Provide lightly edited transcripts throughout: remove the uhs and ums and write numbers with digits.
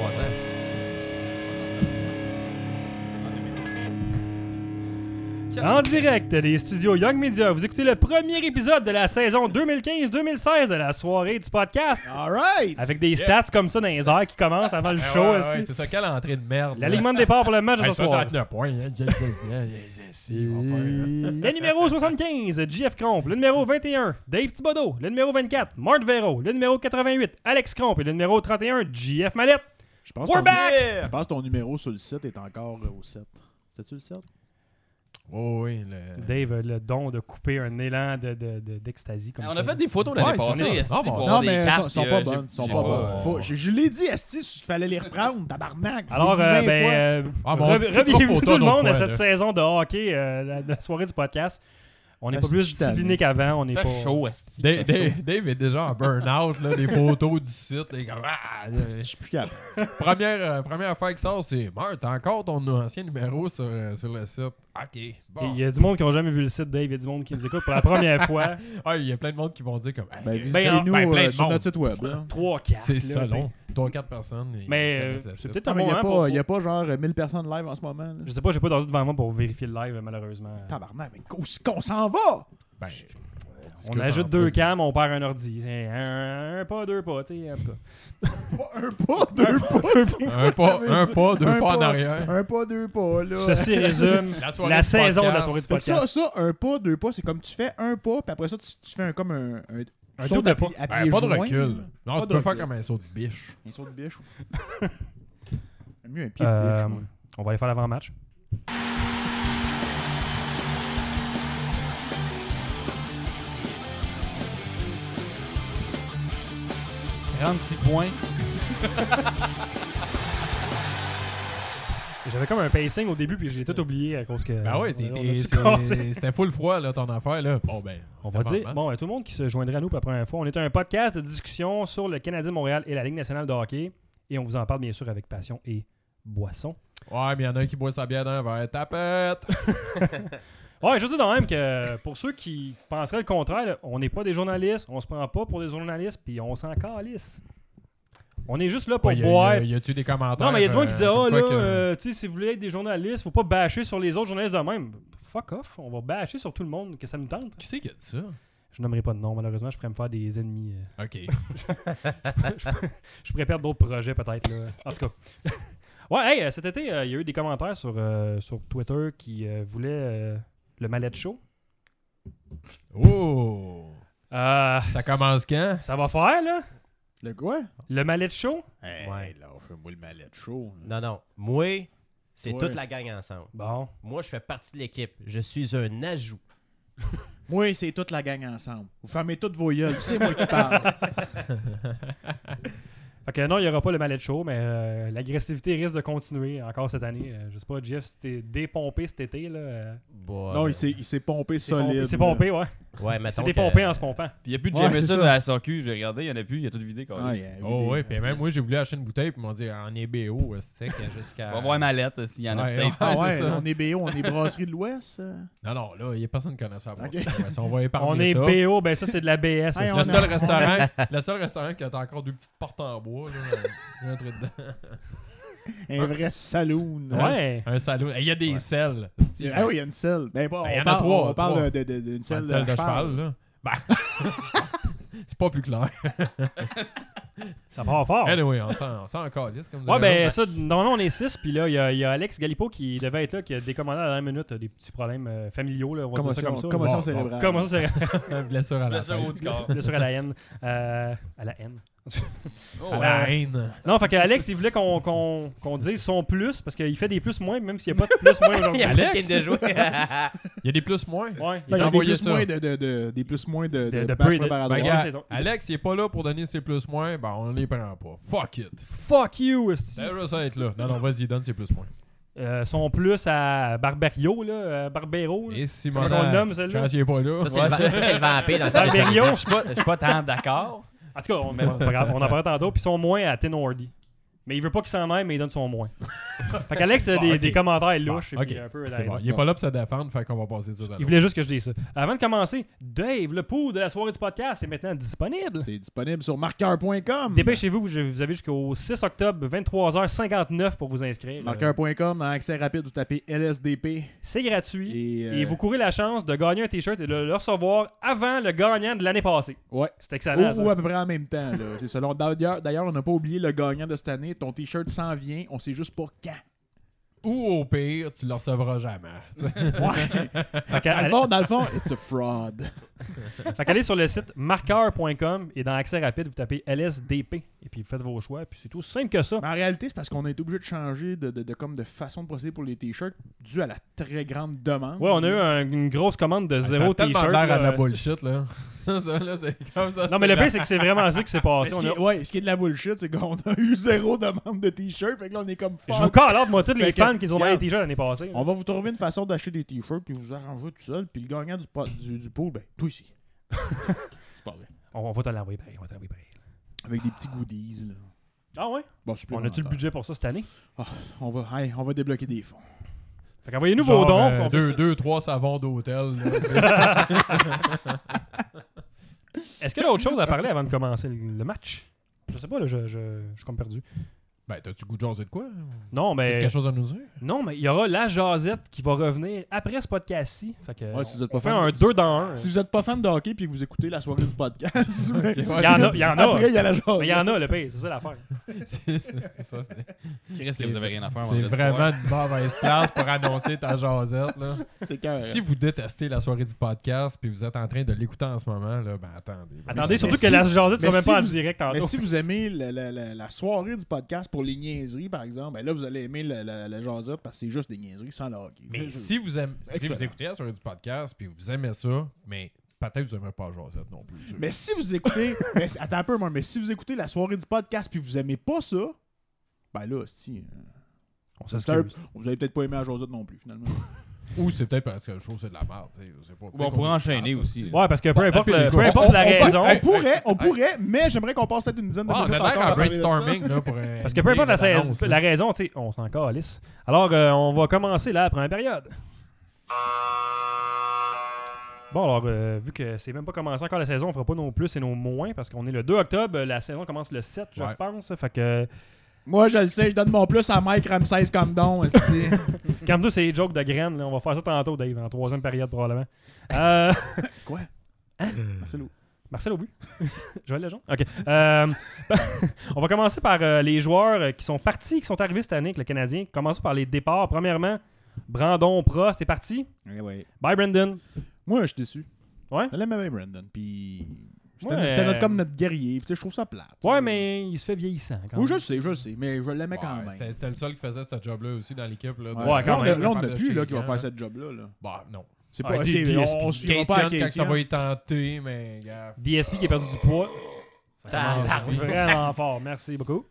300. En direct des studios Young Media, vous écoutez le premier épisode de la saison 2015-2016 de la soirée du podcast. Alright! Avec des stats comme ça dans les airs qui commencent avant le show. Ouais, c'est ça, quelle entrée de merde. L'alignement de départ pour le match de ce soir. 69 points. Le numéro 75, JF Cromp. Le numéro 21, Dave Thibodeau. Le numéro 24, Marc Vero. Le numéro 88, Alex Cromp. Et le numéro 31, JF Mallette. Je pense We're back! Je pense que ton numéro sur le site est encore au 7. C'était-tu le 7? Oh oui. Dave a le don de couper un élan d'extasie comme On ça. a fait des photos l'année Ouais, c'est passée. ça. esti, Non, pour bon, avoir Non, des mais cartes, ils sont puis, pas j'ai- bonnes. Ils sont j'ai pas pas- bonnes. Je l'ai dit, Esti, il fallait les reprendre, tabarnak. Alors, Je l'ai dit 20 fois. on dit toutes rebienvenue nos tout photos le monde nos à fois, cette là. saison de hockey, la soirée du podcast. On n'est pas plus discipliné qu'avant. On n'est Fait pas chaud, esti. fait chaud. Dave est déjà en burn-out, là, des photos du site. Et comme, Je suis plus capable. première affaire qui sort, c'est Marc, t'as encore ton ancien numéro sur le site. Ok, bon. Il y a du monde qui n'a jamais vu le site, Dave. Il y a du monde qui nous écoute pour la première fois. Ah, il y a plein de monde qui vont dire comme hey, Ben, visitez-nous plein de sur monde. notre site web. Là. 3-4. c'est ça long. 3-4 personnes. Mais ils connaissent le c'est site. peut-être Non, un mais moment il n'y a pour... pas genre 1000 personnes live en ce moment. Là. Je sais pas, j'ai pas d'ordi devant moi pour vérifier le live, malheureusement. Tabarnak, mais où est-ce qu'on s'en va? Ben, On ajoute 2 cams, on perd un ordi. C'est un pas, 2 pas, tu sais, en tout cas. Un pas, 2 pas. Un pas, deux pas en arrière. Un pas, 2 pas, là. Ceci résume La soirée la du saison de la podcast. soirée du Fait que podcast. ça, un pas, 2 pas, c'est comme tu fais un pas, puis après ça, tu fais comme un saut double à pas. pied- à Ben, pieds pas de joints. recul. Non, Pas tu de peux faire recul. comme un saut de biche. Un saut de biche. Mieux un pied de biche, moi. On va aller faire l'avant-match. « 36 points. J'avais comme un pacing au début, puis j'ai tout oublié à cause que... Ben ouais, on a tout cassé. c'était full froid, là, ton affaire, là. Bon, ben. On va dire, bon, tout le monde qui se joindrait à nous pour la première fois, on est un podcast de discussion sur le Canadien de Montréal et la Ligue nationale de hockey. Et on vous en parle bien sûr avec passion et boisson. Ouais, mais il y en a un qui boit sa bière dans un verre. Tapette! Ouais, je dis quand même que pour ceux qui penseraient le contraire, là, on n'est pas des journalistes, on se prend pas pour des journalistes, puis on s'en calisse. On est juste là pour boire. Y a-tu des commentaires? Non, mais il y a du monde qui dit ah comme là, quoi que- tu sais, si vous voulez être des journalistes, faut pas bâcher sur les autres journalistes de même. Fuck off, on va bâcher sur tout le monde que ça nous tente. Qui c'est qui a dit ça? Je nommerai pas de nom, malheureusement, je pourrais me faire des ennemis. Ok. Je pourrais perdre d'autres projets peut-être. Là. En tout cas. Ouais, hey, cet été, il y a eu des commentaires sur Twitter qui voulaient le Mallette Show. Oh! Ça commence quand? Ça va faire, là? Le quoi? Le Mallette Show? Ouais, là, fais-moi le mallette chaud. là. Non. Moi, c'est Ouais. toute la gang ensemble. Bon. Moi, je fais partie de l'équipe. Je suis un ajout. Moi, c'est toute la gang ensemble. Vous fermez toutes vos gueules, c'est moi qui parle. Fait que non, il n'y aura pas le Mallette Show, mais l'agressivité risque de continuer encore cette année. Je sais pas, Jeff, si t'es dépompé cet été, là. Non, il s'est pompé solide. C'est pompé, ouais. Ouais, C'est mettons dépompé que- en se pompant. Puis il n'y a plus de Ouais, Jameson c'est ça. à la SAQ, j'ai regardé, il n'y en a plus, il y a tout vidé. Quoi. Ah, il y a eu Oh, des- ouais, puis même moi, j'ai voulu acheter une bouteille, puis ils m'ont dit en EBO, c'est qu'il y a jusqu'à. On va voir ma lettre s'il y en a Ouais, peut-être. Ah c'est ouais, ça. on est BO, on est Brasserie de l'Ouest. Non, là, il n'y a personne qui connaît ça. Ok. On va épargner On est ça. BO, ben ça, c'est de la BS. Hey, ça. on Le a- seul restaurant qui a encore 2 petites portes en bois, là, un truc dedans. Un vrai saloon. Ouais. Un salon. Il y a des selles. Ah oui, il y a une selle. Ben bon, Ben, il y on en a parle, 3. on parle d'une selle Une de selle de cheval. cheval, là. Ben. C'est pas plus clair. Ça part fort. Anyway, on s'en calisse, comme vous Ouais, avez ben dit. ça, normalement on est 6, puis là, il y a Alex Galipo qui devait être là, qui a décommandé à la dernière minute des petits problèmes familiaux, là, on va dire ça comme ça. Commotion Bon, cérébrale. Comment ça, c'est Blessure à la Blessure au tête. du corps. bien sûr à la haine. À la haine. Oh, À la haine. Non, fait que Alex, il voulait qu'on dise son plus, parce qu'il fait des plus-moins, même s'il n'y a pas de plus-moins Il aujourd'hui. y a Alex? pas de game de jouer. Il y a des plus-moins. Ouais, Ben, Il il y t'a a des envoyé plus ça. moins des plus moins de De bâche peu- de- préparatoire. Ben, Ouais, gars, c'est ça. Alex, il est pas là pour donner ses plus-moins. Ben, on les prend pas. Fuck it. Fuck you, esti. C'est juste à être là. Non, vas-y, donne ses plus-moins. Son plus à Barbario, là, Barbero. là. Et Comment on le Simona, nomme, celle-là? quand il est pas là. Ça, c'est le vampire dans le Barbario. Je suis pas tant d'accord. En tout cas, c'est pas grave, on en parlera tantôt. Puis son moins à Tenordi. Mais il veut pas qu'il s'en aille, mais il donne son moins. Fait qu'Alex a des commentaires louches. Bon, et puis ok, un peu c'est bon. Il est pas là pour se défendre, fait qu'on va passer tout à Il voulait juste que je dise ça. Avant de commencer, Dave, le pouls de la soirée du podcast est maintenant disponible. C'est disponible sur marqueur.com. Dépêchez-vous, vous avez jusqu'au 6 octobre, 23h59 pour vous inscrire. Marqueur.com, dans accès rapide, vous tapez LSDP. C'est gratuit. Et, Et vous courez la chance de gagner un t-shirt et de le recevoir avant le gagnant de l'année passée. Ouais. C'est excellent. ça. Ou à peu près en même temps. là. C'est selon. D'ailleurs, on n'a pas oublié le gagnant de cette année. Ton t-shirt s'en vient. On sait juste pas quand. Ou au pire, tu le recevras jamais. Ouais. Fait qu'à- Dans le fond, it's a fraud. Fait qu'allez sur le site marqueur.com et dans accès rapide, vous tapez LSDP et puis vous faites vos choix. Puis c'est tout simple que ça. Mais en réalité, c'est parce qu'on a été obligé de changer de façon de procéder pour les t-shirts dû à la très grande demande. Ouais, on a eu une grosse commande de Ça zéro a tellement t-shirt. l'air à là. la bullshit, là. Ça, là, c'est comme ça. Non, mais le pire, c'est que c'est vraiment ça qui s'est Mais passé. ce qui est de la bullshit, c'est qu'on a eu zéro demande de t-shirts. Fait que là, on est comme Je vous fuck. call out, moi, tous les Fait que, fans qui ont demandé regarde, des t-shirts l'année passée. On va vous trouver une façon d'acheter des t-shirts puis vous arranger tout seul. Puis le gagnant du pool, ben, toi ici. C'est pas vrai. On va te l'envoyer pareil. Avec des petits goodies. Là. Ah ouais? Bon, On a-tu le supplémentaires. budget pour ça cette année? On va débloquer des fonds. Fait qu'envoyez-nous vos dons. Deux, trois savons d'hôtel. là. Est-ce qu'il y a d'autres choses à parler avant de commencer le match? Je sais pas, là, je suis comme perdu. Ben, t'as-tu goût de jaser de quoi? Non, T'as mais quelque chose à nous dire? non, mais il y aura la jasette qui va revenir après ce podcast-ci. Fait que Ouais, si vous êtes pas on fait fan un de- 2 dans 1. Si vous êtes pas fan de hockey puis que vous écoutez la soirée du podcast, Il y en a. après, il y a la chose. Mais il y en a, le pire, c'est ça l'affaire. C'est ça, c'est... Chris, que vous avez rien à faire. C'est vendredi vraiment soir. une mauvaise place pour annoncer ta jasette, là. C'est carré. Si vous détestez la soirée du podcast puis vous êtes en train de l'écouter en ce moment, là, ben attendez. Attendez, si- surtout mais que si- la jasette mais sera même si pas en vous- direct Mais tantôt. si vous aimez la soirée du podcast pour les niaiseries, par exemple, ben là, vous allez aimer la jasette parce que c'est juste des niaiseries sans le hockey. Mais si vous Excellent. écoutez la soirée du podcast puis vous aimez ça, mais peut-être que vous n'aimerez pas la jasette non plus. Mais si vous écoutez... attends un peu, moi, mais si vous écoutez la soirée du podcast puis vous aimez pas ça, ben là, si... On s'excuse. Vous avez peut-être pas aimé la jasette non plus, finalement. Ou c'est peut-être parce que le show c'est de la merde, tu sais, je sais pas. Ou on pourrait enchaîner aussi. Ouais, parce que peu importe, appelez-les peu quoi. importe la raison. On pourrait, mais j'aimerais qu'on passe peut-être une dizaine de Ah, on a minutes l'air encore en à parler de ça. brainstorming, là, pour Parce que peu importe la raison, tu sais, on s'en calisse. Alors, on va commencer là, la première période. Bon, alors, vu que c'est même pas commencé encore la saison, on fera pas nos plus et nos moins, parce qu'on est le 2 octobre, la saison commence le 7, je Ouais. pense. Fait que, Moi, je le sais, je donne mon plus à Mike Ramsey comme don. comme ça, c'est les jokes de graines, là. On va faire ça tantôt, Dave, en troisième période, probablement. Quoi? Marcelo. Marcel Aubry. Joël Legendre? OK. On va commencer par les joueurs qui sont partis, qui sont arrivés cette année avec le Canadien. Commençons par les départs. Premièrement, Brandon Prost est parti. Ouais. Bye, Brendan. Moi, je suis déçu. Ouais? Je l'aimais bien, Brandon. Puis. C'était Ouais, c'était comme notre guerrier. Puis, tu sais, je trouve ça plate. Ouais, mais il se fait vieillissant quand Oui, même. je le sais, mais je l'aimais quand même. C'était le seul qui faisait ce job-là aussi dans l'équipe. Là, Ouais, quand même. Là, on n'a plus là, qui va faire ce job-là. Bah, non. C'est Ah, pas. DSP. On suivra pas à Casey quand ça va Casey. y tenter, mais gars. DSP qui a perdu du poids. Ça commence Tabarnak. vraiment fort. Merci beaucoup.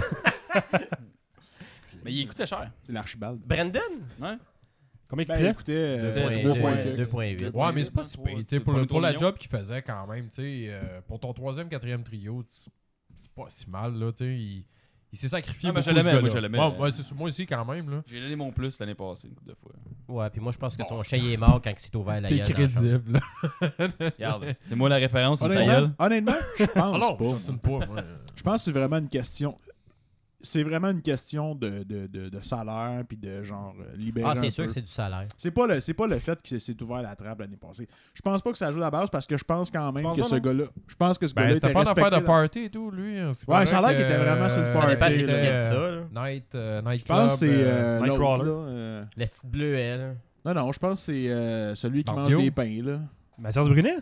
Mais il coûtait cher. C'est l'Archibald. Brandon? Ouais. Combien il Ben, coûtait? écoutez, 2.8. 2.8. Ouais, mais c'est pas si pire. Tu sais, pour la 3 job qu'il faisait quand même, tu sais, pour ton troisième, quatrième trio, c'est pas si mal, là, tu sais. Il s'est sacrifié. Ah, mais beaucoup, je l'aimais, ce moi, gars-là. je l'aimais. Ouais, c'est moi aussi, quand même, là. J'ai donné mon plus l'année passée, une couple de fois. Ouais, puis moi, je pense que son chien est mort quand il s'est ouvert la T'es gueule dans la chambre. crédible, là. Regarde, c'est moi la référence, on ta gueule. Honnêtement, je pense Alors, pas. je signe pas, moi. Je pense que c'est vraiment une question. C'est vraiment une question de salaire puis de genre libérer. Ah, c'est un sûr peu. que c'est du salaire. C'est pas le fait qu'il s'est ouvert la trappe l'année passée. Je pense pas que ça joue à la base parce que je pense quand même penses que pas, ce non? gars-là. Je pense que ce Ben, gars-là c'était était pas une affaire respecté. de party et tout, lui. Ouais, ça a l'air qu'il était vraiment sur le Ça party. dépend c'est qui là. qui a dit ça. Là. Night Je pense que c'est Nightcrawler. l'autre, là, Le petit bleuet, là. Non, je pense que c'est celui qui Bardio. mange des pains, là. Mathias Brunet?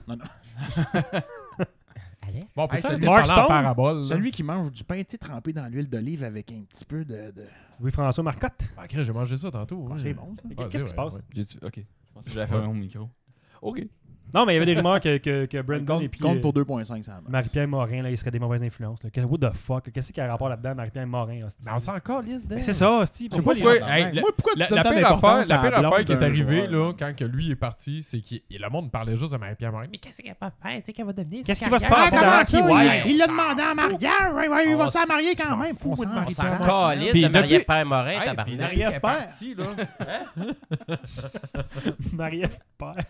Alex? Bon, peut-être celui- que Mark en Stone? parabole. là. Celui qui mange du pain trempé dans l'huile d'olive avec un petit peu de... Louis-François Marcotte? Ah, Chris, j'ai mangé ça tantôt. Ah, ouais. c'est bon, ça. Ouais, Qu'est-ce qui c'est se vrai, passe? ouais. Ok. Je pensais que j'avais fait mon micro. Ok. Non, mais il y avait des rumeurs que Brandon et puis compte pour 2,5 ça marche. Marie-Pierre Morin, là, il serait des mauvaises influences. Là. What the fuck? Qu'est-ce qu'il y a rapport là-dedans, Marie-Pierre Morin? Mais on s'en calisse d'elle. Mais c'est ça, hostie. Je sais Pourquoi pas les pourquoi- gens... hey, Moi, pourquoi tu La donnes tant pire d'importance à la affaire blonde qui est d'un arrivée, joueur? là, quand que lui est parti, c'est que le monde parlait juste de Marie-Pierre Morin. Mais qu'est-ce qu'elle va faire? Tu sais qu'elle va devenir? Qu'est-ce sa qui va se carrière? passer comment dans ça? Kiwi? Il l'a demandé en mariage. Il On va s- se marier quand même. fous, moi, de On Marie-Pierre. s'en Calisse Puis de depuis- Marie-Pierre Morin, Hey, puis tabarnak. depuis Marie-Ève qu'elle est Père. partie, là. Marie-Ève Père.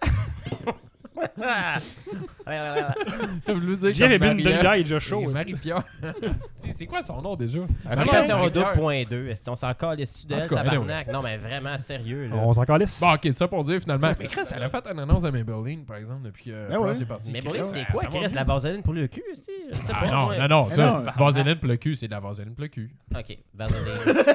Je veux dire J'avais comme bu une Marie-Ève. demi-heure, il est déjà chaud. Et aussi. Marie-Pierre. C'est quoi son nom déjà? Application Marie-Pierre. Redoute.2. Est-ce qu'on s'en calisse-tu En d'elle, tout cas, tabarnak? Non, mais vraiment sérieux, là. On s'en calisse. Bon, ok, ça pour dire finalement. Mais Chris, elle a fait une annonce à Maybelline, par exemple, depuis que Ben ouais. Price est parti. Mais Chris, Boris, c'est ça quoi, va Chris? bien. De la vaseline pour le cul, c'est je sais Ah pas. non, moi. non, non, Mais ça, non. vaseline pour le cul, c'est de la vaseline pour le cul. Ok, vaseline.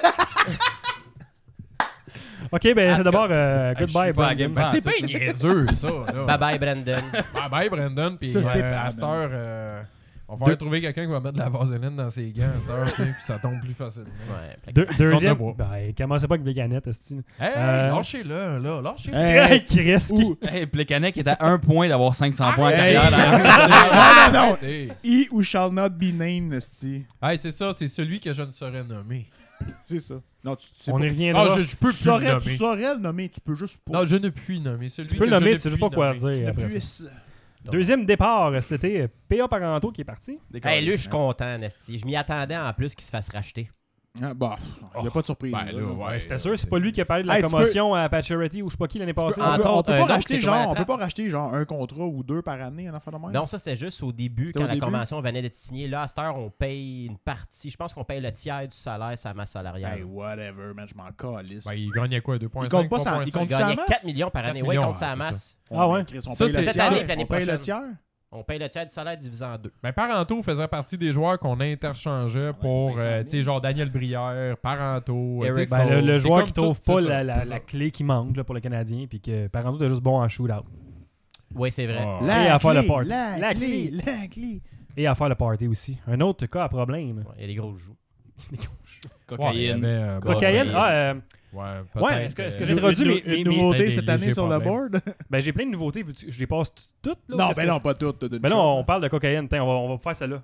Ok, ben Ah, c'est tu d'abord je goodbye, suis pas à Brandon. Game Ben, Pass. c'est pas niaiseux, ça, là. Bye bye, Brandon. Bye bye, Brandon, puis Ça, c'était à pas cette heure, on va trouver quelqu'un qui va mettre de la vaseline dans ses gants à cette heure, tu sais, puis ça tombe plus facilement. Ouais, Deuxième. bois. Ben, commencez pas avec Veganette, esti. Hey, Euh, lâchez-le, lâchez-le. Hey, Chris, ou- Hey, Plekanec est à 1 point d'avoir 500 points en Hey, carrière. non, non. Hey. He who shall not be named, esti. Hey, c'est ça, c'est celui que je ne saurais nommer. C'est ça. Non, tu sais on pas. y reviendra. Ah, je peux Tu plus le saurais, nommer. tu saurais le nommer, tu peux juste pas. Non, je ne puis nommer. Celui Tu peux que le je nommer, ne tu sais juste puis pas quoi nommer. Tu dire ne après ça. puisses. Deuxième départ cet été, P.A. Parenteau qui est parti. Hey, lui, je suis content, Nesty. Je m'y attendais en plus qu'il se fasse racheter. Ah, bah, il n'y a pas de surprise. Ben, là, ouais. C'était sûr, c'est pas lui qui a parlé de la Hey, tu commotion à Pacioretty ou je sais pas qui l'année passée. Ah, On peut Entre pas autres, racheter c'est genre, comme un on peut pas racheter genre un contrat ou deux par année, un enfant de même. Non, ça, c'était juste au début, C'était quand au la début? convention venait d'être signée. Là, à cette heure, on paye une partie. Je pense qu'on paye le tiers du salaire, sa masse salariale. Hey, whatever, man, je m'en calisse. Ben, il gagnait quoi, 2,5? Il compte pas ça- il 3,5? Il compte gagnait ça à 4 millions par année. 4 Oui, il millions, compte ça à c'est masse. Ah ouais? Chris, on Ça, paye le c'est tiers. cette année, l'année On paye le prochaine. tiers. On paye le tiers du salaire divisé en deux. Ben, Parenteau faisait partie des joueurs qu'on interchangeait pour, tu sais, genre Daniel Brière, Parenteau. Eric, tu sais, Ben, le c'est joueur comme qui tout, trouve c'est pas ça, la c'est ça. clé qui manque là, pour le Canadien, puis que Parenteau est juste bon en shootout. Oui, c'est vrai. Ah. Et à faire le party. La clé, la clé. Et à faire le party aussi. Un autre cas à problème. Ouais, il y a des gros joues. Ouais, il y Cocaïne. avait, Cocaïne, Ouais, Ouais, est-ce que j'ai Une- introduit une- mes- une mes- nouveauté des cette année légers sur le problèmes. board? ben j'ai plein de nouveautés. Veux-tu- Je les passe toutes. Là, Non, parce ben que- non, pas toutes. d'une Ben shot, non, on là. parle de cocaïne. Tiens, on va faire celle-là.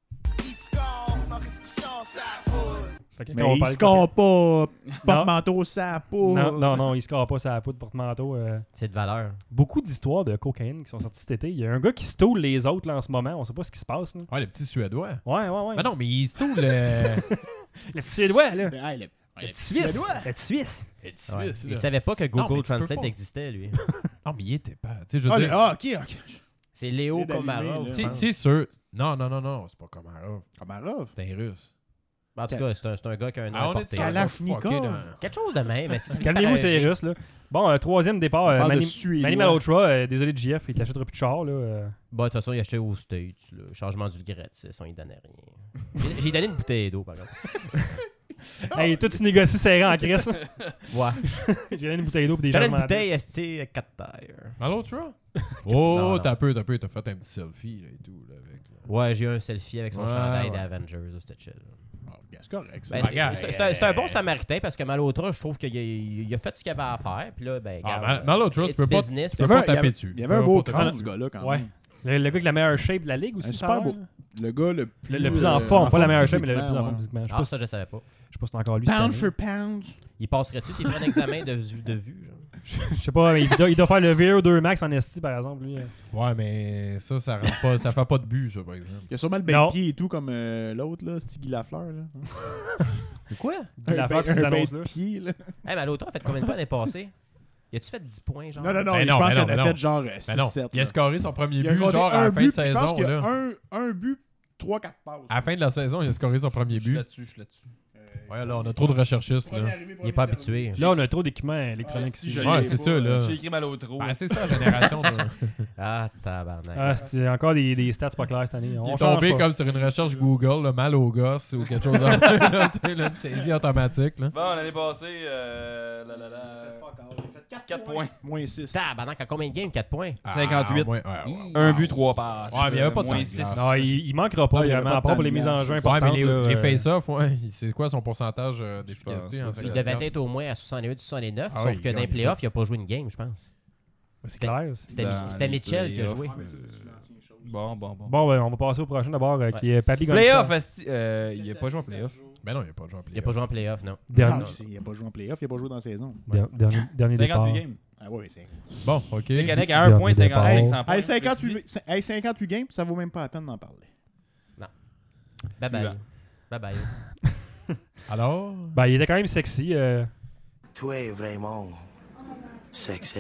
Fait que quand on Mais il parle de score pas Non. porte-manteau, ça cocaïne- Non, il score pas sa poudre porte-manteau. C'est de valeur. Beaucoup d'histoires de cocaïne qui sont sorties cet été. Il y a un gars qui stoule les autres là, en ce moment. On sait pas ce qui se passe. Là. Ouais, le petit Suédois. Ouais. Ben non, mais il se tourne Le petit Suédois, là. Hey, le Le petit Suisse. Suédois. Le petit Suisse. Ouais. Il savait pas que Non, mais Google tu peux Translate pas. existait, lui. Non, mais il était pas. Tu sais, je veux dire. Ok. C'est Léo Il est allumé, Komarov. là. je C'est pense. c'est sûr. Non, c'est pas Komarov. Komarov. C'est un russe. En tout cas, c'est un gars qui a un nom Ah, on est porté. Kalachnikov. Quelque chose de même. Mais c'est Calmez-vous, c'est les Russes. Là. Bon, troisième départ. On parle de Manny Suédois. Malhotra. Désolé de JF, il t'achètera plus de char. Là. Bon, de toute façon, il achetait aux States. Là. Changement du gratis, on y donnait rien. J'ai donné une bouteille d'eau, par exemple. Hey, toi, tu négocies serré en crise. Ouais. J'ai donné une bouteille d'eau pour des J'ai donné gens. une bouteille, ST 4 taires. Malhotra? Oh, Non. t'as peu, t'as fait un petit selfie là, et tout. Là, avec, là. Ouais, j'ai eu un selfie avec son Ouais, chandail ouais. d'Avengers. là, C'était chill. Ah, c'est correct. ça. Ben, regarde, c'est un bon samaritain parce que Malhotra, je trouve qu'il a fait ce qu'il avait à faire. Puis là, ben, Ah, regarde, Malhotra, tu it's peux pas- business. tu peux pas il y avait- taper dessus. Il y avait un Tu peux beau pas crâne, taper ce gars-là, quand Ouais. même. Le gars avec la meilleure shape de la ligue aussi. Un ça super a beau. l'air, là. Le gars le plus... Le plus en forme, pas la meilleure shape, mais le plus physiquement, en forme ouais. physiquement. Je sais Ah, pas ça, si- je savais pas. je sais pas si c'est encore lui. cette Pound année. for pound. Il passerait-tu s'il ferait un examen de vue? Genre? Je sais pas, mais il doit faire le VO2 max en esti, par exemple. Lui. Ouais, mais ça rentre pas, ça fait pas de but, ça, par exemple. Il y a sûrement le Non. bel pied et tout, comme l'autre, là, Stiggy Lafleur. Là. Quoi? Il a fait ces un annonces-là. bel pied, là. Hey, Malhotra a fait combien de points l'année passée? Y a-tu fait 10 points, genre? Non, Ben je non, pense ben qu'il non, en ben a non. fait genre Ben non, 6-7. il a scoré son premier Il a but, compté genre à un la fin but, de puis je pense saison. qu'il y a Là. un but, 3-4 passes. À la fin de la saison, il a scoré son premier Je suis but. là-dessus, je suis là-dessus. Ouais, là, on a trop de recherchistes, là. Il est pas habitué. Là, on a trop d'équipements électroniques si ici. je Ouais, l'ai c'est pas, ça, là. J'ai écrit Malotro. Ben, c'est ça, la génération. là. Ah, tabarnak. Ah, c'est encore des stats pas clairs cette année. Il On est change tombé pas. comme sur une recherche Google, là, mal au gosse ou quelque chose comme ça. Là, tu sais, là, une saisie automatique. Là. Bon, l'année passée, 4 points. Moins 6. Tabarnak, à combien de games? 4 points? 58. Ouais, Un but, 3 passes. Ouais, mais il y avait pas de moins temps de 6. glace. Non, il manquera pas Ah, il y avait vraiment, pas à de part pour les temps de mises en glace, jeu ça. Ouais, importantes. mais là, les face-off, ouais, c'est quoi son pourcentage d'efficacité? Je en pense pas. fait, Il devait être au moins à 68-69, Ah sauf oui, que il dans les gagne playoffs, il a pas joué une game, je pense. C'est clair. C'était Mitchell qui a joué. Bon. Bon, ben, on va passer au prochain d'abord, qui est Papy Playoff, Gonchar. il a pas joué en playoff. Ben non, il a pas joué en Il n'a pas joué en playoff, non. Dernier, Il n'a pas joué en playoff, il n'a pas joué dans la saison. dernier départ. 58 games. Ah oui, c'est. Bon, OK. Mécanique à 1 point, 55, 100 points. Hey, 58 games, ça vaut même pas la peine d'en parler. Bye bye. Alors? Ben, il était quand même sexy. Tu es vraiment sexy.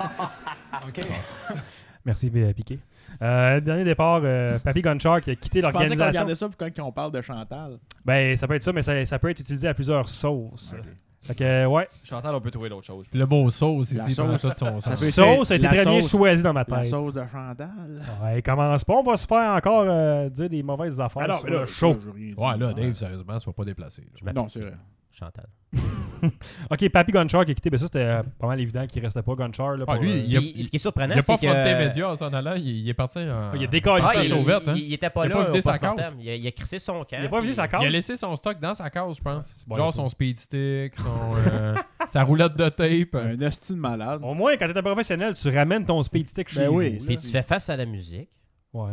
Merci, Piqué. Dernier départ, Papy Gonchar qui a quitté Je pensais qu'on l'organisation. regardait ça pour quand on parle de Chantal. Ben, ça peut être ça, mais ça peut être utilisé à plusieurs sauces. Ok. Fait que, ouais. Chantal, on peut trouver d'autres choses. Puis le mot sauce La ici, pendant sauce. tout son Ça sens. peut être- Sauce a été la très bien sauce- choisi dans ma La tête. sauce de Chantal. Ouais, commence pas. On va se faire encore dire des mauvaises affaires Alors, sur le show. Ouais, là, Dave, sérieusement, sois pas déplacé. là. Je Non, m'abstiens. c'est vrai. Chantal. Ok, Papy Gonchar qui a quitté. Ben ça, c'était pas mal évident qu'il restait pas Gonchar. Là, Ah, pour, lui, il a- Puis, ce qui est surprenant, Il a c'est pas que... fronté médias en s'en allant, il est parti en... il a décalé Ah, ça. il, s'est ouverte, hein. il était pas Il a là pas vidé au sa post-mortem. case. Il a crissé son camp. Il a pas vidé sa case. Il a laissé son stock dans sa case, je pense. c'est bon, Genre il a son speed stick, sa roulette de tape. Un hostie de malade. Au moins, quand t'es un professionnel, tu ramènes ton speed stick chez vous. oui. là. Puis tu fais face à la musique. Ouais.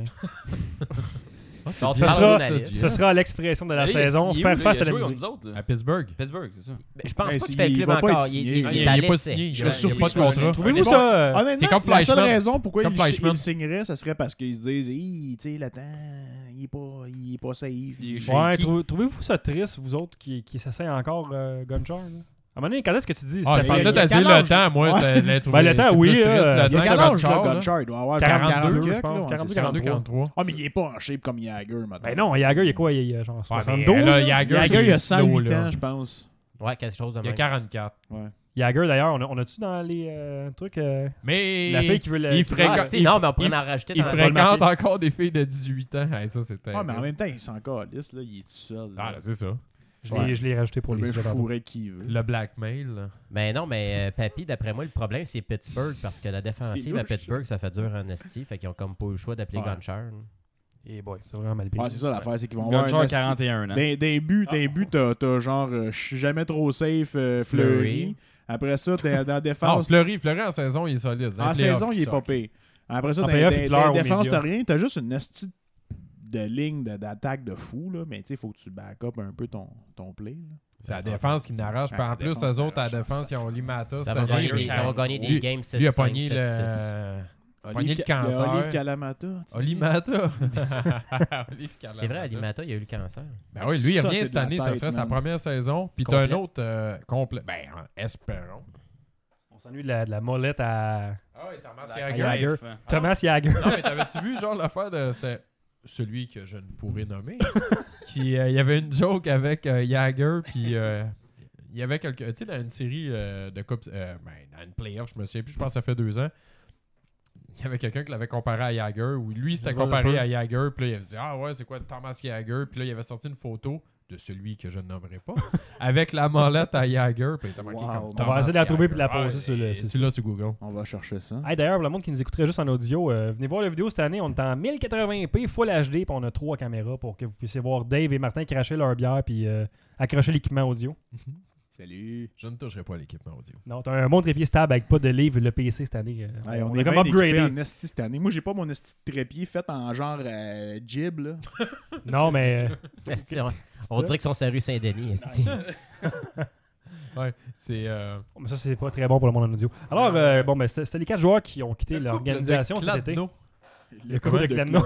Ah, c'est Ça bien sera- ça, ça Jay. Ce sera l'expression de la Allez, saison, il est faire où, là? face Il à a la joué contre musique. nous autres, là. À Pittsburgh. Pittsburgh, c'est ça. Ben, je pense Ben, pas qu'il fait le il club va pas encore. être signé. Il Ah, est il à est pas l'essai. signé. Je Il serais a surpris pas de que- contrat. Trouvez-vous Honnêtement, ça? Honnêtement, C'est comme la seule Fleischmann. raison pourquoi Comme il Fleischmann. signerait, ça serait parce qu'ils se disent, tu sais, le temps, il est pas safe. Il est Ouais, shaky. trouvez-vous ça triste, vous autres, qui s'essayent encore Gonchar? là? À un moment donné, quand est-ce que tu dis? Ah, je c'était- pensais que il y a t'as dit quel le âge? temps, moi. Ouais. t'as l'as trouvé- Ben, le temps, c'est oui, plus triste, là, le Il y a temps quel que âge, Gonchar, là, là. Gonchar? Il doit avoir 42, 40, je pense, 42, 42, 42-43. Ah, mais il est pas en shape comme Jagger, maintenant. Ben non, Jagger, il est quoi? Il est genre Ouais, 72? mais là? là, Jagger, Jagger, il est a 108 slow, là. ans, je pense. Ouais, quelque chose de Il y a même. 44. Jagger, d'ailleurs, on a-tu dans les trucs... Mais la fille qui veut le... il qui veut- fréquente- Ah, tu sais, non, mais on pourrait en rajouter il dans la fréquente encore des filles de 18 ans. Hey, ça, c'était... Ouais, mais en même temps, il s'en calisse, là. Il est tout seul. Ah, là, c'est ça. Je l'ai rajouté pour Il les peut sujets tantôt. fourrer qui veut. Le blackmail. là. Ben non, mais Papy, d'après moi, le problème, c'est Pittsburgh, parce que la défensive à louche, Pittsburgh, ça fait dur en esti, fait qu'ils ont comme pas eu le choix d'appeler Ouais. Gonchar. Et boy, c'est vraiment mal pris. Ouais, c'est ça l'affaire, c'est qu'ils vont avoir Gonchar, un esti- 41 ans. Des buts, t'as genre je suis jamais trop safe, Fleury. Fleury. Après ça, t'es dans la Ah, défense. Fleury en saison, il est solide. En saison, il est pas pire. Après ça, En dans playoff, il pleure la aux défense, médias. t'as rien. T'as juste une esti de ligne d'attaque de fou, là. Mais tu sais, faut que tu back up un peu ton play. Là. C'est la défense qui n'arrache. Puis Ouais, en la plus, défense eux qui autres, à la n'arrache, défense, ça. ils ont Limata. Ça cette va année. gagner des games 6-5, Lui a pogné 7-6. Pogné le cancer. Olive Kalamata. tu sais. Olimata. C'est vrai, à Limata, il y a eu le cancer. Ben oui, lui, il Ça, revient c'est cette de la année. Ça tête, serait sa man. première saison. Puis t'as un Complet. autre complet. Ben, espérons. On s'ennuie de la molette à Ah oui, Thomas Jagger. Jagger. Thomas Jagger. Non, mais t'avais-tu vu, genre, l'affaire de. C'était celui que je ne pourrais nommer. Il y avait une joke avec Jagger, puis il y avait quelques. Tu sais, dans une série de Coupe. Dans une playoff, je me souviens plus, je pense que ça fait 2 ans. Il y avait quelqu'un qui l'avait comparé à Jagger, ou lui s'était Ça se peut, ça se comparé peut. à Jagger, puis là, il avait dit ah ouais, c'est quoi Thomas Jagger, puis là, il avait sorti une photo de celui que je ne nommerai pas, avec la molette à Jagger, puis il était marqué Wow. comme On va Thomas essayer de la trouver Jagger. puis de la poser Ouais, sur le- et sur Tu l'as sur Google. On va chercher ça. Hey, d'ailleurs, pour le monde qui nous écouterait juste en audio, venez voir la vidéo cette année. On est en 1080p, Full HD, puis on a 3 caméras pour que vous puissiez voir Dave et Martin cracher leur bière puis accrocher l'équipement audio. Salut. Je ne toucherai pas à l'équipement audio. Non, t'as un bon trépied stable avec pas de livre, le PC cette année. Hey, on a est comme bien équipé upgradé. en esti cette année. Moi, j'ai pas mon esti de trépied fait en genre jib, là. Non, mais Esti, on dirait qu'ils sont sur la rue Saint-Denis. esti. Ouais, c'est. mais ça, c'est pas très bon pour le monde en audio. Alors, bon, ben, c'était les 4 joueurs qui ont quitté l'organisation cet été. Le couple de Cladno.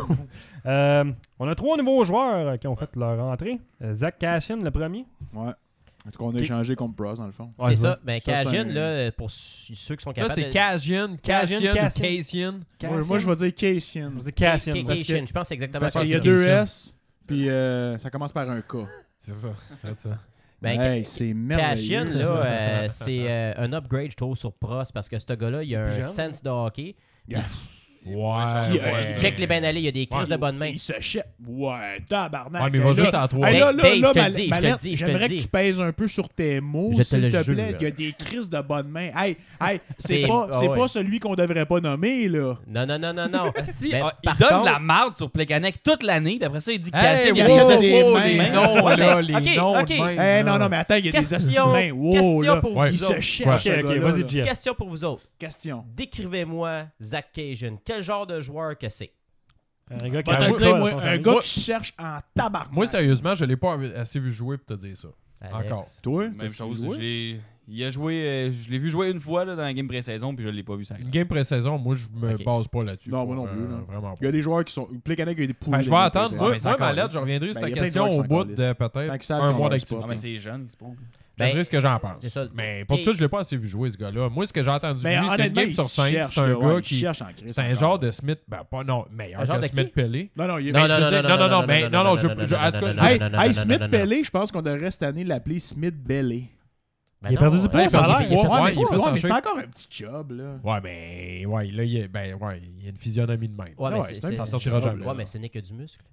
On a 3 nouveaux joueurs qui ont fait leur entrée. Zach Cashin, le premier. Ouais. En tout cas, on a échangé contre Bros, dans le fond. Ouais, C'est ça. Ben, Ça, c'est Cajun, un- là, pour ceux qui sont Là, capables c'est de... Cassian, Cassian. Moi, je vais dire Cassian. Je dis Cassian. K- parce que- Cation, je pense exactement Parce ça. qu'il y a c'est 2 Cation. S, puis ça commence par un K. C'est ça. Faites ça. Ben, Hey, c'est Cashin, merveilleux. là, c'est un upgrade, je trouve, sur Prost, parce que ce gars-là, il a un Jeune. sense de hockey. Yeah. Ouais. Check les ben allés, il y a des crises de bonne main. Il se chèpe. Ouais, tabarnak. Ouais, mais il va juste à 3. Hey, là, Dave, je te le Mallette, dis, je te le dis, je te le j'aimerais dis. que tu pèses un peu sur tes mots, Je te s'il le te jure. plaît. Il y a des crises de bonne main. Hey, c'est C'est- pas, ah c'est ouais. pas celui qu'on devrait pas nommer, là. Non. Asti, Ben, il par donne contre- de la marde sur Plekanec toute l'année, puis après ça, il dit que Hey, Kasim, il wow, achète des wow, mains. les Ouais, noms, mais- là, les ok, noms ok. de même, Eh, là. non, mais attends, il y a des Question- hosties de mains. Wow, question là. pour Ouais. vous Il se autres. cherche, ce Ok, gars-là, vas-y, là. Jeff. Question pour vous autres. Question. Décrivez-moi Zach Cajun. Quel genre de joueur que c'est? Un gars qui On va a te un le dire, cas moi, dans son un famille. gars qui cherche en tabarnak. Moi, sérieusement, je l'ai pas assez vu jouer pour te dire ça. Alex. Encore. Toi, Même chose. joué? Il a joué, je l'ai vu jouer une fois là, dans la game pré-saison, puis je l'ai pas vu ça. Une game pré-saison, moi, je me Ok. base pas là-dessus. Non, moi non plus, non. Vraiment Il y a pas. des joueurs qui sont. Plekanec a des poules. Fait que je vais attendre. Ouais, Moi, mais c'est encore Mallette, lisse. je reviendrai sur Ben, ta il y a plein de question joueurs qui au sont bout encore de lisses. Tant peut-être qu'ils savent un qu'on mois leur dit pas. Ah, mais d'activité. c'est jeune, c'est pas. Je te dirai ce que j'en pense. c'est ça. Mais pour tout ça, je l'ai pas assez vu jouer, ce gars-là. Moi, ce que j'ai entendu de Mais lui, c'est une honnêtement, game il sur 5. cherche, C'est un là, ouais, gars il qui. cherche en crise C'est un encore. genre de Smith. Ben, pas non, meilleur Un genre que de Smith qui? Pelé. Non, il est. Non, je veux dire, non, mais non, je. En tout cas, Hey, Smith Pelé, je pense qu'on devrait cette année l'appeler Smith Belly. Ben Il a non, perdu du poids, il ça a a l'air. perdu- il a Ouais, perdu mais du il est poids. plus en mais c'est shape. encore un petit job, là. Ouais, mais ouais, là, il y a une physionomie de même. Ouais, mais Ouais, c'est- c'est un c'est- Ça petit sortira job, jamais. là. Ouais, mais ce n'est que du muscle.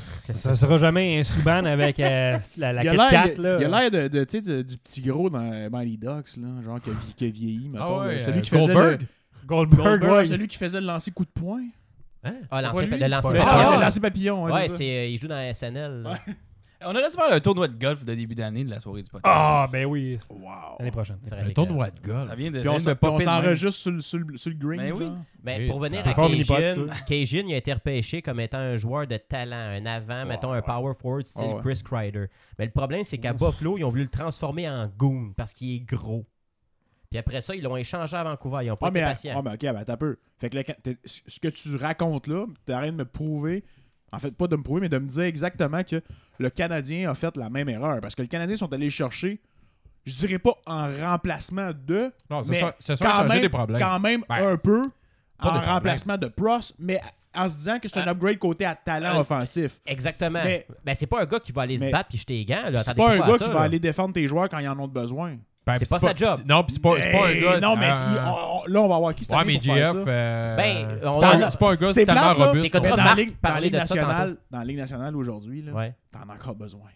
Ça sera jamais un Subban avec la Il a Kit l'air Kat, là. il a l'air tu sais, du petit gros dans Mighty Ducks, là, genre qui a vieilli, mettons. Ah ouais, là. Celui qui faisait Goldberg? Goldberg, Goldberg, ouais. celui qui faisait le lancer coup de poing. Ah, Pas lui? le lancer Ouais. Ah, papillon. le lancer papillon, ouais, Ouais, c'est ça. il joue dans SNL. là. Ouais. On aurait dû faire un tournoi de golf de début d'année de la soirée du podcast. Ah, ben oui. Wow. L'année prochaine. Ça aurait Un été tournoi de golf. Ça vient de Puis on ça vient de popper de même. s'enregistre sur le green. Ben oui. genre. Mais Oui, pour revenir t'as à pas mis pas Cajun, de ça. Cajun, il a été repêché comme étant un joueur de talent, un avant, mettons un power forward style Ouais. Chris Kreider. Mais le problème, c'est qu'à Buffalo, ils ont voulu le transformer en goon parce qu'il est gros. Puis après ça, ils l'ont échangé à Vancouver. Ils n'ont pas Ah, été mais, patients. ok, ben, t'as peu. Fait que ce que tu racontes là, t'arrêtes de me prouver, en fait, pas de me prouver, mais de me dire exactement que le Canadien a fait la même erreur. Parce que le Canadien sont allés le chercher, je dirais pas en remplacement de, Non, mais c'est ça, quand changer même, des problèmes. quand même Ben, un peu pas en des problèmes. remplacement de Prost, mais en se disant que c'est un upgrade côté à talent offensif. Exactement. Mais- Ben, c'est pas un gars qui va aller se mais- battre puis jeter les gants. Là. C'est Attendez pas un à gars ça, qui va là. aller défendre tes joueurs quand ils en ont besoin. Ben, c'est puis pas sa job. Non, puis c'est pas un gars. Non, mais là, on va voir qui c'est Ouais, mais pour faire GF. ça. Ben, c'est on pas a- un- c'est pas un gars c'est tellement plate, là. robuste. T'écoutes Mais pas dans Marc la Ligue, parler de ça dans la Ligue nationale aujourd'hui, là, Ouais. t'en as encore besoin.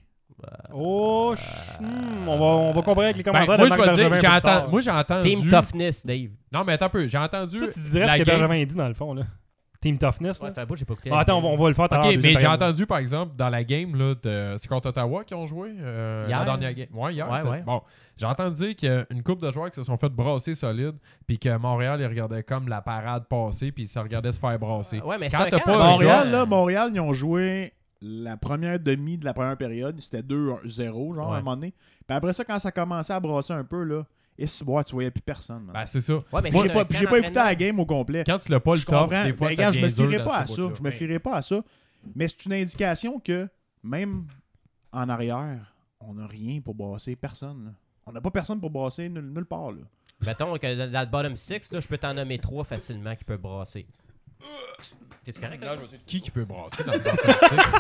Oh, on va comparer avec les Ben, commentaires moi, de je Marc vais dire, Bergevin plus tard. moi, j'ai entendu. Team Toughness, Dave. Non, mais attends un peu. J'ai entendu. Toi, tu dirais la ce que game- Bergevin dit dans le fond, là. Team Toughness, là. Ouais, fait beau, j'ai pas écouté. Ah, attends, on va le faire tout à Ok, l'heure, mais deuxième j'ai période. entendu, par exemple, dans la game, là, c'est contre Ottawa qu'ils ont joué. La Hier? dernière game. Ouais, hier. Ouais, c'est- ouais. Bon, j'ai entendu dire qu'il y a une couple de joueurs qui se sont fait brasser solide, puis que Montréal, ils regardaient comme la parade passer, puis ils se regardaient se faire brasser. Ouais, mais Quand c'est un t'as camp, pas là. un Montréal, gars- là, Montréal, ils ont joué la première demi de la première période. C'était 2-0, genre, à un Ouais. moment donné. Puis après ça, quand ça commençait à brasser un peu, là, et tu voyais plus personne. man. Ben, c'est ça. Ouais, mais Moi, c'est j'ai un pas, camp j'ai pas écouté la d'entraînement. game au complet. Quand tu l'as pas le Je top, comprends. des fois, Ben, ça gars, je devient me dur fierais dans pas à ce ça. bout-là. Je me fierais pas à ça. Mais c'est une indication que, même en arrière, on n'a rien pour brasser personne. Là. On n'a pas personne pour brasser nulle part. Là. Mettons que dans le bottom 6, là, je peux t'en nommer 3 facilement qui peuvent brasser. T'es-tu correct? là? Qui peut brasser dans le bottom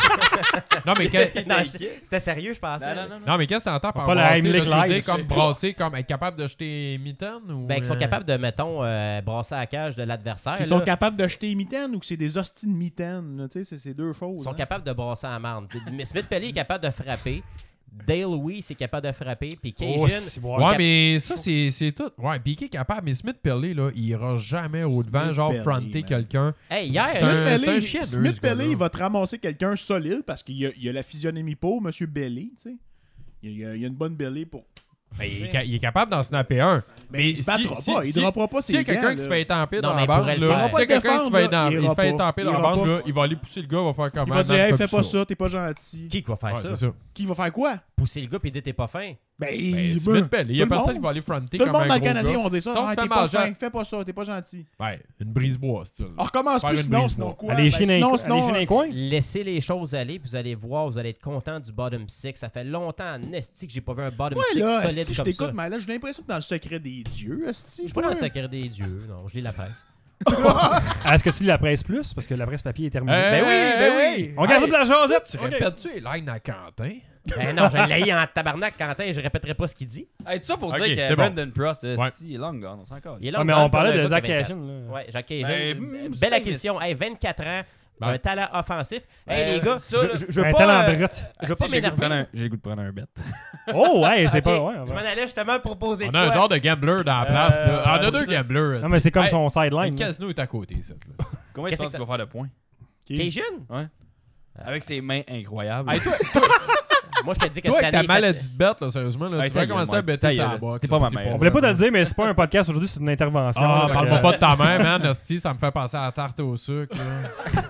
six? Non, mais Non, c'était sérieux, je pensais. non, mais qu'est-ce que t'entends par faire la brasser? Heimlich Je veux dire, live, comme c'est- brasser, comme être capable de jeter mitaine? Ou, Ben, qu'ils sont capables de, mettons, brasser à la cage de l'adversaire. Ils sont là. capables de jeter les mitaines ou que c'est des hosties de mitaines. Là, tu sais, c'est deux choses. Ils sont hein. capables de brasser à la marde. Mais Smith Pelly est capable de frapper. Dale Louis est capable de frapper. Puis Cajun. Oh, c'est bon. Ouais, mais ça, c'est tout. Ouais, Piqué est capable, mais Smith Pelly, là, il ira jamais au-devant, Smith genre Pelly, fronter man. quelqu'un. Hey, hier, C'est là, un- Smith Pelly, chieneux, Smith ce gars-là. Pelly, il va te ramasser quelqu'un solide parce qu'il y a la physionomie pour M. Belly. Tu sais. Il y a une bonne belly pour. Ben, il est capable d'en snapper un. Mais il se battra pas. Il droppera pas S'il y a ses quelqu'un gants, qui se là. fait étamper Non, dans mais la il bande, pourrait le là, faire. s'il y a quelqu'un qui se fait, Il ira il se fait pas. étamper dans Il la ira bande, pas. là, il va aller pousser le gars, il va faire comment? Il va dire, Man, hey, fais fais pas ça, t'es pas gentil. qui va faire Ouais, ça? c'est ça. Qui va faire quoi? Pousser le gars et dire t'es pas fin. Ben, Ben, Smith Pelly, il y a tout le personne monde. qui va aller fronter Tout le comme monde un dans le gros Canadien gars. vont dire ça. Si on Ah, se t'es fait pas manger- fin, fais pas ça, t'es pas gentil. Ouais, une brise-bois, style. On recommence Faire plus, une sinon brise-bois. quoi? Allez Ben, chier sinon, dans les coins. Laissez les choses aller, puis vous allez voir, vous allez être content du bottom 6. Ça fait longtemps en esti que j'ai pas vu un bottom Ouais, 6 là, solide si je comme t'écoute, ça. mais là, j'ai l'impression que dans le secret des dieux, esti. Je suis pas dans le secret des dieux, non, je lis la presse. Est-ce que tu lis la presse plus? Parce que la presse papier est terminée. Ben oui, ben oui. On garde ça pour la jasette. Tu Ok. répètes-tu les lines à Quentin? Ben non, je l'ai en tabarnak, Quentin, et je répéterai pas ce qu'il dit. Hey, tout ça pour Ok, dire c'est que bon. Brandon Prost, Ouais. il est long gone, on s'en encore. Il est Ah, long mais gone on parlait pour de le Zach gars qui a Cashin. 24. Ouais, Jacques Cajun. Ben, Belle c'est- acquisition. Hey, 24 ans. Ben, Un talent offensif. Ben, Hey, les gars, ça, là, je veux Un pas... talent brut. je veux pas J'ai le goût de prendre m'énerver. un- j'ai le goût de prendre un bet. Oh, ouais, c'est Ok, pas... Ouais, je m'en allais justement proposer On de a un quoi. genre de gambler dans la place. Là. Ah, on a deux gamblers. Non, mais c'est comme Hey, son Le sideline. là. casino est à côté, ça. Là. Combien tu Qu'est-ce penses que qu'il va faire de points? Cajun? Ouais. Avec ses mains incroyables. Hey, toi, Moi, je te dis que toi, cette avec ta année... maladie de bête, là, sérieusement, là, Hey, tu vas ta commencer gueule, à bêter ta sa gueule, box. c'était pas ma c'est mère. On voulait pas te le dire, mais c'est pas un podcast aujourd'hui, c'est une intervention. Ah, Fait que- parle-moi pas de ta mère, man. Hostie, ça me fait penser à la tarte au sucre. Là.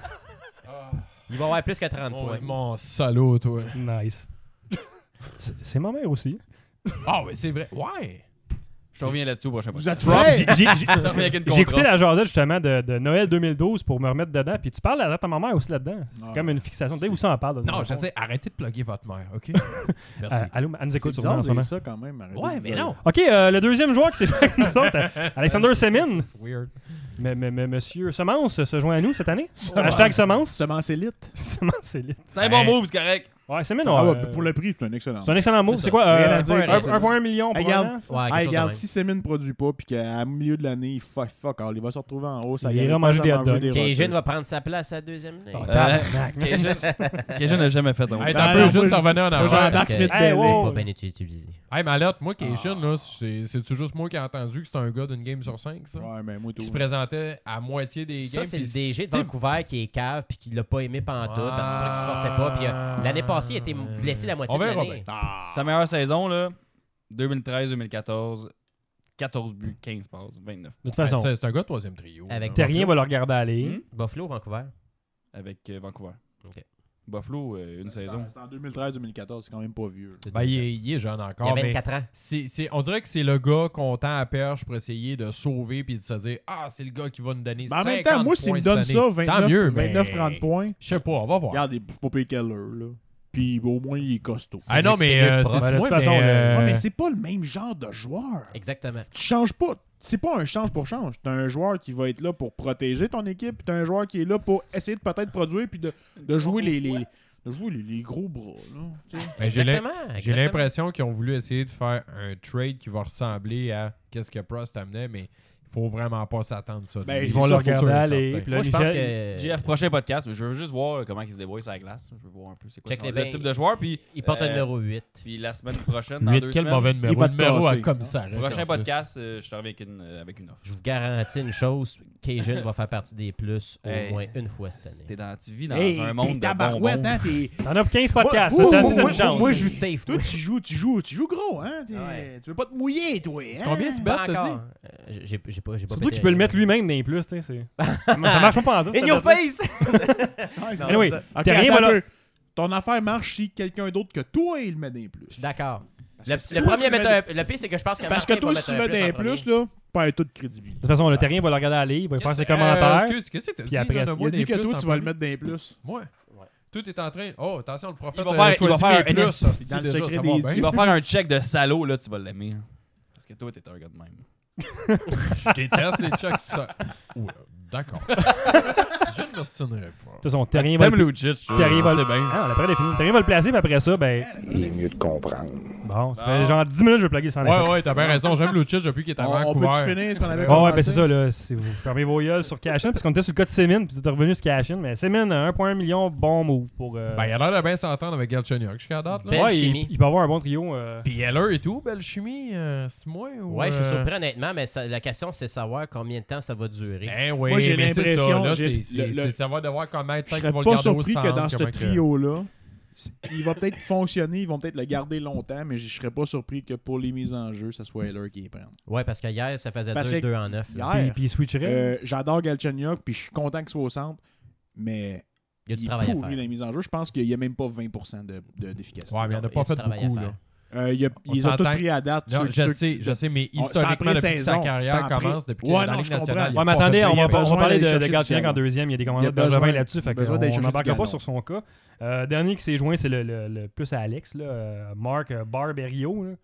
Il va avoir plus que 30 points. Mon salaud, toi. Nice. C'est ma mère aussi. Ah, oui, c'est vrai. Ouais. Je te reviens là-dessus au prochain Vous podcast. êtes prêts? J'ai- Je te reviens avec une J'ai écouté contre-offre. la jasette justement de Noël 2012 pour me remettre dedans. Puis tu parles de la date à ma mère aussi là-dedans. C'est Ah. comme une fixation. Dès où ça en parle. Non, je sais. Arrêtez de plugger votre mère, OK? Merci. Allô, elle nous écoute C'est sûrement en bizarre ce de moment. dire ça quand même. arrêtez Ouais, de mais dire. non. OK, le deuxième joueur qui s'est joué avec nous autres, Alexander Semin. C'est weird. Mais Monsieur Semence se joint à nous cette année. Semence. Hashtag Semence. Semence élite. Semence élite. C'est un bon move, c'est correct. Ouais, Semin, Ah ouais, ouais, pour le prix, c'est un excellent. c'est un excellent move. C'est C'est ça, quoi? c'est rien à dire, 1,1 million pour Regarde. un an, ça? Ouais, quelque Hey, chose de regarde, même. si Semin ne produit pas puis qu'à milieu de l'année, il fuck all, il va se retrouver en haut. Ça Il ira gagne manger pas, des ça hot va manger dogs. des Cajun roteux. va prendre sa place à la deuxième année. Oh, tabarnak. Cajun n'a jamais fait un Hey, Ben t'as non, peu moi, juste je- revenir en Moi, avant. j'embarque parce que- Smith Hey, Bailey. wow. Pas bien utilisé. Hey, Mallette, moi, Cajun, là, c'est-tu juste moi qui ai entendu que c'était un gars d'une game sur 5, ça? Ouais, mais moi, tout. Qui se présentait à moitié des Ça, games. c'est le puis DG de t'sais- Vancouver qui est cave puis qui l'a pas aimé pantoute parce qu'il trouvait qu'il se forçait pas. Puis l'année passée, il a été blessé la moitié On de verra l'année. Ah. Sa meilleure saison, là, 2013-2014, 14 buts, 15 passes, 29 De toute Ben, façon, c'est un gars de troisième trio. Avec là. Terrien va le regarder aller. Buffalo, Vancouver. avec Vancouver. Ok. Buffalo, une saison. C'est en 2013-2014, c'est quand même pas vieux. Ben, il est jeune Il encore. y a mais 24 ans. on dirait que c'est le gars qu'on tend à perche pour essayer de sauver puis de se dire ah, c'est le gars qui va nous donner Mais en 50 même temps, moi, s'il points me donne cette ça, année. Tant mieux, 29-30 points, Je sais pas, on va voir. regarde, c'est pas payé Keller, là. Puis au moins, il est costaud. Ah non, mieux mais que c'est Ben, de moi, toute façon, mais, Ouais, mais c'est pas le même genre de joueur. Exactement. Tu changes pas. C'est pas un change pour change. T'as un joueur qui va être là pour protéger ton équipe, puis t'as un joueur qui est là pour essayer de peut-être produire puis de jouer les gros bras. Là, tu sais. ben, Exactement. j'ai l'impression qu'ils ont voulu essayer de faire un trade qui va ressembler à qu'est-ce que Prost amenait, mais il faut vraiment pas s'attendre ça. de Ben, lui. Ils c'est vont ça, le c'est regarder sûr et aller. certain. Puis là, Moi, je pense Michel, que. JF, prochain podcast, je veux juste voir comment il se débrouille sur la glace. Je veux voir un peu c'est quoi Check son- les le bains. type de joueur. Puis, Il porte le numéro 8. puis la semaine prochaine, dans 8, 2 quel semaines, mauvais il numéro. va te Numéro à casser, commissaire. prochain podcast, je te reviens avec une offre. Je vous garantis une chose, Cajun va faire partie des plus au Hey. moins une fois cette année. Tu vis dans Hey, un t'es monde de tabarouette, bonbons. hein, t'es... t'en as 15 podcasts. Moi, T'as moi, une moi, chance. Moi, je suis safe. Toi, moi. tu joues gros, hein? Tu veux pas te mouiller, toi, hein? Combien tu Pas bets, t'as dit? encore. J'ai pas Surtout pété qu'il peut le rien. mettre lui-même dans les plus. Tu sais, ça marche pas en tout. In your face! Anyway, Ok, Terrien attends va un là. peu. Ton affaire marche si quelqu'un d'autre que toi, il le met des plus. D'accord. Parce que Le toi, premier tu mets mettre le pire, c'est que je pense que Parce que Martin toi, va si tu mettre mets un des plus en plus, là, pas toute crédibilité. De toute façon, le Terrien va le regarder aller. Il va faire ses commentaires. Excuse, qu'est-ce que t'as Puis dit? après, là, il donne-moi Il a dit des que plus toi, en tu vas le premier. mettre des plus. Ouais. Tout est en train. Oh, attention, le prophète Il va faire un mes plus. NS. Ça, c'est Dans le déjà, secret ça des va dieux. bien. Il va faire un check de salaud, là, tu vas l'aimer. hein. Parce que toi, t'es un gars de même. Je déteste les checks ça. Ouh, d'accord. Je ne m'obstinerai pas. De toute façon, Terrien va T'aimes le Lucic, Terrien va c'est le... bien. Ah, on a pas défini. Terrien va le placer, puis après ça, ben. Il est mieux de comprendre. Bon, ça Ah. fait genre 10 minutes que je vais plugger sans Ouais, t'as bien raison. J'aime Lucic depuis qu'il est à On peut-tu Vancouver. finir ce qu'on avait Ouais, commencé? ben c'est ça, là. Si vous fermez vos gueules sur Cashin, parce qu'on était sur le cas de Semin, puis vous êtes revenu sur Cashin. Mais Semin, 1,1 million, bon move pour. Ben, il a l'air de bien s'entendre avec Galchenyuk jusqu'à date. Là. Belle ouais, chimie. il peut avoir un bon trio. Puis Heller et tout, belle chimie, c'est moi ou. Ouais, je suis surpris honnêtement, mais la question c'est savoir combien de temps ça va durer. Eh oui, Moi, j'ai mais c'est ça. l'impression, Là, j'ai- c'est savoir de voir combien de temps Je qu'ils serais vont le pas garder au surpris centre. que dans ce comment que- trio-là, il va peut-être fonctionner, ils vont peut-être le garder longtemps, mais je serais pas surpris que pour les mises en jeu, ça soit Heller qui les prenne. Ouais, parce que hier, ça faisait Parce dur que 2 en 9. hier, Puis il switcherait. J'adore Galchenyuk, puis je suis content qu'il soit au centre, mais Il y a du il est travail à pourri faire. dans les mises en jeu. Je pense qu'il n'y a même pas 20% d'efficacité. Ouais, mais il en a Il y a pas du fait travail à beaucoup, faire. là. Il On les a tous s'entend- pris à date. Non, je sais, mais historiquement, depuis que sa carrière commence, depuis qu'il est dans la Ligue nationale. Ouais, mais attendez, on va besoin parler d'aller de chercher Galchenyuk du en galon. deuxième. Il y a des Il commandants a de Bergevin besoin- là-dessus. Fait besoin d'aller qu'on chercher n'embarquera du pas galon. sur son cas. Dernier qui s'est joint, c'est le plus à Alex, là, Marc Barberio. Là.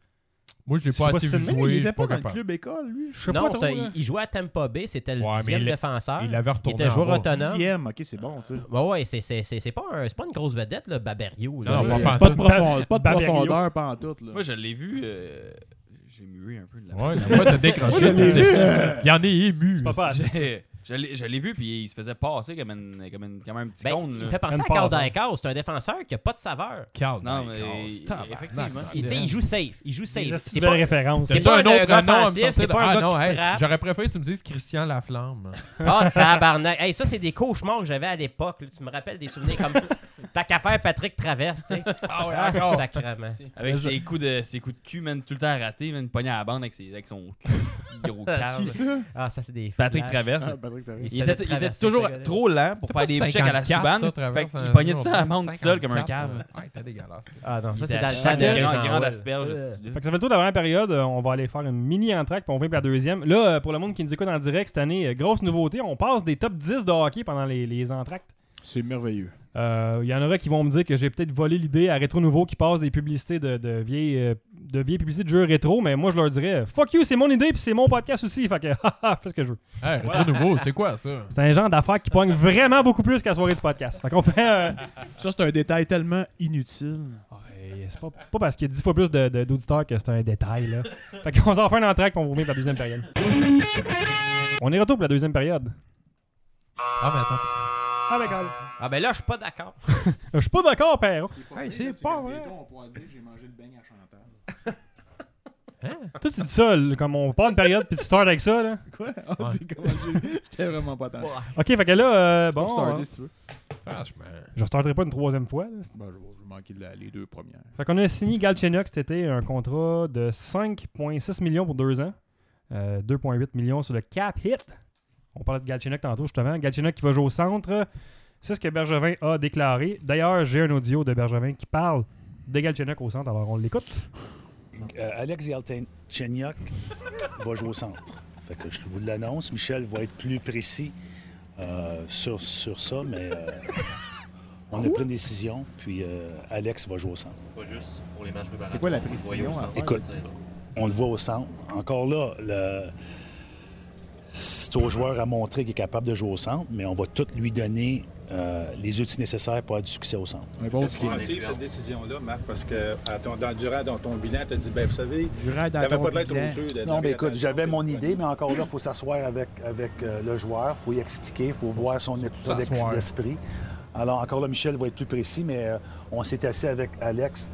Moi, je n'ai pas assez vu Il jouer. était pas dans le capable. club école, lui. Je sais Non, pas trop. là. il jouait à Tampa Bay, c'était le Ouais, mais 10e défenseur. Il avait Il retourné était joueur en bas. autonome. 10e, ok, c'est bon, tu sais. Ouais, c'est pas une grosse vedette, là, Barberio. Là. Non, pas Pas de, pantoute. pas de Barberio. profondeur, pas en tout. Là. Moi, je l'ai vu. J'ai mué un peu de la Ouais, la voix t'a décroché. Moi, je l'ai vu, Il en est ému. pas pas aussi. Je l'ai vu, puis il se faisait passer comme un petit Ben, cône. il là. me fait penser Même à Carl pas, Dykhouse. C'est un défenseur qui a pas de saveur. Carl Non, Dykhouse, mais tabarnak. effectivement. Tu sais, il joue safe. Il joue safe. C'est C'est belle pas référence. c'est C'est pas un un autre gars nom à me offensif, c'est sortir. pas un Ah gars non, qui hey, frappe. j'aurais préféré que tu me dises Christian Laflamme. Ah, tabarnak. Hey, ça, c'est des cauchemars que j'avais à l'époque. là. Tu me rappelles des souvenirs comme t'as qu'à faire Patrick Traverse, tu sais. Ah ouais, Ah, sacrément. Avec ses coups de cul, man, tout le temps raté, man, pogné à la bande avec son gros câble. Qui ça? Ah, ça, c'est des. Patrick flashs. Traverse. Ah, Patrick Travis. Il se Il faisait était traverser, toujours ce gars-là. trop lent pour faire des checks à la Subban. Fait qu'il pognait tout le temps à la bande tout seul comme un cave. Ouais, t'es dégueulasse. Ah non, ça, Il c'est était dans à le temps chaque de Régent grande Hall. asperge. ce Fait que ça fait le tour de la première période. On va aller faire une mini entracte puis on vient pour la deuxième. Là, pour le monde qui nous écoute en direct cette année, grosse nouveauté. On passe des top 10 de hockey pendant les entractes. C'est merveilleux. Il y en aura qui vont me dire que j'ai peut-être volé l'idée à Rétro Nouveau qui passe des publicités de vieilles publicités de jeux rétro, mais moi je leur dirais fuck you, c'est mon idée puis c'est mon podcast aussi. Fait que fais ce que je veux. Hey, Rétro Nouveau, c'est quoi ça? C'est un genre d'affaire qui pogne vraiment beaucoup plus qu'à la soirée du podcast. Fait qu'on fait. Ça, c'est un détail tellement inutile. Ouais, c'est pas parce qu'il y a 10 fois plus d'auditeurs que c'est un détail là. Fait qu'on s'en fait un entracte puis on vous remet pour la deuxième période. On est retour pour la deuxième période. Ah, mais attends. Ah ben, Carl. Ah ben là, je suis pas d'accord. Je suis pas d'accord, père. Hey, c'est pas vrai. On pourrait dire que j'ai mangé le beigne à Chantal. Toi, tu dis ça, comme on part une période puis tu starts avec ça, là. Quoi? Ah, c'est comment j'étais vraiment pas tant. Ok, fait que là, Bon, bon, starter, si tu veux. Franchement. je starterai pas une troisième fois. Là. Ben, je vais manquer les deux premières. Fait qu'on a signé Galchenyuk cet été, un contrat de 5,6 millions pour 2 ans. 2,8 millions sur le cap hit. On parlait de Galchenyuk tantôt, justement. Galchenyuk qui va jouer au centre. C'est ce que Bergevin a déclaré. D'ailleurs, j'ai un audio de Bergevin qui parle de Galchenyuk au centre, alors on l'écoute. Alex Galchenyuk va jouer au centre. Fait que je vous l'annonce. Michel va être plus précis sur ça, mais on a pris une décision, puis Alex va jouer au centre. Pas juste pour les matchs préparatoires. C'est quoi la précision à faire? Écoute, on le voit au centre. Encore là, c'est au joueur à montrer qu'il est capable de jouer au centre, mais on va tout lui donner les outils nécessaires pour avoir du succès au centre. Un bon Qu'est-ce qui skill. motive cette décision-là, Marc? Parce que durant dans ton bilan, tu as dit, vous savez, Durant dans t'avais ton pas de lettre bilan. aux yeux. Non, mais écoute, j'avais mon idée, mais encore là, il faut s'asseoir avec le joueur, il faut y expliquer, il faut voir son état d'esprit. Alors, encore là, Michel va être plus précis, mais on s'est assis avec Alex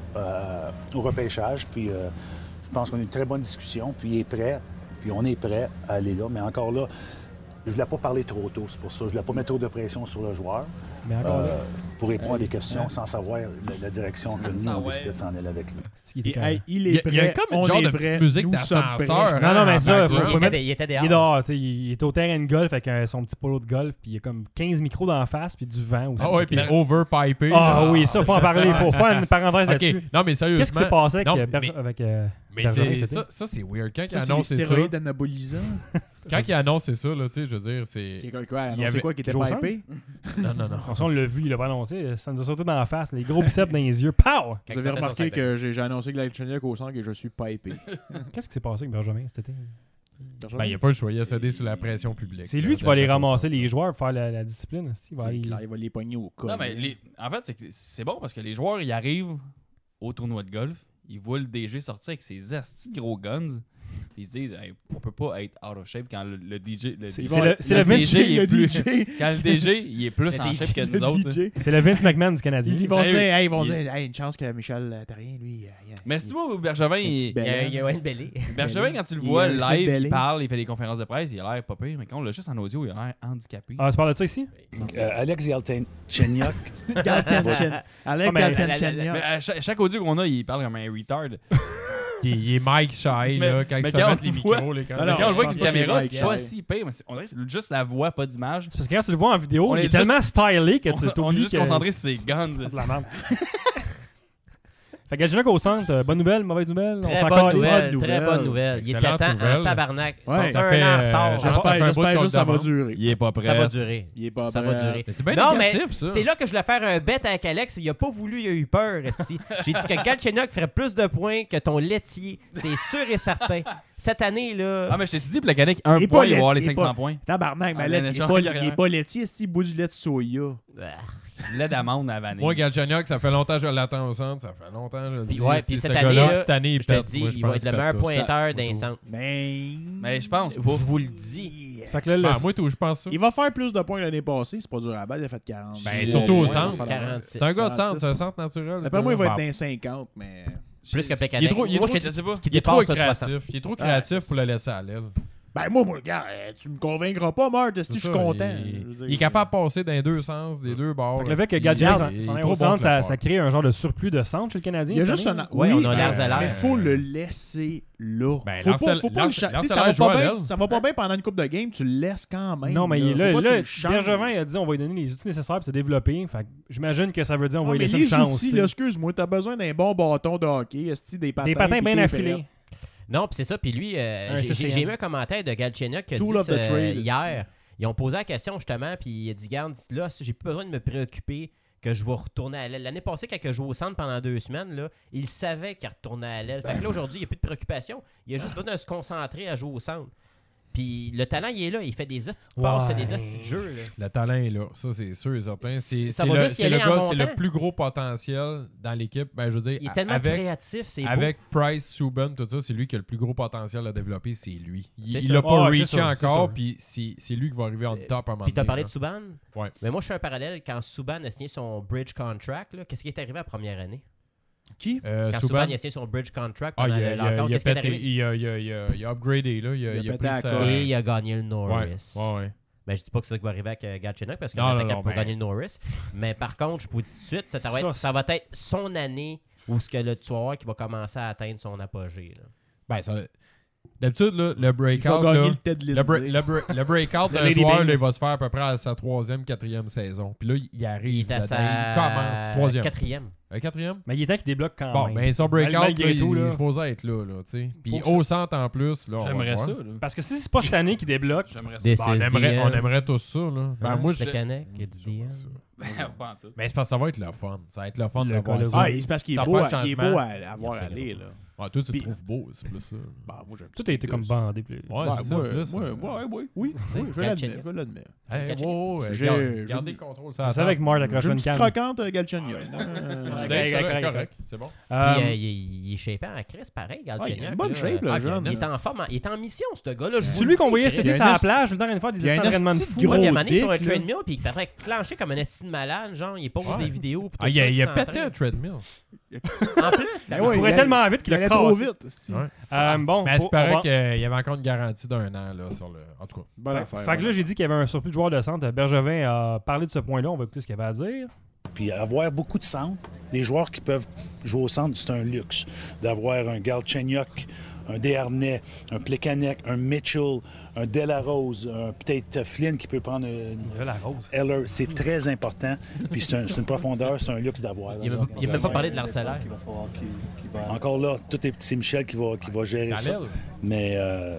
au repêchage, puis je pense qu'on a eu une très bonne discussion, puis il est prêt, puis on est prêt à aller là, mais encore là, je ne voulais pas parler trop tôt, c'est pour ça. Je ne voulais pas mettre trop de pression sur le joueur Mais encore là, pour répondre à des questions sans savoir la direction que nous, on décidait de s'en aller avec lui. c'est qu'il était Et, hey, il Il y est a- prêt. il y a comme une on genre est de prêt, petite musique nous sommes d'ascenseur. prêts. Non, non, mais en ça, background. faut mettre- Il était il est dehors. dehors, tu sais, il est au terrain de golf avec son petit polo de golf, puis il y a comme 15 micros d'en face, puis du vent aussi. Ah ouais, puis overpipé. Ah là. oui, ça, faut en parler. Faut faire une parenthèse Ok, là-dessus. non, mais sérieusement. Qu'est-ce qui s'est passé avec, Non, avec mais Bergevin c'est cet été? ça, c'est weird. Quand il Ça, a c'est les annoncé ça, stéroïdes anabolisants. quand il a annoncé ça, là, tu sais, je veux dire, c'est. Quoi, Il y avait- quoi qui était Joe pipé? Non, non, non. On sait, on l'a vu, il l'a pas annoncé. Ça nous a sauté dans la face. Les gros biceps dans les yeux. Pow! Vous avez remarqué que j'ai annoncé que Galchenyuk au centre et je suis pipé. Qu'est-ce qui s'est passé avec Bergevin cet été? Ben, il n'y a pas le choix. Il a cédé sous la pression publique. C'est lui qui va aller ramasser les joueurs pour faire la discipline. Il va C'est aller- clair, il va les pogner au col. Non, mais en fait, c'est bon parce que les joueurs, ils arrivent au tournoi de golf, ils voient le DG sortir avec ses astis de gros guns, puis ils se disent, hey, on peut pas être out of shape quand le DJ. C'est Ils vont- le- c'est le Vince- DG, il est le plus. DJ. Quand le DG, il est plus en shape que nous autres. hein. DJ. C'est le Vince McMahon du Canadien. Ils vont Sérieux, dire, hey, ils vont il- dire, hey, une chance que Michel Therrien, lui. Mais si tu vois, Bergevin, Il y a une belle. Bergevin, quand tu le il vois a un slick live, belly. il parle, il fait des conférences de presse, il a l'air pas pire, mais quand on l'a juste en audio, il a l'air handicapé. Ah, tu parles de ça ici? Alex Galchenyuk, Galchenyuk. Alex Ah, mais- Galchenyuk. Mais à chaque audio qu'on a, il parle comme un retard. Il est Mike Shy, là, quand il mais se fait quand mettre on les le voit- micros. Les Non, Mais non, quand on le voit je avec une pense pas qu'il est caméra, Mike c'est pas Shy. si pire, mais on dirait que c'est juste la voix, pas d'image. C'est parce que quand tu le vois en vidéo, On il est est tellement stylé que tu On est t'oublies juste que... concentré sur ses guns. C'est de la merde. Fait que Galchenyuk au centre, bonne nouvelle, mauvaise nouvelle? Très bonne nouvelle. Il était Excellente temps nouvelle. en tabarnak. Ouais. Ils sont un an en retard. J'espère juste que ça va d'avance. durer. Il est pas prêt. Ça va durer. Il est pas Ça prêt. va durer. Mais c'est bien Non, négatif, mais ça. c'est là que je voulais faire un bet avec Alex. Il a pas voulu, il a eu peur, esti. J'ai dit que Galchenyuk ferait plus de points que ton laitier. C'est sûr et certain. Cette année, là... Ah, mais je t'ai dit, Plekanec, un Il est point, pas il va avoir les il est 500 pas- points. Tabarnak, mais Ah, Alec, mais il est pas laitier, il boit du lait de soya. Lait d'amande à vanille. Moi, Galchenyuk, ça fait longtemps que je l'attends au centre. Ça fait longtemps que je le dis. Puis ouais, C'est puis ce cette gars-là, année, là, cette année, il je te pète. dis, Moi, je il va pense être le qu'il meilleur pète tous. pointeur d'un centre. Mais je pense Je pas. vous le dis. Fait que là, le... Ben, moi, tout, je pense ça. Il va faire plus de points que l'année passée, c'est pas dur à la balle, il a fait 40. Ben, surtout au Ouais, centre. il va faire 46. C'est un gars de centre, 46. c'est un centre naturel. D'après moi, il va être Ben, dans les 50, mais... Plus que Il est Plekanec. trop, il est Moi, trop- je te dis sais pas. qui il est trop dépasse le 60. créatif. Il est trop créatif pour le laisser à l'aile. Ben moi, gars, tu me convaincras pas, Mart, si je suis ça, content. Il, Je veux dire, il est capable de passer dans les deux sens, des deux bords. Fait que le fait que Il- Galchenyuk il est s'en est trop au bon centre, pour le ça faire. crée un genre de surplus de centre chez le Canadien. Il y a cette juste année. un... Ouais, oui, on a l'air zélaire. mais faut le laisser là. Ben, Faut Lancel- pas le Lancel- tu sais, ça Lancel va joue à pas bien. l'aile. Ça va pas bien pendant une coupe de game, tu le laisses quand même. Non, mais il est Faut là. pas que tu Là, le changes. Bergevin a dit on va lui donner les outils nécessaires pour se développer. Fait que j'imagine que ça veut dire on Non, va lui mais laisser les une chance. outils, tu sais. là, excuse-moi, t'as besoin d'un bon bâton de hockey, esti, des patins. Des patins puis bien des affilés. palettes. Non, puis c'est ça. Puis lui, j'ai CCM. j'ai mis un commentaire de Galchenyuk qui a dit Tool of the trade, hier. Ils ont posé la question justement, puis il a dit garde, là, j'ai plus besoin de me préoccuper que je vais retourner à l'aile. L'année passée, quand il a joué au centre pendant 2 semaines, là, il savait qu'il retournait à l'aile. Fait que là, aujourd'hui, il n'y a plus de préoccupation. Il a juste besoin de se concentrer à jouer au centre. Puis le talent, il est là. Il fait des hosties de passes, il fait des hosties de jeux. Là. Le talent est là, ça c'est sûr et certain. C'est Ça va le, juste y c'est le aller en gars, c'est le montant. plus gros potentiel dans l'équipe. Ben, je veux dire, Il est tellement avec, créatif, c'est beau. avec Price, Subban, tout ça, c'est lui qui a le plus gros potentiel à développer, c'est lui. C'est Il ça. l'a pas Ouais, c'est reaché sûr, c'est encore, sûr. puis c'est lui qui va arriver en top à un moment Puis tu as donné, parlé là. de Subban. Ouais. Mais moi, je fais un parallèle. Quand Subban a signé son bridge contract, là, qu'est-ce qui est arrivé la première année? Qui? Quand Subban, Subban a signé son bridge contract ah, pendant il le lockout, a qu'est-ce qui est pété, arrivé? il a upgradé, là. Il Il a a pété pris à sa... coche. Et il a gagné le Ouais, Norris. ouais. Ben, je dis pas que c'est ça qui va arriver avec Galchenyuk parce qu'il Non, a un non, attaquant non, pour ben- gagner le Norris. Mais par contre, je vous dis tout de suite, ça va être son année où ce que le tueur qui va commencer à atteindre son apogée. Là. Ben, ça... D'habitude, là, le Il va breakout, gagner là, le Ted le, Lindsay. le breakout Le d'un Lady joueur, Bing. là, il va se faire à peu près à sa 3e, 4e saison. Puis là, il arrive, Il est à là-dedans, sa il commence, 3e. 4e. 4e? Mais il est temps qu'il débloque quand Bon, même. ben son breakout, Malgré là, tout, il là. est supposé être là, tu sais. Puis Faut que au centre en plus, là, on va J'aimerais voir. ça. Là. Parce que si c'est pas cette année qu'il débloque, J'aimerais ça. This Ben, is on the aimerait tous ça, là. Ben, Hein? moi, je... Plekanec, it's the end. Pas en tout. Mais c'est parce que ça va être le fun. Ça va être le fun de Le voir gars, ça. Ah, c'est parce qu'il Ça est va beau, faire le il est changement. beau à voir C'est aller, là. Ouais, toi, tu Puis- le trouves beau, c'est plus ça. Bah, moi, j'aime tout a été comme bandé. Plus. Ouais, Ouais, c'est ça, moi, plus. oui, je l'admets, je l'admets. Hey, Galchenyuk. wow, J'ai- gardez le contrôle. Je savais que Mark accroche J'ai une une petite canne. croquante Galchenyuk. Ouais, correct. C'est bon. Puis il est shapé en Chris, pareil, Ah, il a Galchenyuk. une bonne là. shape, le Ah, jeune. Il est en forme, il est en mission, ce gars-là. je vous C'est le lui qu'on dis, voyait Chris. cet été Il y sur a la un plage, tout le temps en train de faire il y a des un entraînements de esti de fou. gros Ouais, puis à un moment donné, sur un dick, là. treadmill, puis il est en train de clencher comme un esti de malade. Genre, il pose des vidéos. puis tout Ah, il a ça, pété un s'entraîne. treadmill. En plus, Ben ouais, Il courait tellement vite qu'il il a allait trop cassé. vite. si. Ouais. Bon, Mais il on paraît va- qu'il y avait encore une garantie d'un an, là, sur le... En tout cas. Bonne affaire. Fait que là, j'ai dit qu'il y avait un surplus de joueurs de centre. Bergevin a parlé de ce point-là. On va écouter ce qu'il avait à dire. Puis avoir beaucoup de centres, des joueurs qui peuvent jouer au centre, c'est un luxe. D'avoir un Galchenyuk, un Desharnais, un Plekanec, un Mitchell, un Delarose, peut-être Flynn qui peut prendre Là, la rose. Heller, c'est très important. Puis c'est une profondeur, c'est un luxe d'avoir. il n'a même pas parlé de l'arcellaire. Encore là, c'est Michel qui va gérer ça. Allez, Mais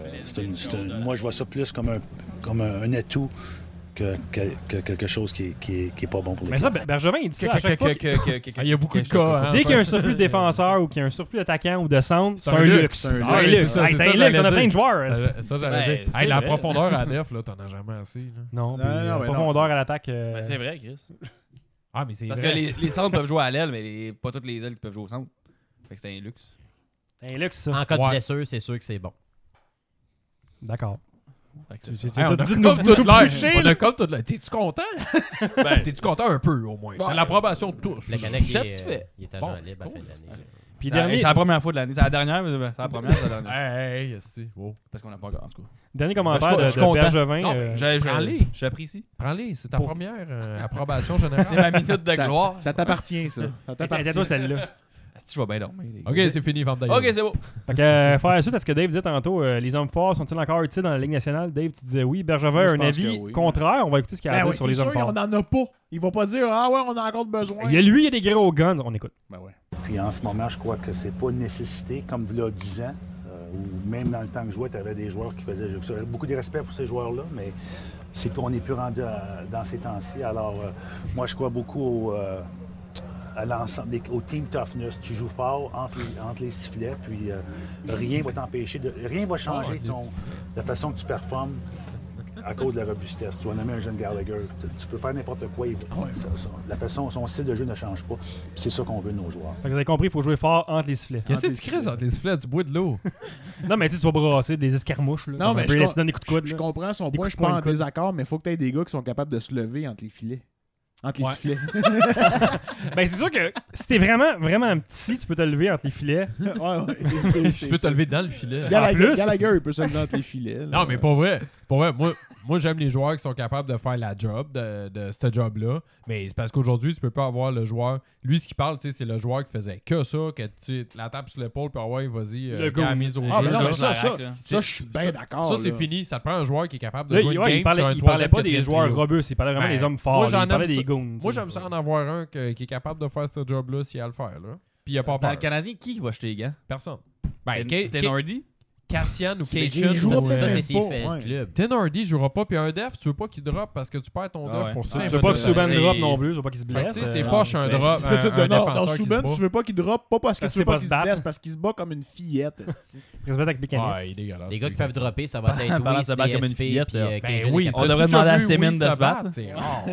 moi, je vois ça plus comme un atout que quelque chose qui est pas bon pour les Mais ça, Bergevin, il dit ça à chaque fois. il y a beaucoup de cas, hein. Dès qu'il y a un surplus de défenseur ou qu'il y a un surplus d'attaquant ou de centre, c'est un luxe. c'est un C'est un luxe. luxe. C'est ça, Hey, c'est t'as ça, un luxe, j'allais on a plein dire. de joueurs. Ça, j'allais Ouais, dire. c'est Hey, la vrai. profondeur à nef, là, t'en as jamais assez. Là. Non, puis Non, non, mais profondeur non, à l'attaque. Ben, c'est vrai, Chris. Ah, mais c'est Parce vrai. que les centres peuvent jouer à l'aile, mais pas toutes les ailes qui peuvent jouer au centre. Fait que c'est un luxe. C'est un luxe, ça. En cas de Ouais. blessure, c'est sûr que c'est bon. D'accord. Fait que C'est- c'est c'est- Hey, on a t'as tout comme nous tout l'air. bouché, On là. a comme tout l'air. T'es-tu content? T'es-tu content un peu, au moins? T'as l'approbation de tous. Le Canec, satisfait. il est agent Bon, libre à la cool. fin de l'année. Puis C'est dernier, la première fois de l'année. C'est la dernière, mais c'est la première, c'est la dernière. Hey, c'est wow. Parce qu'on n'a pas encore, en tout cas. dernier commentaire je suis de content. Bergevin. Non, prends-les. J'apprécie. Prends-les, c'est ta Pour- première approbation générale. C'est ma minute de Ça- gloire. Ça t'appartient, ça. Ça t'appartient. Aide-toi celle-là. Si je vais bien dormir. Ok, c'est fini, vente d'ailleurs. Ok, c'est beau. Fait que, faire la suite à ce que Dave disait tantôt, les hommes forts sont-ils encore utiles dans la Ligue nationale? Dave, tu disais oui. Bergevin a un avis contraire. On va écouter ce qu'il a à dire sur les hommes forts. On n'en a pas. Il va pas dire, ah ouais, on a encore besoin. Il y a des gros guns. On écoute. Ben ouais. Puis en ce moment, je crois que c'est pas une nécessité, comme il y a 10 ans, ou même dans le temps que je jouais, tu avais des joueurs qui faisaient beaucoup de respect pour ces joueurs-là, mais on n'est plus rendu dans ces temps-ci. Alors, moi, je crois beaucoup à l'ensemble, au team toughness. Tu joues fort entre les sifflets, puis rien va t'empêcher, rien va changer la façon que tu performes à cause de la robustesse. Tu vas nommer un jeune Gallagher, tu peux faire n'importe quoi. La façon, son style de jeu ne change pas. C'est ça qu'on veut de nos joueurs. Fait que vous avez compris, il faut jouer fort entre les sifflets. Qu'est-ce que tu crées entre les sifflets? Tu bois de l'eau. Non, mais tu vas brasser des escarmouches. Là, non, mais tu donnes des coups de coude. Je comprends son point, je suis pas en désaccord, mais il faut que tu aies des gars qui sont capables de se lever entre les filets. Entre les sifflets. Ben, c'est sûr que si t'es vraiment, vraiment petit, tu peux te lever entre les filets. Tu peux te lever dans le filet. Gallagher, il peut se lever entre les filets. Là. Non, mais pas vrai. Moi, j'aime les joueurs qui sont capables de faire la job de ce job-là. Mais c'est parce qu'aujourd'hui, tu peux pas avoir le joueur. Lui, ce qui parle, c'est le joueur qui faisait que ça, que tu la tape sur l'épaule, puis ouais, vas-y, la mise au jeu. Ah, mais non, mais ça, je suis bien d'accord. Ça, c'est fini. Ça te prend un joueur qui est capable de jouer une game sur un il parlait pas des joueurs robustes, il parlait vraiment des hommes forts. Il parlait des goons. Moi, j'aime ça en avoir un qui est capable de faire ce job-là s'il a à le faire. Là. Puis il a pas peur. Dans le Canadien, qui va acheter les gants? Personne. Tenardi? Cassian ou Cation. Ça, c'est s'il fait le club. Tenardi jouera pas. Puis un def, tu veux pas qu'il drop parce que tu perds ton def pour ça. Tu veux pas que Subban drop non plus. Tu veux pas qu'il se blesse. C'est poche un drop. Non, Subban, tu veux pas qu'il drop. Pas parce que tu veux pas qu'il se blesse, parce qu'il se bat comme une fillette. Il se bat avec mécanique. Ah, il est dégueulasse. Les gars qui peuvent dropper, ça va être Parlant de se battre comme une fillette. Oui, on devrait demander à Semin de se battre. C'est rare.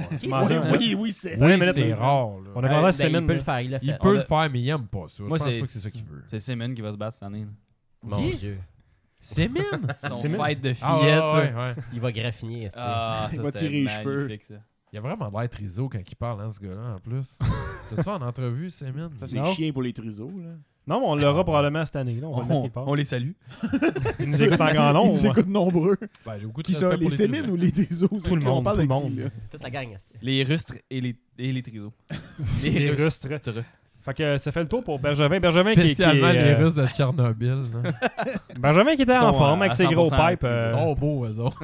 Oui, c'est rare. On a demandé à Semin. Il peut le faire. Il peut le faire, mais il aime pas ça. Je Moi, pense pas que c'est ça qu'il veut. C'est Semin qui va se battre cette année. Mon Dieu. Semin? Son fight de fillette. Ouais. Il va graffiner. Il va tirer les cheveux. Il a vraiment l'air triso quand il parle, ce gars-là, en plus. T'as ça en entrevue, Semin? Ça, c'est chiant pour les trisos, là. Non, mais on l'aura probablement cette année. Là. On les salue. Ils nous écoutent en grand nombre. Ils nous écoutent nombreux. J'ai beaucoup de Qui ça, les Sémines ou les trisos? Tout le monde. Toute la gang. Les rustres et les trisos. Les rustres. Fait que ça fait le tour pour Bergevin. Bergevin spécialement les Russes de Tchernobyl. Bergevin qui était en forme avec ses gros pipes. Ils sont beaux, eux autres.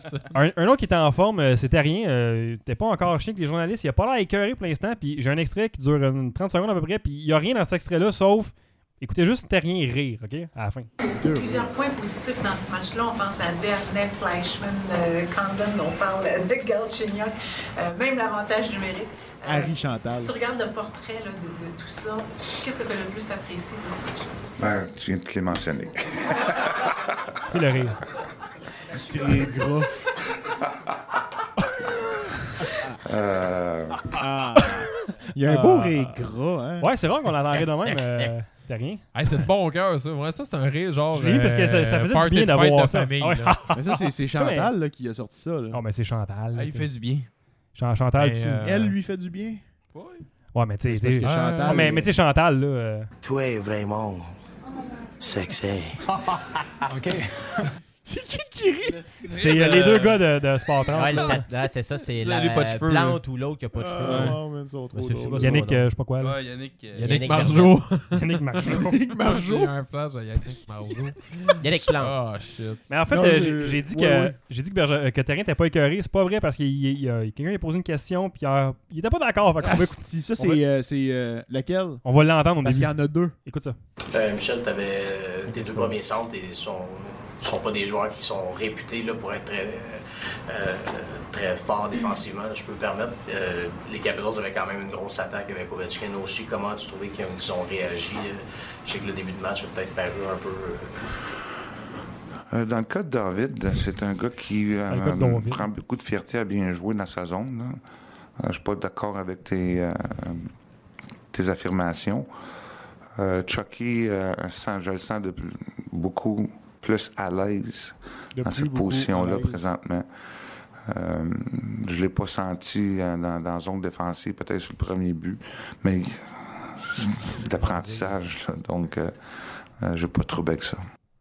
un autre qui était en forme, c'était rien. T'es pas encore chien que les journalistes. Il a pas l'air écœuré pour l'instant. Puis j'ai un extrait qui dure 30 secondes à peu près. Puis il y a rien dans cet extrait-là sauf écoutez juste Terrien rire, OK? À la fin. Plusieurs points positifs dans ce match-là. On pense à Dernay, Fleischmann, Condon, on parle de Galchenyuk, même l'avantage numérique. Harry Chantal. Si tu regardes le portrait là, de tout ça, qu'est-ce que tu as le plus apprécié de ce match-là? Tu viens de te les mentionner. C'est le rire. Petit rire gras. Il y a un beau rire gras, hein? Ouais, c'est rare qu'on l'entendrait de même. T'as rien? C'est de bon cœur, ça. Ouais, ça, c'est un rire genre. Je l'ai parce que ça faisait du bien d'avoir ça. Famille, mais ça, c'est Chantal là, qui a sorti ça. Là. Oh, mais c'est Chantal. Il fait du bien. Chantal, elle lui fait du bien. Ouais, mais tu sais. Chantal. Mais tu sais, Chantal, là. Toi es vraiment sexy. OK. C'est qui rit? C'est les deux gars de Sport 30. Ouais, c'est ça, c'est la plante ou l'autre qui a pas de cheveux. Yannick, je sais pas quoi. Ouais, Yannick Margeau. Yannick Margeau. Yannick Margeau. Il y a un flash à Yannick Margeau. Yannick Plante. Oh shit. Mais en fait, j'ai dit que Terrien n'était pas écœuré. C'est pas vrai parce que quelqu'un a posé une question puis il était pas d'accord. Ça, c'est laquelle? On va l'entendre au début. Parce qu'il y en a deux. Écoute ça. Michel, t'avais tes deux premiers centres et sont pas des joueurs qui sont réputés là, pour être très forts défensivement, là, je peux me permettre. Les Capitals avaient quand même une grosse attaque avec Ovechkin, Oshie. Comment tu trouvais qu'ils ont réagi? Je sais que le début de match a peut-être paru un peu... Dans le cas de David, c'est un gars qui prend beaucoup de fierté à bien jouer dans sa zone. Je suis pas d'accord avec tes affirmations. Chucky, je le sens beaucoup plus à l'aise dans cette position-là présentement. Je ne l'ai pas senti dans la zone défensive, peut-être sur le premier but, mais c'est d'apprentissage, donc je n'ai pas trop avec ça.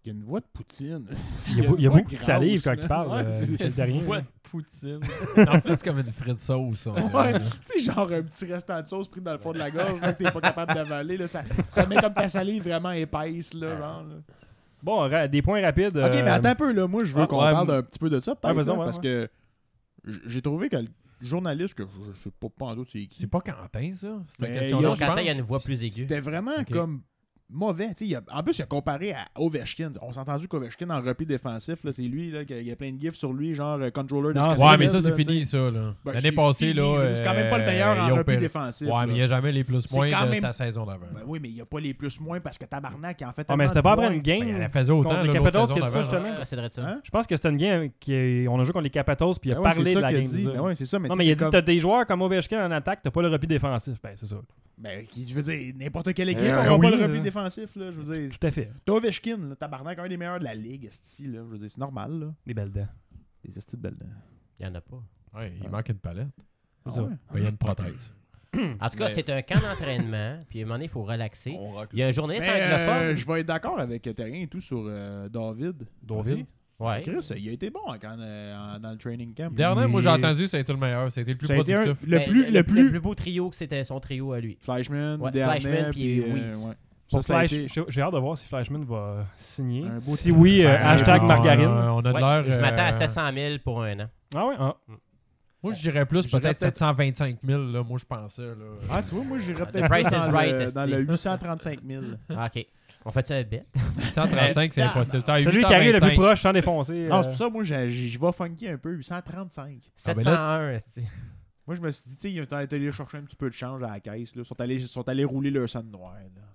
Il a une voix de poutine. Il y a beaucoup de salive quand il parle. Michel Therrien. Une voix de poutine. En plus, comme une frite sauce. Ouais, tu sais, genre un petit restant de sauce pris dans le fond de la gorge que t'es pas capable d'avaler. Là, ça met comme ta salive vraiment épaisse. Là, genre, là. Bon, des points rapides. Ok, mais attends un peu. Là, moi, je veux qu'on parle un petit peu de ça, peut-être. Parce que j'ai trouvé que le journaliste, que je sais pas en doute c'est qui. C'est pas Quentin, ça? Mais Quentin, il y a une voix plus aiguë. C'était vraiment comme mauvais. En plus, il a comparé à Ovechkin. On s'est entendu qu'Ovechkin, en repli défensif, là, c'est lui, là, il y a plein de gifs sur lui, genre controller de Scandale. Ouais, mais ça, c'est fini, ça. L'année passée, là. C'est quand même pas le meilleur en repli défensif. Ouais, mais il n'y a jamais les plus-moins de sa saison d'avant. Ben oui, mais il n'y a pas les plus-moins parce que Tabarnak, en fait. Ah, mais c'était pas après une game. Elle faisait autant, les Capitals que ça, justement. Je pense que c'était une game qu'on a joué contre les Capitals, puis il a parlé de la game. Oui, c'est ça. Non, mais il a dit t'as des joueurs comme Ovechkin en attaque, t'as pas le repli défensif. Ben, c'est ça. Ben, je veux dire, n'importe quelle équipe n'aura pas le repli défensif, là. Je veux dire. Tout à fait. T'as Ovechkin, Tabarnak, un des meilleurs de la ligue, esti, là. Je veux dire, c'est normal, là. Des belles dents. Des estis de belles dents. Il y en a pas. Ouais, il manque une palette. C'est ça. Ben, il y a une prothèse. En tout cas, c'est un camp d'entraînement, puis à un moment donné, il faut relaxer. Il y a un journaliste anglophone. Je vais être d'accord avec Terrien et tout sur David. David? Ouais. Chris, il a été bon dans le training camp. Dernier, moi j'ai entendu, ça a été le meilleur. Ça a été le plus productif. Le plus beau trio, c'était son trio à lui. Fleischmann, Fleischmann puis Weiss. J'ai hâte de voir si Fleischmann va signer. Si oui, hashtag margarine. On a de l'air. Je m'attends à 700 000 pour un an. Ah ouais? Moi, je dirais plus, peut-être 725 000, là, moi, je pensais. Là. Ah, tu vois, moi, j'irais peut-être plus dans le 835 000. Ah, OK. On fait ça un bet? 835, c'est impossible. Celui qui arrive le plus proche, sans défoncer. Non, c'est pour ça, moi, j'y vais funky un peu. 835. 701, est-ce que... Moi, je me suis dit, tu sais, ils ont allé chercher un petit peu de change à la caisse. Ils sont allés rouler leur sang noir.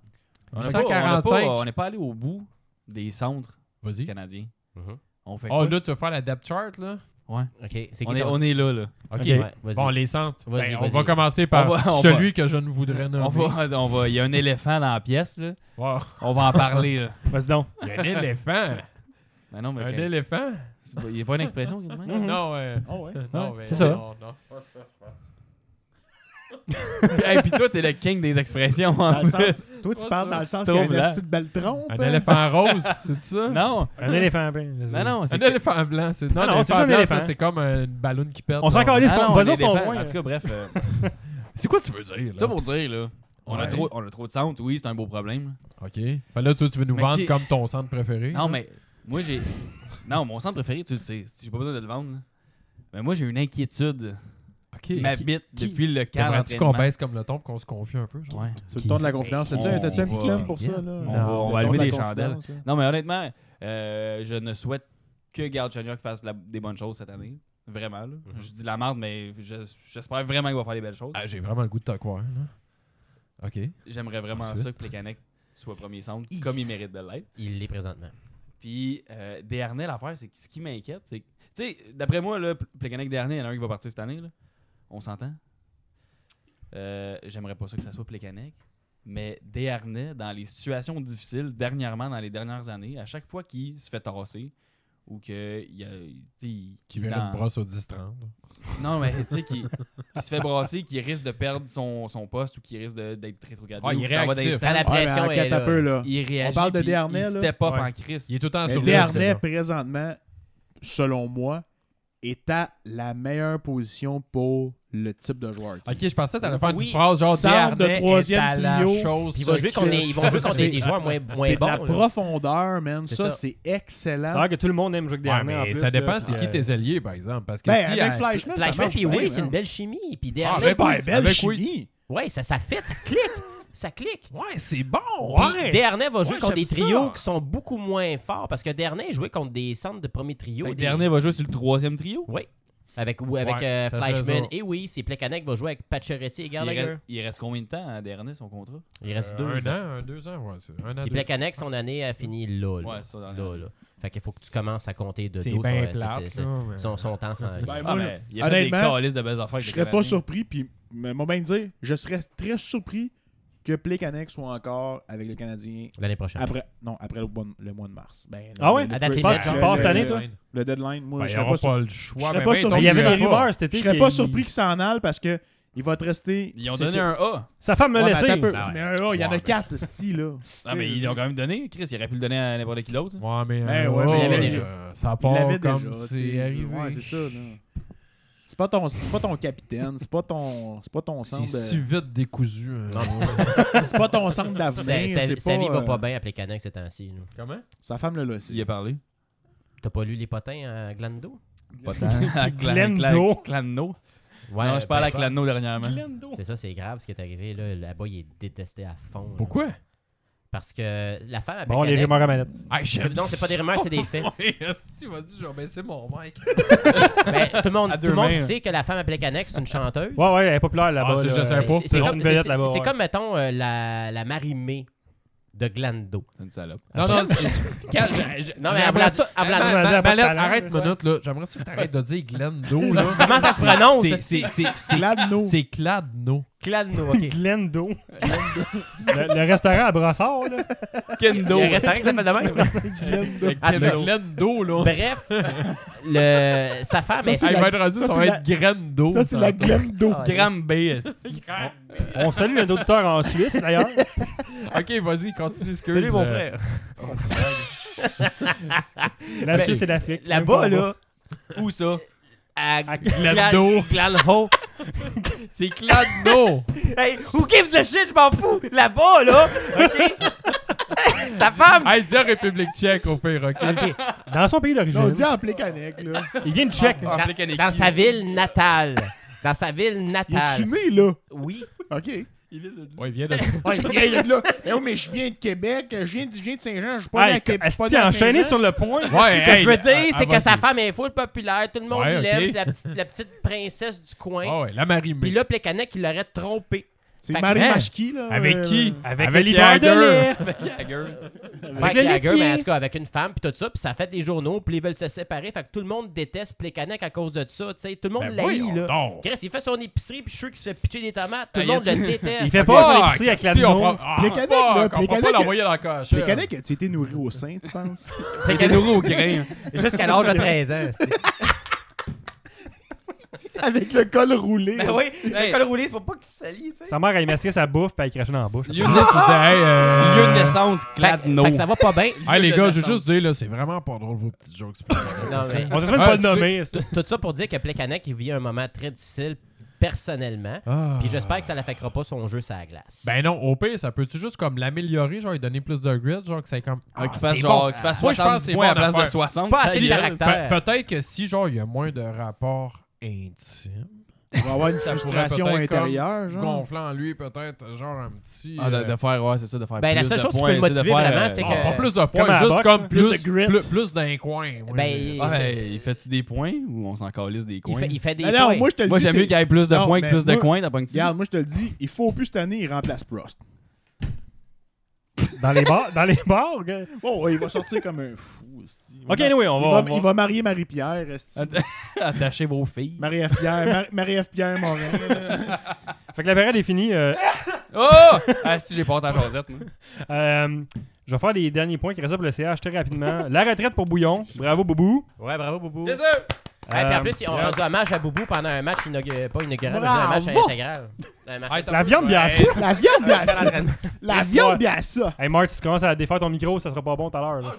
On n'est pas allé au bout des centres canadiens. On fait quoi? Là, tu vas faire la depth chart, là? Ouais. OK. On est là. OK. Bon, les centres. On va commencer par celui que je ne voudrais nommer. Il y a un éléphant dans la pièce, là. Wow. On va en parler, là. Vas-y donc. Il y a un éléphant. Ben non, mais un éléphant? Il n'y a pas une expression qui est Non, c'est ça. Non, c'est pas ça, je pense. Et puis toi, t'es le king des expressions. Toi, tu parles dans le sens qu'il y a une petite belle trompe. Un éléphant rose, c'est ça? Non. Un éléphant blanc. Non, un éléphant blanc. Non, c'est un éléphant. C'est comme une ballon qui pète. On s'en calait ce qu'on va dire. En tout cas, bref. C'est quoi tu veux dire? Ça pour dire, là. On a trop de centres. Oui, c'est un beau problème. OK. Là, tu veux nous vendre comme ton centre préféré? Non, mais moi, j'ai... Non, mon centre préféré, tu le sais. J'ai pas besoin de le vendre. Mais moi, j'ai une inquiétude. Qui m'habite depuis le camp d'entraînement. T'aimerais-tu qu'on baisse comme le ton pour qu'on se confie un peu? Genre? Ouais. C'est le ton de la confiance. T'as-tu un petit thème pour ça? On va allumer des chandelles. Non, mais honnêtement, je ne souhaite que Galchenyuk fasse des bonnes choses cette année. Vraiment. Là. Je dis la merde, mais j'espère vraiment qu'il va faire des belles choses. J'ai vraiment le goût de te croire. Là. OK. J'aimerais vraiment ça que Plekanec soit premier centre, comme il mérite de l'être. Il l'est présentement. Puis, Desharnais, l'affaire, c'est que ce qui m'inquiète, c'est que, tu sais, d'après moi, Plekanec, Desharnais, il y en a un qui va partir cette année. Là. On s'entend? J'aimerais pas ça que ça soit Plekanec. Mais Desharnais, dans les situations difficiles, dernièrement, dans les dernières années, à chaque fois qu'il se fait tasser ou qu'il verrait une brosse au 10-30. Non, mais tu sais, qu'il se fait brasser, qu'il risque de perdre son poste ou qu'il risque d'être rétrogradé. Il est réactif. La pression est là. Il réagit. On parle de Desharnais. Il step up en crise. Il est tout le temps sur le Desharnais, présentement, selon moi, est à la meilleure position pour le type de joueur. Ok, je pensais que tu allais faire une phrase genre centre de troisième trio. Ils vont jouer contre des joueurs moins bons. C'est de la profondeur, man. Ça, c'est excellent. C'est vrai que tout le monde aime jouer avec Desharnais en plus. Ça dépend c'est qui tes alliés, par exemple. Parce que si avec Fleischmann, puis oui, c'est une belle chimie. Puis Desharnais, belle chimie. Ouais, ça fit, ça clique. Ça clique. Ouais, c'est bon. Ouais. Desharnais va jouer contre des trios qui sont beaucoup moins forts parce que Desharnais jouait contre des centres de premier trio. Desharnais va jouer sur le troisième trio? Oui. Avec Fleischmann. Et oui, c'est Plekanec va jouer avec Pacioretty et Gallagher. Il reste combien de temps à Desharnais, son contrat? Il reste 2 ans. 2 ans, ouais. Et Plekanec, son année a fini là. Ouais, ça, dans là. Fait qu'il faut que tu commences à compter de dos son temps sans... Il a fait des calices de belles affaires. Je serais pas surpris, puis moi bien dire, je serais très surpris que Plekanec soit encore avec le Canadien l'année prochaine. Après le mois de mars. Ouais? À date tu penses qu'il passe cette année, toi? Le deadline, moi, je serais pas surpris. Il y avait des rumeurs cet été. Je serais pas surpris qu'il s'en aille parce que Il va te rester... Ils ont donné un A. Sa femme me laissé. Mais un A, il y en a 4, style là. Ah, mais ils l'ont quand même donné. Chris, il aurait pu le donner à n'importe qui d'autre. Ouais, mais... mais il avait déjà. Ça part comme déjà, c'est arrivé. Ouais, c'est ça, là. C'est pas ton capitaine, c'est pas ton centre C'est si vite décousu. C'est pas ton centre d'avenir. Sa vie va pas bien à Plekanec ces temps-ci. Comment? Sa femme l'a laissé. Il a parlé. T'as pas lu Les Potins à Glando? Potins à Glendo. Clanno. Ouais, non, je parlais à Clanno dernièrement. C'est ça, c'est grave ce qui est arrivé. Là-bas, il est détesté à fond. Là. Pourquoi? Parce que la femme à Bon, les rumeurs à manette. Non, c'est pas des rumeurs, c'est des faits. Si, vas-y, je vais baisser mon mic. Ben, tout le monde sait que la femme à Plekanec, c'est une chanteuse. Ouais, elle est populaire là-bas. Ah, je sais pas. C'est comme, mettons, la Marie-Mé de Glando. C'est une salope. Non, mais j'aimerais ça. Malette, arrête une minute, là. J'aimerais ça que t'arrêtes de dire Glendo, là. Comment ça se prononce? C'est Cladno. C'est Cladno. Cladno, ok. Glendo. le restaurant à Brossard, là. Kendo. Il y a un restaurant qui s'appelle de même. Glendo, là. Bref, sa femme... Il va être rendu, ça va être Grendo. Ça, c'est la Glendo. Granby. On salue un auditeur en Suisse, d'ailleurs. Ok, vas-y, continue ce que Salut, mon frère. La Suisse et l'Afrique. Là-bas, là. Où ça? À Glando. Glanho. C'est Cladno. Hey, who gives a shit, je m'en fous. Là-bas, là. OK? Sa femme. Hey, dis en République tchèque, au pire, ok? Dans son pays d'origine. On dit en Plekanec, là. Il vient de Tchèque. Dans sa ville natale. Dans sa ville Il natale. est-tu né, là? Oui. OK. Ouais, il vient de... Ouais, il vient de là. Mais oui, mais je viens de Québec, je viens de Saint-Jean, je suis pas né à Québec. Est-ce que enchaîné sur le point? Ouais, Ce que je veux dire, c'est que sa femme est full populaire, tout le monde Ouais, l'aime, ok. c'est la petite princesse du coin. Ah ouais, la Marie-Mé. Puis là, Plekanec, il l'aurait trompé. C'est Fait que- Marie Hein? Machki, là. Avec qui? Avec Jagger. de lait. Avec Jagger. Avec le Jagger, laitier. mais en tout cas, avec une femme, puis tout ça, puis ça fait des journaux, puis ils veulent se séparer. Fait que tout le monde déteste Plekanec à cause de ça, tu sais. Tout le monde l'haït, là. donc. Chris, il fait son épicerie, puis je suis sûr qu'il se fait pitcher des tomates. Tout le Ah, monde le déteste. Il fait pas son Ah, épicerie avec la si, on maison. prend... Plekanec, là, On va pas Plekanec- l'envoyer dans la cache. Plekanec, as-tu été nourri au sein, tu penses? T'es nourri au grain. Jusqu'à l'âge de 13 ans. c'était- Avec le col roulé. Ben oui, le col roulé, c'est pour pas qu'il se salit, tu sais. Sa mère, elle masquait sa bouffe puis elle crachait dans la bouche. Lieu de hey, Lieu de naissance, Cladno. Fait que ça va pas bien. Hey, les gars, je veux juste dire, là, c'est vraiment pas drôle vos petites jokes. Non, mais... On devrait pas le nommer. Tout ça pour dire que Plekanec, il vit un moment très difficile personnellement. Puis j'espère que ça n'affectera pas son jeu sur la glace. Ben non, au pire, ça peut-tu juste comme l'améliorer, genre lui donner plus de grid, genre que c'est comme... Qu'il fasse genre, qu'il fasse Moi, je pense que 70 c'est points à la bonne place de affaire. 60. Pas assez de Si, caractère. peut-être que si, genre, il y a moins de rapports intimes, Il va avoir une ça pourrait frustration peut-être intérieure, comme genre. gonflant en lui, peut-être, genre un petit... Ah, de faire, ouais, c'est ça, de faire Ben, la plus seule de chose qui points, peut le c'est de motiver faire, vraiment, c'est que- pas plus de Comme points, à la juste boxe, comme plus plus, de grit. plus d'un coin. Oui. Ben, Ouais, il fait-tu des points ou on s'en calisse des coins? il fait des Non, points. moi, je te le Moi, dis. j'aime mieux qu'il y ait plus de Non, points que mais plus de moi- coins, t'as pas une petite. Regarde, moi, je te le dis, il faut plus cette année, il remplace Prost. Dans les bars, gars. Oh, il va sortir comme un fou. esti. Ok, anyway, Il va marier Marie-Pierre. esti. Attachez vos filles. Marie-F. Pierre, Marie-F. Morin. là. Fait que la période est finie. Oh! Ah, si, j'ai pas ta Josette, moi. Je vais faire les derniers points qui restent pour le CH très rapidement. La retraite pour Bouillon. Bravo, Boubou. Ouais, bravo, Boubou. Bien sûr! Puis en plus, on a rendu hommage à Boubou pendant un match pas inaugural, mais un match Bravo! intégral. Un match La viande, bien sûr. La viande, bien ça. La viande, bien ça. Hey, Marty, si tu commences à défaire ton micro, ça sera pas bon tout à l'heure. là.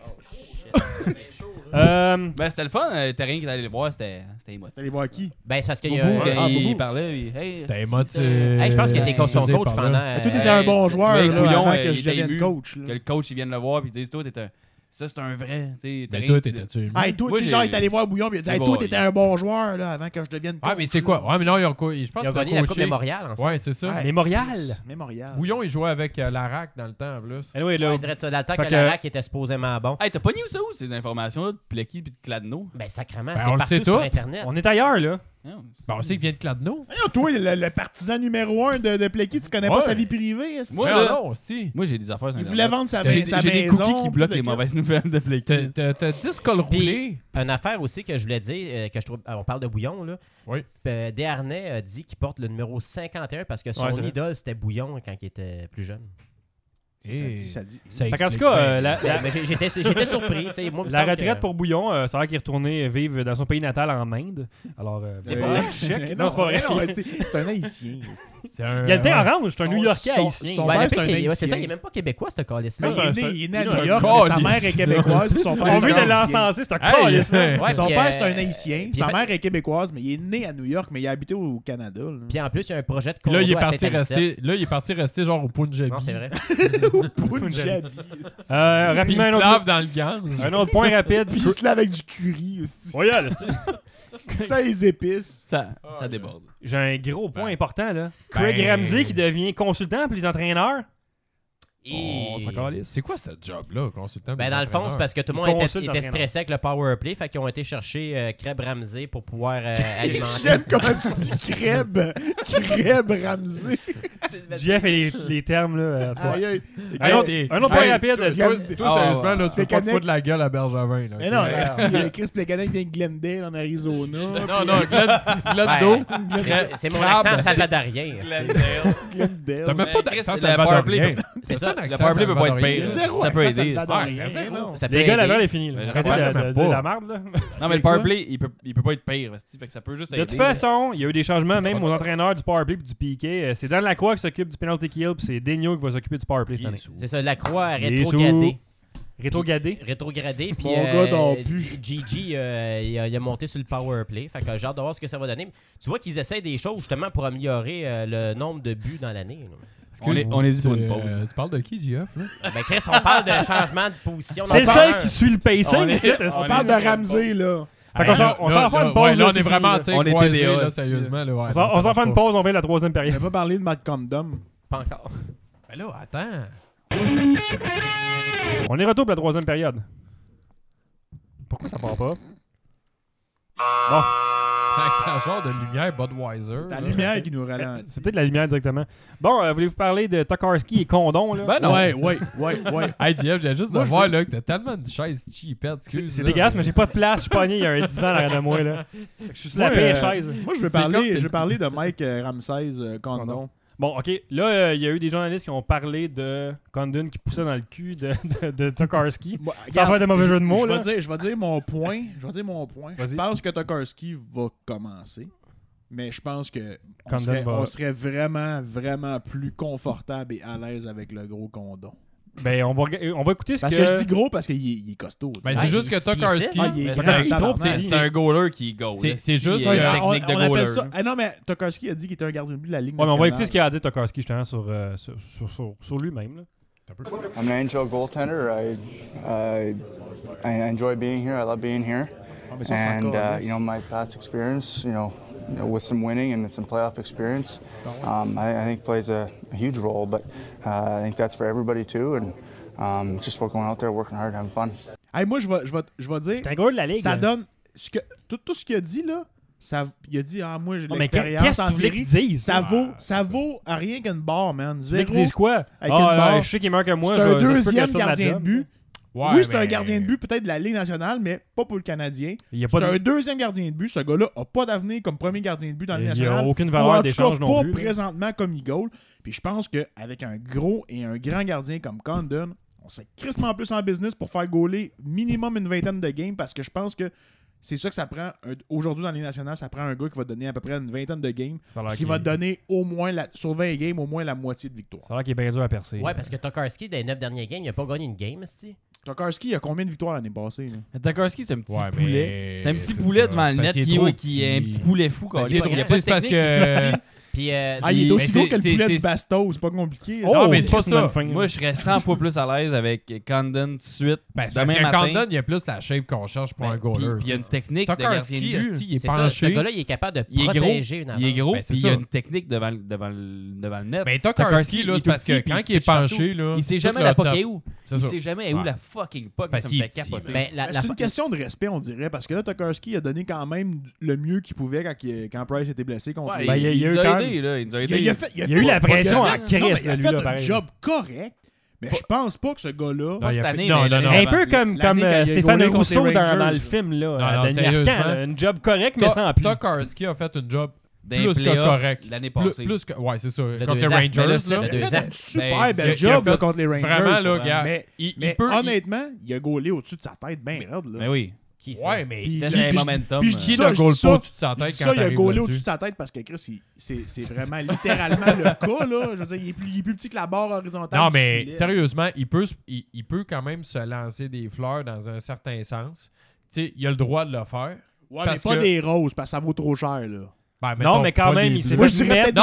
Ben, c'était le fun. T'as rien qui est allé le voir, c'était émotif. Allez voir qui? Ben, c'est parce qu'il y a... Boubou. Il Boubou. parlait, puis, hey. C'était émotif. Hey, je pense qu'il était son Faisait coach par là. pendant... Toi, t'étais un bon tu joueur vois, là, Bouillon, avant que il je était devienne ému. coach. là. Que le coach, il vienne le voir, puis il dise, toi, ça, c'est un vrai. Mais toi, t'étais-tu ému? Hey, toi, Moi, tu sais, genre, j'ai- il est allé voir Bouillon, puis il a dit, hey, Bon, toi, t'étais un bon joueur, là, avant que je devienne coach. Ah, mais c'est quoi? Ouais, mais non, je pense Il a que gagné la Coupe Mémorial, en fait. Ouais, c'est ça. Ouais. Mémorial. Mémorial. Bouillon, il jouait avec Larac dans le temps, en plus. Anyway, là, Ouais, dirait ça, dans le temps Fait que que- la RAC était supposément bon. Hey, t'as pas mis où ça où, ces informations-là de Plecky et de Cladno? Ben, sacrément, Ben, c'est on le partout sait sur tout. Internet. on est ailleurs, là. Non. Ben, on sait qu'il vient de Cladno. Voyons, toi, le partisan numéro 1 de Plecky, tu connais Ouais. pas sa vie privée, est-ce que- Moi, Mais là- non, si. Moi, j'ai des affaires sur Il Internet. voulait vendre sa J'ai maison. des cookies qui tout bloquent le les kit. mauvaises nouvelles de Plecky. T'as 10 cols roulés. Une affaire aussi que je voulais dire, que je trouve, on parle de Bouillon, là. Oui. Desharnais a dit qu'il porte le numéro 51 parce que son Ouais, c'est vrai. idole, c'était Bouillon quand il était plus jeune. Ça dit. En tout cas, j'étais surpris. Moi, la retraite pour Bouillon, ça a l'air qu'il est retourné vivre dans son pays natal en Inde. Alors, chèque. Non, c'est pas vrai. C'est un Haïtien. Il a le teint orange, c'est un New-Yorkais haïtien. C'est ça, il est même pas québécois, ce calice-là. Il est né à New York, mais sa mère est québécoise. On vient de l'encenser, c'est un calice. Son père, c'est un Haïtien. Sa mère est québécoise, mais il est né à New York, mais il a habité au Canada. Puis en plus, il y a un projet de condo là, il est parti rester genre au Punjabi. Non, c'est vrai. Au Punjabi. Rapidement, il se lave dans le gaz. Un autre point rapide. Puis il se lave avec du curry aussi. Oui, là, 16 épices. Ça déborde. J'ai un gros point important, là. Craig Ramsey qui devient consultant pour les entraîneurs. C'est quoi ce job-là, consultant? Dans le fond, c'est parce que tout le monde était stressé avec le power play, fait qu'ils ont été chercher Craig Ramsey pour pouvoir alimenter. J'aime comment tu dis Craig Ramsey. Jeff et les termes, là. Un autre point rapide. Toi, sérieusement, là, tu peux pas te foutre de la gueule à Bergevin. Mais non, Chris Plekanec vient de Glendale, en Arizona. Non, Glendale. C'est mon accent salvadarien. Glendale. T'as même pas d'accent salvadorien. C'est ça. Le powerplay peut pas être pire. Ça peut aider. Les gars, la balle est finie. Arrêtez de la merde, là. Non, mais le powerplay, il peut pas être pire. Fait que ça peut juste aider. De toute façon, il y a eu des changements même aux entraîneurs du powerplay et du piqué. C'est Dan Lacroix qui s'occupe du penalty kill, puis c'est Daigneault qui va s'occuper du powerplay cette année. C'est ça, Lacroix a rétrogradé. Rétrogradé. Puis Gigi, il a monté sur le power play. Fait que j'ai hâte de voir ce que ça va donner. Tu vois qu'ils essaient des choses justement pour améliorer le nombre de buts dans l'année. On est dit pour une pause. Tu parles de qui, GF? Chris, on parle de changement de position. C'est le seul qui suit le pacing. On parle de Ramsey, là. On s'en fait une pause. Là, on est vraiment croisés, là, sérieusement. On s'en fait une pause, on vient de la troisième période. On n'a pas parlé de Matt Condom. Pas encore. Ben là, attends. On est retour pour la troisième période. Pourquoi ça part pas? Bon. Avec un genre de lumière Budweiser. C'est la lumière qui nous ralentit. C'est peut-être la lumière directement. Bon, voulez-vous parler de Tokarski et Condon, là? Ben non. Ouais. Hey, Jeff, j'ai juste de voir là, que t'as tellement de chaises cheapettes. C'est dégueulasse, mais j'ai pas de place. Je suis pogné, il y a un divan derrière de moi, là. Je suis sur la pire chaise. Moi, je vais parler de Mike Ramsey Condon. Bon, OK. Là, il y a eu des journalistes qui ont parlé de Condon qui poussait dans le cul de Tokarski. Ça va être de mauvais jeu de mots, là. Je vais dire mon point. Je pense que Tokarski va commencer. Mais je pense que on serait vraiment, vraiment plus confortable et à l'aise avec le gros Condon. Ben, on va écouter parce que je dis gros parce qu'il est costaud. Ben, c'est juste que Tokarski, c'est un goaler qui goal. C'est juste une technique de goaler. Non, mais Tokarski a dit qu'il était un gardien de but de la Ligue nationale. Ouais, mais on va écouter ce qu'il a dit Tokarski justement sur lui-même. Là. I'm an NHL goaltender. I enjoy being here. I love being here. And my past experience, with some winning and some playoff experience, I think plays a huge role. But I think that's for everybody too, and it's just about going out there, working hard, having fun. Hey, moi, je vais dire, c'est un gars de la Ligue. Ça donne tout ce qu'il a dit là. Il a dit moi j'ai de l'expérience en série. Ça vaut à rien qu'une barre, man. Zéro. Ils disent quoi? Je sais qu'il meurt que moi. C'est un deuxième gardien de but. Ouais, oui, c'est un gardien de but peut-être de la Ligue nationale, mais pas pour le Canadien. C'est un deuxième gardien de but. Ce gars-là n'a pas d'avenir comme premier gardien de but dans la Ligue nationale. Il n'y a aucune valeur d'échange non plus. Pas présentement comme il goal. Puis je pense qu'avec un gros et un grand gardien comme Condon, on serait crissement plus en business pour faire goaler minimum une vingtaine de games parce que je pense que c'est ça que ça prend. Aujourd'hui, dans la Ligue nationale, ça prend un gars qui va donner à peu près une vingtaine de games, qui va donner au moins, sur 20 games, au moins la moitié de victoire. Ça a l'air qu'il est bien dur à percer. Ouais, parce que Tokarski, dans les 9 derniers games, il n'a pas gagné une game, c'ti. Tokarski, il a combien de victoires l'année passée? Tokarski, c'est un petit poulet. C'est un petit poulet devant le net qui est un petit poulet fou. C'est parce que... Puis, il est aussi gros que le poulet du Basto, c'est pas compliqué. Non, mais c'est pas ça. Moi, je serais 100 fois plus à l'aise avec Condon tout de suite. Parce que Condon, il y a plus la shape qu'on cherche pour un goaler. Puis il y a une technique de gardien de but. Il est penché. Ce gars-là, il est capable de protéger une avance. Il est gros, puis il y a une technique devant le net. Mais Tokarski, là, c'est parce que quand il est penché, là... Il sait jamais la puck est où. Il sait jamais où la fucking puck. Ça me fait capoter. C'est une question de respect, on dirait, parce que là, Tokarski a donné quand même le mieux qu'il pouvait quand Price était blessé contre lui. Il nous a aidé, là. Il nous a aidé. Il a eu la pression à Chris, il a fait un job correct, mais je pense pas que ce gars-là... Un peu comme Stéphane Rousseau dans le film, là. Un job correct, mais sans appui. Tokarski a fait un job plus que correct. L'année passée. Ouais, c'est ça. Contre les Rangers. Il a fait une super belle job contre les Rangers. Vraiment, là, gars. Mais honnêtement, il a gaulé au-dessus de sa tête bien raide. Mais oui. Ouais, mais qui ne gaule pas au-dessus de sa tête quand ça, il a gaulé au-dessus de sa tête parce que Chris, c'est vraiment littéralement le cas, là. Je veux dire, il est plus petit que la barre horizontale. Non, mais sérieusement, il peut quand même se lancer des fleurs dans un certain sens. Tu sais, il a le droit de le faire. Ouais, mais pas des roses parce que ça vaut trop cher, là. Ben, non, mais quand même, il s'est fait mettre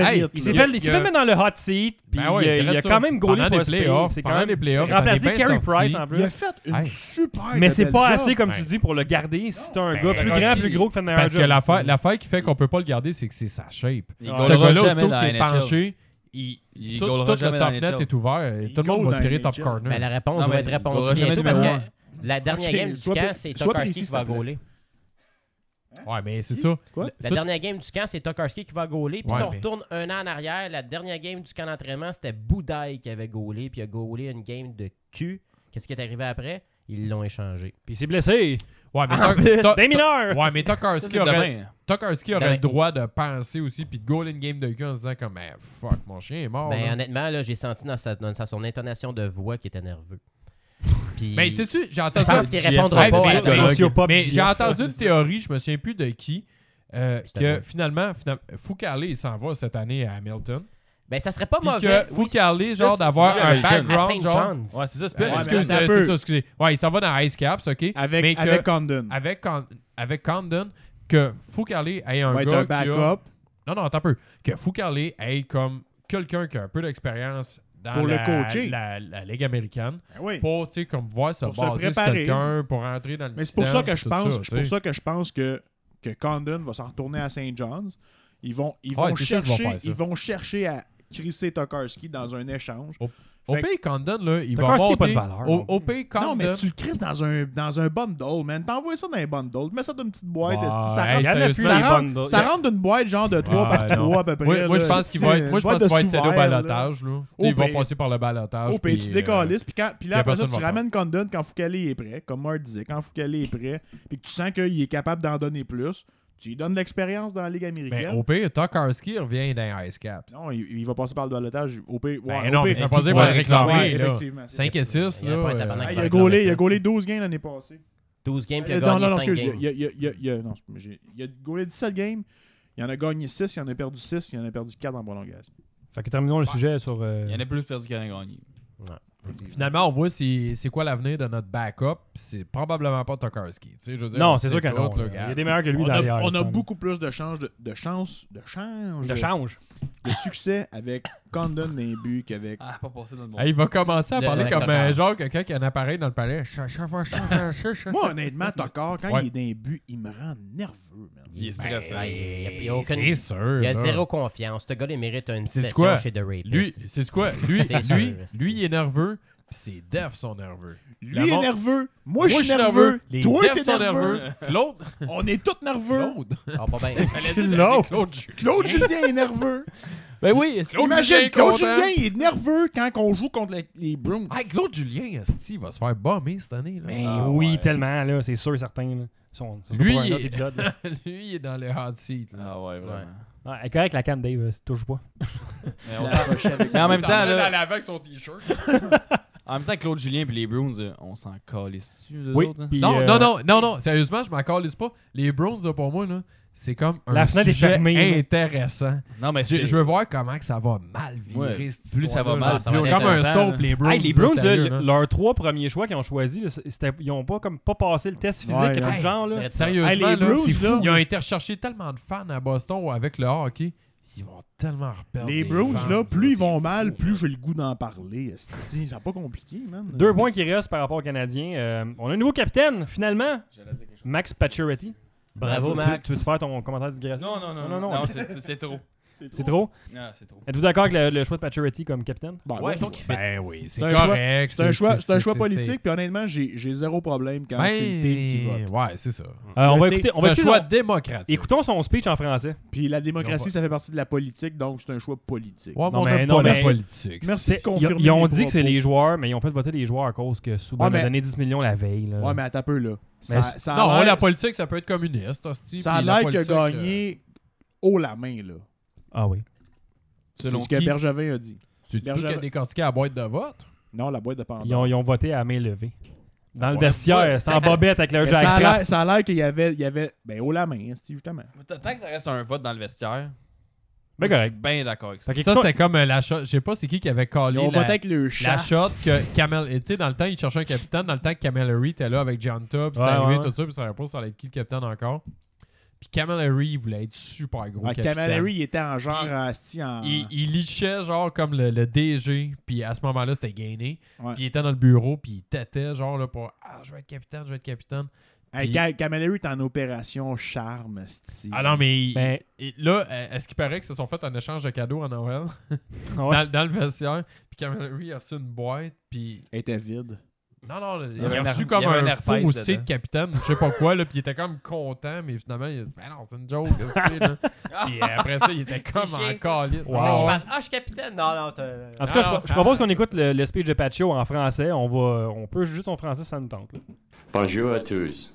dans le hot seat. Puis il a quand même gaulé pour c'est quand même des playoffs. Remplacé Carey Price en plus. Il a fait une super mais c'est pas assez, comme tu dis, pour le garder. Si t'as un gars plus grand, plus gros qui fait le meilleur job. Parce que l'affaire qui fait qu'on peut pas le garder, c'est que c'est sa shape. Ce gars-là, aussitôt qu'il est penché, tout le top net est ouvert. Tout le monde va tirer top corner. Mais la réponse va être répondue bientôt parce que la dernière game du camp, c'est Tokarski qui va gauler. Ouais, mais c'est ça. La dernière game du camp, c'est Tokarski qui va gauler. Puis si on retourne un an en arrière, la dernière game du camp d'entraînement, c'était Boudaille qui avait gaulé. Puis il a gaulé une game de cul. Qu'est-ce qui est arrivé après? Ils l'ont échangé. Puis il s'est blessé. Ouais, mais c'est mineur. Ouais, mais Tokarski aurait le droit de penser aussi puis de gauler une game de cul en se disant comme fuck, mon chien est mort. Ben honnêtement, là, j'ai senti dans son intonation de voix qu'il était nerveux. Puis... Mais sais-tu, j'ai entendu. Je pense qu'il répondra pas. Mais j'ai entendu une théorie, je me souviens plus de qui, que finalement, Foucalé, il s'en va cette année à Hamilton. Ben, ça serait pas mauvais. Que Foucalé, genre, d'avoir un background, genre. Ouais, c'est ça, excusez. Ouais, il s'en va dans Ice Caps, OK. Avec Condon. Avec Condon, que Foucalé ait un gars. Un backup. Non, attends un peu. Que Foucalé ait comme quelqu'un qui a un peu d'expérience. Dans le coaching. La Ligue américaine. Pour, tu sais, comme voir se pour baser sur quelqu'un pour rentrer dans le mais système. C'est pour ça que je pense que Condon va s'en retourner à St. John's. Ils vont chercher à crisser Tokarski dans un échange. Au pays Condon, là, il va monter... pas de valeur. Au pays Condon... Non, mais tu le crises dans un bundle, man. T'envoies ça dans un bundle. Mets ça dans une petite boîte. Ça rentre d'une boîte genre de 3 par 3 à peu près. Moi, je pense qu'il va être cédé au balotage. Il va passer par le balotage. Puis tu décalisses. Puis là, après ça, tu ramènes Condon quand Foucalé est prêt. Comme Marc disait, quand Foucalé est prêt. Puis que tu sens qu'il est capable d'en donner plus. Tu lui donnes de l'expérience dans la Ligue américaine. Ben, au pire, Tokarski revient dans Ice Cap. Non, il va passer par le balotage. Au pire, non, mais ça veut pas dire qu'il va le réclamer. Ouais, effectivement. 5 et 6. Il a gaulé 12 games l'année passée. 12 games, puis il a gagné 5 games. Il a gaulé 17 games. Il en a gagné 6, il en a perdu 6, il en a perdu 4 en prolongation. Fait que terminons le sujet sur... Il en a plus perdu qu'il en a gagné. Ouais. Finalement, on voit c'est quoi l'avenir de notre backup. C'est probablement pas Tokarski. Tu sais, je veux dire, non, c'est sûr que non. Il y a des meilleurs que lui derrière. On a beaucoup plus de succès avec Condon dans les buts qu'avec... pas passé dans le monde. Il va commencer à parler comme genre quelqu'un qui a un appareil dans le palais. Moi, honnêtement, Tokar, quand il est dans les buts, il me rend nerveux, man. Il est stressé. C'est sûr. Il a zéro confiance. Ce gars-là, il mérite une session chez The Rapist. C'est quoi? Lui, il est nerveux. Pis c'est Def sont nerveux. Lui est nerveux. Moi, je suis nerveux. Toi, t'es nerveux. Claude. On est tous nerveux. Claude Julien est nerveux. Ben oui. Claude Julien est nerveux quand on joue contre les Bruins. Hey, Claude Julien, il va se faire bomber cette année. Là. Mais oui, tellement. Là, c'est sûr et certain. Là. Lui, il est dans le hot seat. Ah ouais, vraiment. Ouais, elle est correcte, la canne, Dave. C'est touche pas. Mais en même temps, là, avec son t-shirt. En même temps, Claude Julien et les Bruins, on s'en calisse dessus. Oui. Non, sérieusement, je m'en calisse pas. Les Bruins, pour moi, là, c'est comme un sujet intéressant. Non, mais je veux voir comment que ça va mal virer. Ouais, plus ça va mal, c'est comme un soap, les Bruins. Les Bruins, leurs 3 premiers choix qu'ils ont choisis, ils n'ont pas passé le test physique et tout le genre. Là. Sérieusement, les Bruins, c'est fou. Ils ont été rechercher tellement de fans à Boston avec le hockey. Ils vont tellement reperdre. Les Bruins, là, plus ils vont mal, plus j'ai le goût d'en parler. C'est pas compliqué, man. 2 points qui restent par rapport aux Canadiens. On a un nouveau capitaine, finalement. Max Pacioretty. Bravo, Max. Tu veux faire ton commentaire de digression? Non, c'est trop. C'est trop? Non, c'est trop. Êtes-vous d'accord avec le choix de Pacioretty comme capitaine? Ouais, je trouve qu'il fait. Ben oui, c'est correct. C'est un choix politique, puis honnêtement, j'ai zéro problème quand c'est le team qui vote. Ouais, c'est ça. On va écouter. C'est un choix démocratique. Écoutons son speech en français. Puis la démocratie, ça fait partie de la politique, donc c'est un choix politique. Ouais, on n'a pas la politique. Merci de confirmer. Ils ont dit que c'est les joueurs, mais ils ont fait voter les joueurs à cause que Souban a donné 10 millions la veille. Là. Ouais, mais attends un peu, là. Non, la politique, ça peut être communiste. Ça a l'air qu'il a gagné haut la main, là. Ah oui. C'est ce que Bergevin a dit. C'est-tu qui a décortiqué la boîte de vote? Non, la boîte de Pandore. Ils ont voté à main levée. Dans le vestiaire, c'est en bobette avec le jack strap. Ça a l'air qu'il y avait haut la main, justement. Tant que ça reste un vote dans le vestiaire, ben correct. Je suis bien d'accord avec ça. Ça, c'était comme la shot. Je sais pas c'est qui avait callé la shot que Camel... Tu sais, dans le temps, il cherchait un capitaine. Dans le temps que Camilleri était là avec Gianta, puis ça arrivait, tout ça, puis ça savait pas ça allait être qui le capitaine encore. Puis Camilleri, il voulait être super gros capitaine. Camilleri, il était en genre... Il lichait genre comme le DG, puis à ce moment-là, c'était gainé. Ouais. Puis il était dans le bureau, puis il têtait genre là pour « Ah, je vais être capitaine. » Camilleri est en opération charme, c'ti. Ah non, mais là, est-ce qu'il paraît que se sont fait un échange de cadeaux à Noël dans le vestiaire? Puis Camilleri a reçu une boîte, puis... Elle était vide. Non, il a reçu comme un faux aussi de capitaine, je sais pas quoi, là, puis il était comme content, mais finalement, il a dit « Ben non, c'est une joke, puis après ça, il était comme en calice. Wow. Ah, je suis capitaine! Non, c'est En tout cas, je propose qu'on écoute le speech de Pacho en français. On peut juste en français, ça nous tente. Là. Bonjour à tous.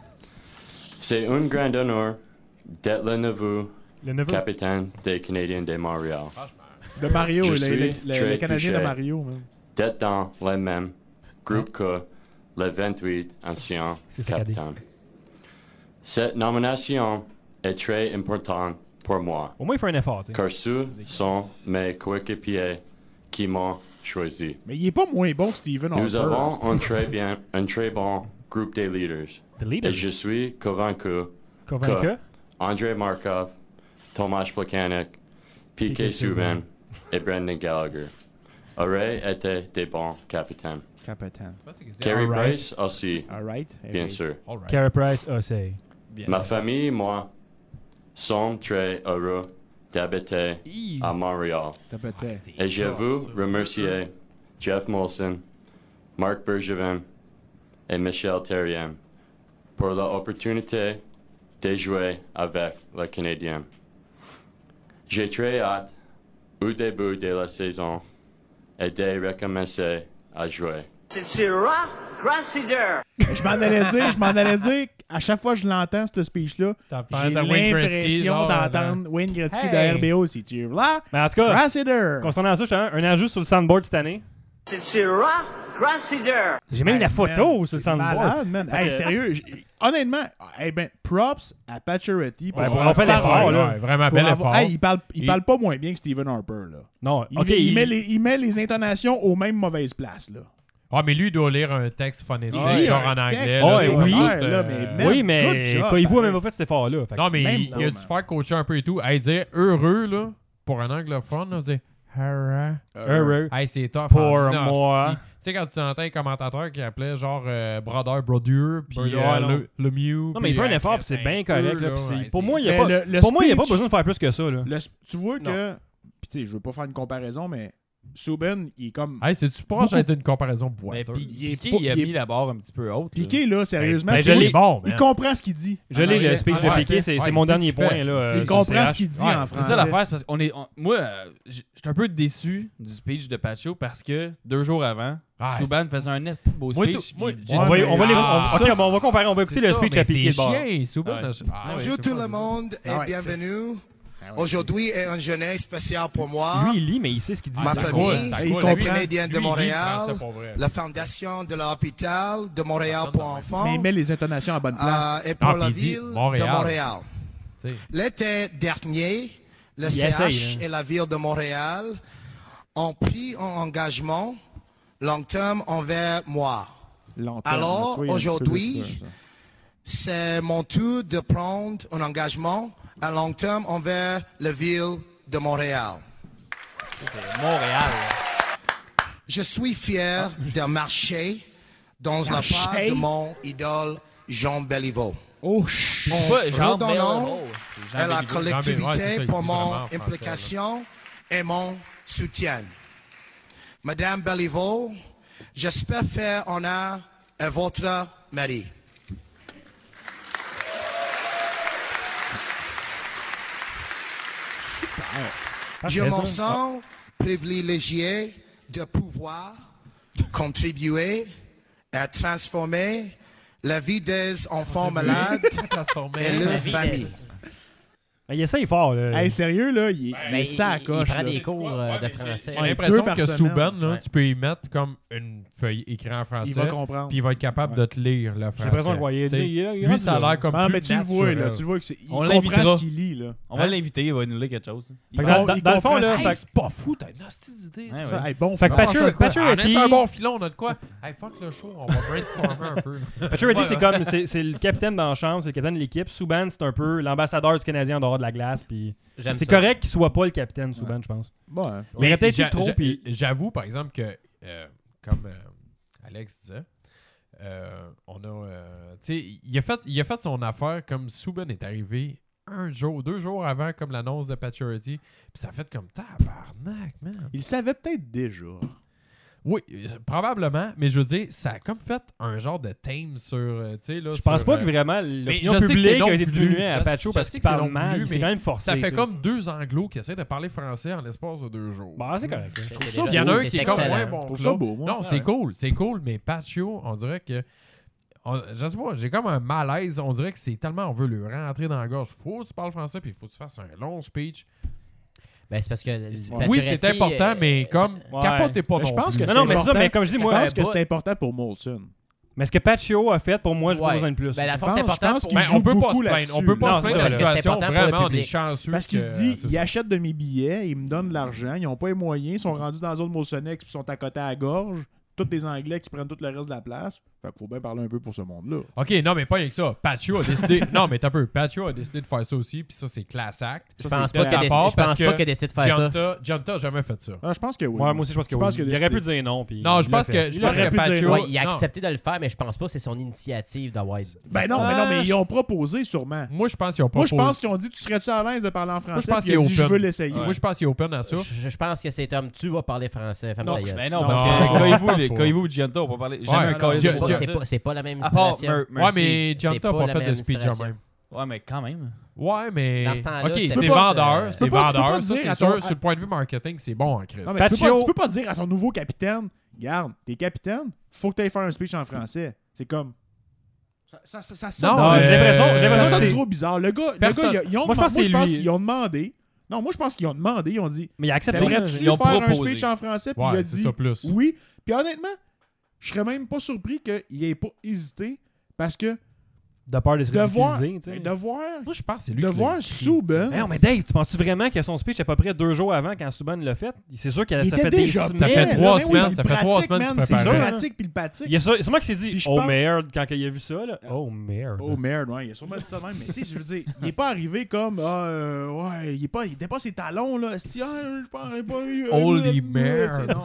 C'est un grand honneur d'être le neveu capitaine des Canadiens de Montréal. De Mario, le Canadien de Mario. D'être dans le même groupe que les 28 anciens capitaines. Cette nomination est très importante pour moi. Au moins, il fait un effort. Car ceux sont mes coéquipiers qui m'ont choisi. Mais il est pas moins bon que Steven Harper. Nous avons un très bon groupe de leaders. Et je suis convaincu que Andrei Markov, Tomas Plekanec, P.K. Subban et Brendan Gallagher auraient été des bons capitaines. Carey Price aussi, bien sûr. Carey Price aussi. Ma famille et moi sommes très heureux d'habiter à Montréal. Et je veux remercier Jeff Molson, Marc Bergevin et Michel Therrien pour l'opportunité de jouer avec les Canadiens. J'ai très hâte, au début de la saison, et de recommencer à jouer. Je m'en allais dire, à chaque fois que je l'entends, ce speech-là, j'ai l'impression d'entendre Wayne Gretzky de RBO. C'est-tu là? Mais en tout cas, Grassider. concernant ça, un ajout sur le soundboard cette année. J'ai même la photo sur le soundboard. Malade, man. Hey, sérieux, honnêtement, props à Pacioretty. On fait l'effort, là. Vraiment bel effort. Hey, il parle pas moins bien que Stephen Harper, là. Non, il met les intonations aux mêmes mauvaises places, là. Ah, mais lui, il doit lire un texte phonétique, genre en anglais. Oui, mais quand il voit même pas fait cet effort-là. Non, mais il a dû faire coacher un peu et tout. Hey, dire heureux, là, pour un anglophone, là, dire heureux. Hey, c'est tough. Pour moi. Tu sais, quand tu entends un commentateur qui appelait genre Brother, puis le Mew. Non, mais il fait un effort, puis c'est bien correct. Là, pour moi, il n'y a pas besoin de faire plus que ça. Là. Tu vois que. Puis, tu sais, je veux pas faire une comparaison, mais. Subban, il est comme. Hey, c'est-tu proche d'être une comparaison boiteuse? Piqué, il a mis la barre un petit peu haute. Piqué, là, sérieusement. Il comprend ce qu'il dit. Je l'ai, le speech de Piqué, c'est mon dernier point. Là, il comprend ce qu'il dit en français. C'est ça l'affaire, c'est parce qu'on est. Moi, j'étais un peu déçu du speech de Pacho parce que 2 jours avant, Subban faisait un beau speech. On va comparer, on va écouter le speech à Piqué. Bonjour tout le monde et bienvenue. Aujourd'hui est une journée spéciale pour moi. Lui, il lit, mais il sait ce qu'il dit. Ma famille, les Canadiens de Montréal, la Fondation de l'hôpital de Montréal pour enfants. Mais il met les intonations à bonne place. Et pour la ville de Montréal. L'été dernier, le CH et la ville de Montréal ont pris un engagement long terme envers moi. Alors, aujourd'hui, c'est mon tour de prendre un engagement à long terme envers la ville de Montréal. C'est Montréal. Je suis fier de marcher dans la pas de mon idole Jean Béliveau. Oh, redonnant à la collectivité pour mon implication et mon soutien. Madame Béliveau, j'espère faire honneur à votre mari. Je me sens privilégié de pouvoir contribuer à transformer la vie des enfants malades et leurs familles. Il essaye fort. Là. Hey, sérieux, là, il est ça à coche. Il prend là. des cours de français. J'ai l'impression que Souben, là, tu peux y mettre comme une feuille écrite en français. Il va comprendre. Puis il va être capable de te lire le français. J'ai l'impression que lui, ça a l'air comme non, plus mais tu le vois, là. Tu le vois qu'il comprend ce qu'il lit, là. On va l'inviter, il va nous lire quelque chose. Dans le fond, là, c'est pas fou, t'as une hostie d'idée. Bon, fait que Pacioretty, c'est un bon filon, on a de quoi. Hey, fuck le show, on va brainstormer un peu. Pacioretty, c'est comme, c'est le capitaine dans la chambre, c'est le capitaine de l'équipe. Souban, c'est un peu l'ambassadeur du Canadien en dehors de la glace, puis c'est correct qu'il soit pas le capitaine, Souban, je pense. Bon, mais il aurait peut-être eu trop. J'avoue, par exemple, que comme Alex disait, on a, tu sais, il a fait son affaire comme Souban est arrivé 2 jours avant comme l'annonce de Pacioretty, puis ça a fait comme tabarnak, man. Il savait peut-être déjà. Oui, probablement, mais je veux dire, ça a comme fait un genre de thème sur, tu sais, là. Je pense pas que vraiment l'opinion publique a été diminuée à Pacho parce qu'il parle mal, c'est quand même forcé. Ça fait comme 2 anglos qui essaient de parler français en l'espace de 2 jours. Bah, c'est correct. Je trouve ça. Il y en a un qui est comme, ouais, bon. Je trouve ça beau, moi. Non, c'est cool, mais Pacho, on dirait que. Je sais pas, j'ai comme un malaise. On dirait que c'est tellement on veut le rentrer dans la gorge. Faut que tu parles français, puis il faut que tu fasses un long speech. Ben, c'est parce que oui, c'est important, mais comme capotez pas non je pense plus. que non, mais ça, mais comme je dis, moi, je pense que c'est important pour Molson. Mais ce que Pacho a fait, pour moi, je pas besoin de plus. Ben, la force est importante pour... on peut pas se plaindre. On peut pas se plaindre de la situation. Vraiment, on est chanceux. Parce qu'il se dit, ils achètent de mes billets, ils me donnent de l'argent, ils n'ont pas les moyens, ils sont rendus dans la zone Molsonex, puis sont à côté à la gorge. Tous des Anglais qui prennent tout le reste de la place. Fait qu'il faut bien parler un peu pour ce monde-là. OK, non, mais pas rien que ça. Pacho a décidé... non, mais t'as peu. Pacho a décidé de faire ça aussi, puis ça, c'est class act. Je pense pas qu'il décide de faire ça. Gianta a jamais fait ça. Ah, je pense que oui. Ouais, moi aussi, je pense que oui. Il aurait pu dire non. Puis non, je pense que Pacho... Ouais, il a accepté de le faire, mais je pense pas que c'est son initiative d'avoir... Ben non, mais ils ont proposé sûrement. Moi, je pense qu'ils ont proposé. Moi, je pense qu'ils ont dit, tu serais-tu à l'aise de parler en français? Moi, je pense qu'il est open. Je veux l'essayer. Moi, je pense qu'il est open à ça. Je pense que c'est comme, tu vas parler français. Mais non, parce que Koivu et Gianta, on va parler... Jamais un c'est pas la même situation. Ouais, mais Gianta n'a pas fait de speech en même. Ouais, mais quand même. Ouais, mais. Dans ce temps-là, ok, c'est vendeur. C'est vendeur. Ça, c'est sûr. Sur le point de vue marketing, c'est bon en crise. Tu peux pas dire à ton nouveau capitaine, regarde, t'es capitaine, faut que t'ailles faire un speech en français. C'est comme. Ça sonne. Non, j'ai l'impression ça sonne trop bizarre. Le gars, moi, je pense qu'ils ont demandé. Non, moi, je pense qu'ils ont demandé. Ils ont dit. Mais il a accepté. T'aimerais-tu faire un speech en français? Puis il a dit oui. Puis honnêtement, je serais même pas surpris qu'il ait pas hésité parce que. De peur de se ridiculiser, tu sais. De voir. Moi, je pense que c'est lui de voir Souben. Non, mais Dave, tu penses-tu vraiment que son speech à peu près 2 jours avant quand Souben l'a fait? C'est sûr que ça fait des déjà ça fait 3 semaines. Ça fait 3 semaines que tu prépares. C'est le pratique puis le pratique. Il y a sûrement qu'il s'est dit « Oh merde » quand il a vu ça. Là. Oh merde. Oh merde, ouais. Il a sûrement dit ça même. Mais tu sais, je veux dire, il est pas arrivé comme ouais, il était pas ses talons, là. Si, je pense pas eu. Holy merde.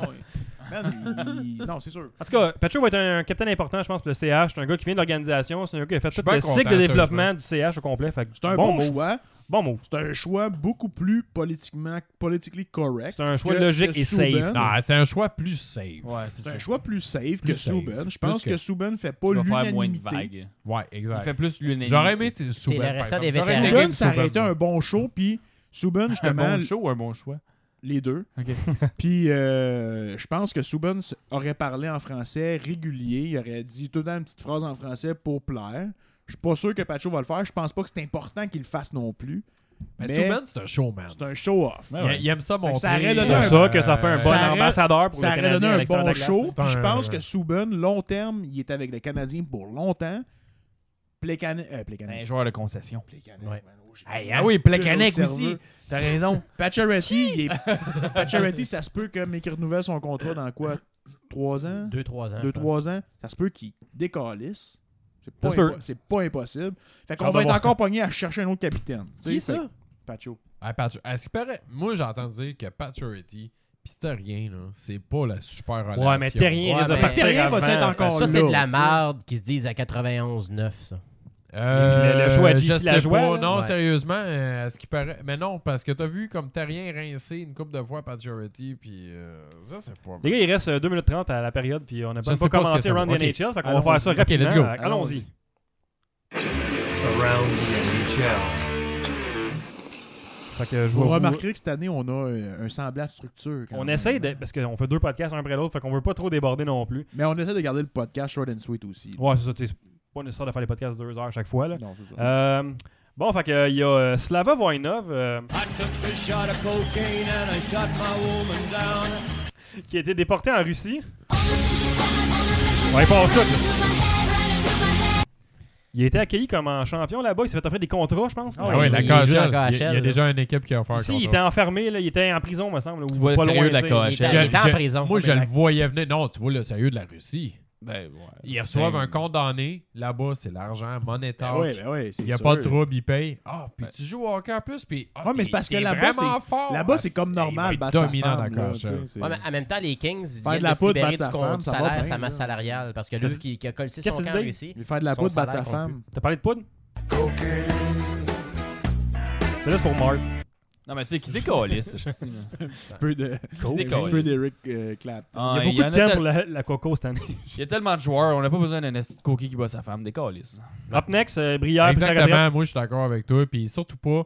Non, c'est sûr. En tout cas, Pacho va être un capitaine important, je pense, pour le CH. C'est un gars qui vient de l'organisation. C'est un gars qui a fait tout le cycle de développement du CH au complet. C'est un bon choix. Bon move. C'est un choix beaucoup plus politically correct. C'est un choix logique et safe. Non, c'est un choix plus safe. Ouais, c'est un choix plus safe que Souben. Je pense que Souben fait pas l'unanimité. Ouais, exact. Il fait plus l'unanimité. J'aurais aimé Souben. C'est le restant des vétérans. Souben, ça aurait été un bon show. Puis Souben, justement. Un bon show ou un bon choix? Les deux. Okay. Puis je pense que Souben aurait parlé en français régulier. Il aurait dit tout le temps une petite phrase en français pour plaire. Je suis pas sûr que Pacho va le faire. Je pense pas que c'est important qu'il le fasse non plus. Mais Souben, c'est un showman. C'est un show-off. Il aime ça montrer. Ça aurait donné que ça fait un bon ambassadeur pour le Canadien. Ça aurait donné un bon show. Je pense que Souben, long terme, il est avec le Canadien pour longtemps. Plekanec. Un joueur de concession. Plekanec. Oui, Plekanec aussi. T'as raison. Pacioretty, ça se peut que qu'il renouvelle son contrat dans quoi? 3 ans? 2-3 ans. 2-3 ans. Ça se peut qu'il décalisse. C'est pas impossible. Fait qu'on va être encore pogné à chercher un autre capitaine. Qui ça? Pacho. Est-ce qu'il paraît? Moi, j'ai entendu dire que Pacioretty pis Terrien, là, c'est pas la super relation. Ouais, mais Terrien Terrien va être encore là. Ça, c'est de la merde qui se disent à 91-9, ça. Le choix à JC Lajoie. Non, sérieusement, est-ce qu'il paraît. Mais non, parce que t'as vu comme Terrien rincé une couple de fois Pacioretty, puis ça, c'est pas. Les gars, il reste 2 minutes 30 à la période, puis on n'a pas commencé Around the NHL, fait qu'on va faire ça rapidement. Let's go. Allons-y. Around the NHL. Vous remarquerez que cette année, on a un semblant de structure. On essaye, parce qu'on fait 2 podcasts un après l'autre, fait qu'on veut pas trop déborder non plus. Mais on essaie de garder le podcast short and sweet aussi. Ouais, c'est ça, pas nécessaire de faire les podcasts de 2 heures chaque fois. Là. Non, c'est ça. Bon, fait qu'il y a Slava Voinov qui a été déporté en Russie. Ouais, il passe tout. Il a été accueilli comme un champion là-bas. Il s'est fait offrir des contrats, je pense. Oui, la KHL. Il y a déjà une équipe qui a offert un contrat. Ici, il était enfermé. Là, il était en prison, me semble. Tu vois le sérieux de la KHL. Il était en prison. Moi, je le voyais venir. Non, tu vois le sérieux de la Russie. Ben, ouais. Ils reçoivent un condamné. Là-bas, c'est l'argent, money talk. Il n'y a sûr. pas de trouble, ils payent. Puis tu joues au hockey en plus. Puis, mais parce que là-bas, c'est comme normal. Battre dominant dans la mais en même temps, les Kings viennent de se libérer du compte salaire, sa masse salariale. Parce que lui qui a collé son camp en Russie. Il fait de la poudre, battre sa femme. T'as parlé de poudre? C'est là, c'est pour Mark. Non, mais tu sais, qui décalisse. Un petit peu d'Eric Clapton. Il y a beaucoup de temps pour la coco cette année. Il y a tellement de joueurs, on n'a pas besoin d'un coquille qui bat sa femme. Décalisse. Up next, Brière. Exactement, moi je suis d'accord avec toi. Puis surtout pas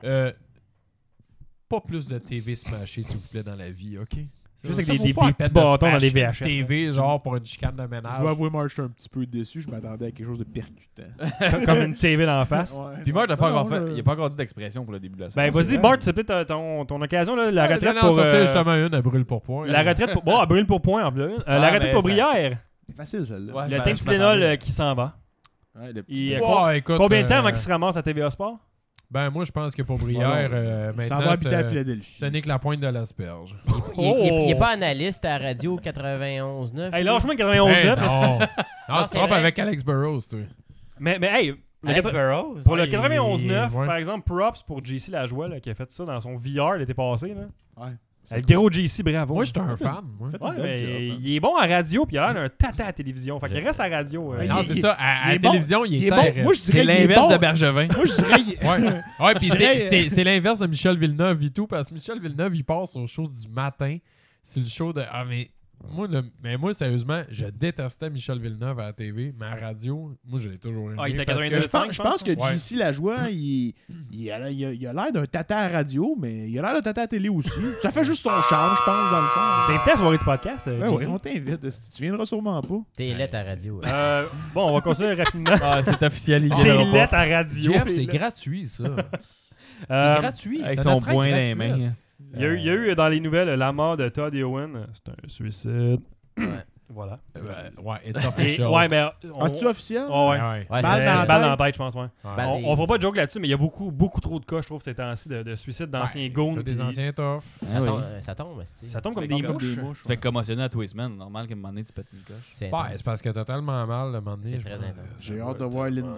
plus de TV smashée, s'il vous plaît, dans la vie, ok? Juste avec des petits bâtons dans les VHS. TV, genre pour une chicane de ménage. Je dois avouer, moi, je suis un petit peu déçu. Je m'attendais à quelque chose de percutant. Comme une TV dans la face. Ouais. Puis Bart, il n'a pas encore dit d'expression pour le début de la semaine. Ben, vas-y, Bart, c'est peut-être ton occasion. Là, la retraite pour. sortir justement une, elle brûle pour point. La retraite pour. Bon, elle brûle pour point en bleu. La retraite pour Brière. C'est facile, celle-là. Le Tylenol qui s'en va. Combien de temps avant qu'il se ramasse à TVA Sport? Ben, moi, je pense que pour Brière, maintenant, va habiter à Philadelphie. Ce n'est que la pointe de l'asperge. Il n'est pas analyste à Radio 91.9. Hey, lâche-moi 91.9. Non, tu trompes avec Alex Burrows, toi. Mais hey, Alex Burrows. Pour le 91.9, par exemple, props pour JC Lajoie qui a fait ça dans son VR l'été passé. Là. Ouais. Le gros JC, bravo. Moi, j'étais un fan. Il est bon à radio, puis il a l'air d'un tata à la télévision. Fait qu'il reste à la radio. Non, c'est ça. À la télévision, il est bon. Moi, je dirais c'est l'inverse de Bergevin. Moi, je dirais. Ouais, puis c'est l'inverse de Michel Villeneuve et tout, parce que Michel Villeneuve, il passe au show du matin. C'est le show de. Moi, sérieusement, je détestais Michel Villeneuve à la TV, mais à la radio, moi, je l'ai toujours aimé. Il était 92.5. Je pense que JC Lajoie, il a l'air d'un tata à radio, mais il a l'air d'un tata à télé aussi. Ça fait juste son charme, je pense, dans le fond. T'es invité à la soirée du podcast? Oui, on t'invite. Tu viendras sûrement pas. T'es lettre à radio. Bon, on va continuer rapidement. C'est officiel. T'es lettre à radio. Jeff, c'est gratuit, ça. C'est gratuit. Avec son poing dans les mains. Il y a eu dans les nouvelles la mort de Todd Eowen. C'est un suicide. Voilà. Ouais, it's official. C'est-tu officiel? Ouais. Balle dans la tête, je pense. Ouais. On fera pas de joke là-dessus, mais il y a beaucoup trop de cas, je trouve, ces temps-ci, de suicides d'anciens goons. C'est des anciens toughs. Ça tombe. Ça tombe comme des mouches. Tu fais commotionner à tous les semaines. Normal qu'à un moment donné, tu pètes une coche. C'est parce que t'as tellement mal le moment donné. C'est très intense. J'ai hâte de voir Linda.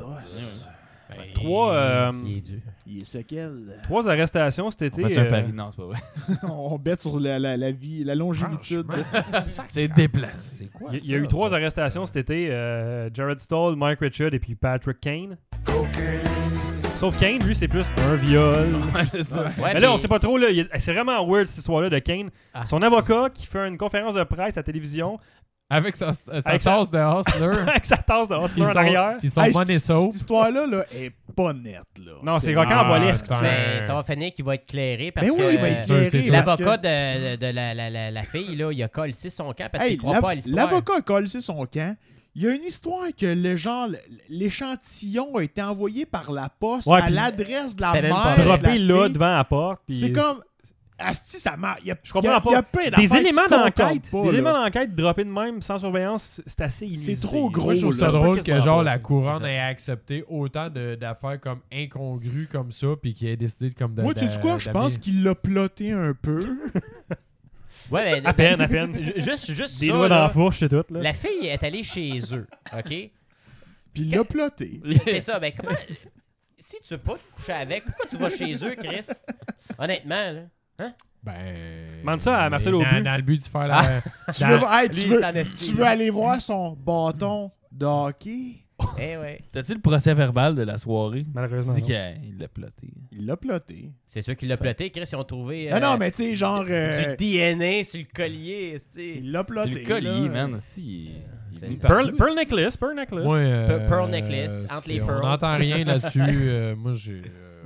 Il est sequel. 3 arrestations cet été. On fait un pari? Non, c'est pas vrai. On bête sur la vie, la longévitude. C'est déplacé. C'est quoi Il y a eu 3 arrestations cet été. Jared Stoll, Mike Richard et puis Patrick Kane. Sauf Kane, lui, c'est plus un viol. C'est ça. Mais là, on sait pas trop. Là, c'est vraiment weird cette histoire-là de Kane. Son avocat qui fait une conférence de presse à la télévision. Avec sa tasse de Hustler. Avec sa tasse de Hustler en arrière. Puis son money soap. Cette histoire-là est pas nette. Là. Non, c'est rocambolesque. Ça va finir qu'il va être clairé parce que l'avocat de la fille, là, il a collé son camp parce qu'il croit pas à l'histoire. L'avocat a collé son camp. Il y a une histoire que l'échantillon a été envoyé par la poste à l'adresse de la mère. Droppé là devant la porte. C'est comme... Asti, ça marche. Je comprends pas. Des éléments d'enquête droppés de même sans surveillance, c'est assez inusité. C'est trop gros. Moi, je trouve ça drôle que genre la couronne ait accepté autant d'affaires comme incongrues comme ça, puis qu'il ait décidé de Moi, tu sais quoi? Je pense qu'il l'a ploté un peu. Ouais, mais à peine. Juste des ça, doigts dans la fourche, c'est tout. Là. La fille est allée chez eux, OK? Puis il l'a ploté. C'est ça, ben comment... Si tu veux pas te coucher avec, pourquoi tu vas chez eux, Chris? Honnêtement, là. Hein? Demande ça à Marcel Aubu. Dans le but de faire la... Tu veux aller voir son bâton de hockey? Eh ouais. T'as-tu le procès verbal de la soirée? Malheureusement. Tu dis qu'il l'a ploté. Il l'a ploté. C'est sûr qu'il l'a ploté. Chris, ils ont trouvé non, mais tu sais, genre... du DNA sur le collier. Il l'a ploté. C'est le collier, man. Si, Pearl necklace. Pearl necklace, entre les pearls. On n'entend rien là-dessus. Moi, j'ai...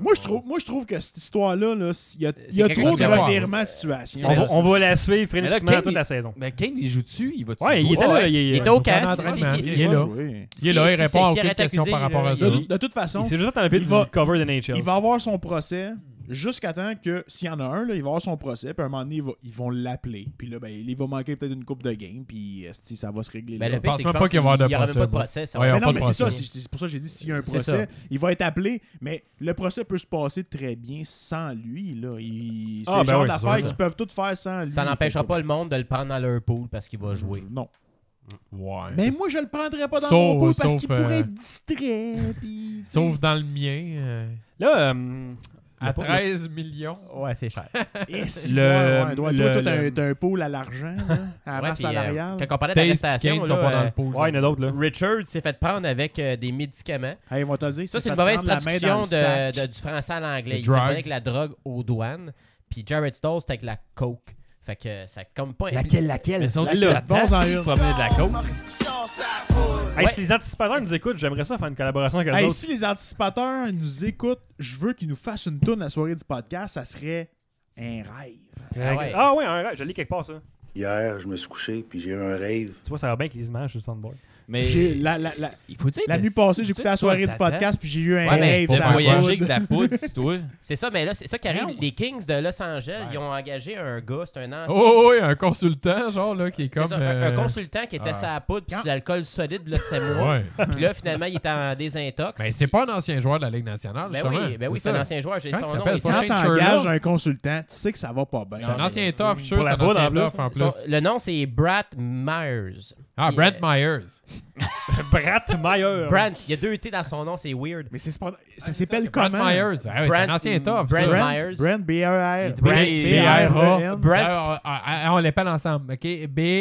Moi, je trouve que cette histoire-là, il y a trop de revirements de situation. On va la suivre frénétiquement toute la saison. Mais Kane, il joue-tu? Il va-tu jouer? Il était là. Il était au casque. Il est là. Il est là, il répond à aucune question par rapport à ça. De toute façon, c'est juste un peu du cover de NHL. Il va avoir son procès jusqu'à temps que, s'il y en a un, là, il va avoir son procès, puis à un moment donné, ils vont l'appeler. Puis là, il va manquer peut-être une coupe de game, puis ça va se régler. Ben, là. je pense pas qu'il va y avoir de procès. Mais non, mais c'est ça. C'est pour ça que j'ai dit, s'il y a un procès, il va être appelé, mais le procès peut se passer très bien sans lui. Là. C'est le genre d'affaires qu'ils peuvent tout faire sans lui. Ça n'empêchera pas le monde de le prendre dans leur pool parce qu'il va jouer. Non. Ouais. Mais moi, je le prendrais pas dans mon pool parce qu'il pourrait être distrait. Sauf dans le mien. Là, à 13 millions. Ouais, c'est cher. Toi, t'as un pool à l'argent, à la masse salariale. Quand on parlait d'arrestation, ils sont pas dans le pool. Ouais, il y en a d'autres, là. Richard s'est fait prendre avec des médicaments. Hey, on va te le dire. Ça, c'est une mauvaise traduction du français à l'anglais. Il s'est pris avec la drogue aux douanes. Puis Jared Stoll, c'était avec la coke. Fait que ça comme pas... Laquelle? Mais sont là, promener de la coke. Hey, si les anticipateurs nous écoutent, j'aimerais ça faire une collaboration avec eux autres. Si les anticipateurs nous écoutent, je veux qu'ils nous fassent une tourne la soirée du podcast. Ça serait un rêve. Ah ouais, un rêve. Je lis quelque part, ça. Hier, je me suis couché, puis j'ai eu un rêve. Tu vois, ça va bien avec les images sur le soundboard. Mais la nuit passée, j'ai écouté la soirée du podcast, puis j'ai eu un rêve. Pour voyager avec de la poudre, c'est toi. C'est ça, mais là, c'est ça qui arrive. Les Kings de Los Angeles, ils ont engagé un gars, c'est un ancien. Oui, un consultant, genre, là, qui est comme. C'est ça, un consultant qui était sur la poudre, puis sur l'alcool solide, là, 7 mois. Puis là, finalement, il était en désintox. Mais c'est pas un ancien joueur de la Ligue nationale, Ben oui, c'est un ancien joueur. J'ai son nom. Quand t'engages un consultant, tu sais que ça va pas bien. C'est un ancien tough, je suis sûr, c'est un ancien tough en plus. Le nom, c'est Brad Myers. Ah, Brad Myers. Brad Myers. Brad, il y a 2 T dans son nom, c'est weird. Mais ça s'appelle comment? Brad Myers. C'est un ancien tough. Brad Myers. Brad, B-R-R. On l'appelle ensemble, OK?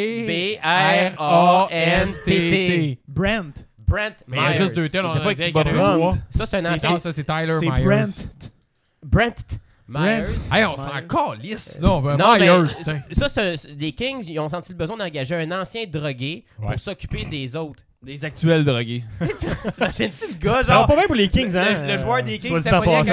B-R-A-N-T-T. Brent. Mais il y a juste 2 T, on a dit qu'il y en avait 3. Ça, c'est un ancien. Non, ça, c'est Tyler Myers. C'est Brent Myers. Hey, on s'en calisse. Non, Myers. Ça, les Kings, ils ont senti le besoin d'engager un ancien drogué pour s'occuper des autres. Des actuels drogués. T'imagines-tu le gars, genre. Ça va pas bien pour les Kings, hein? Le joueur des Kings, c'est pas bien.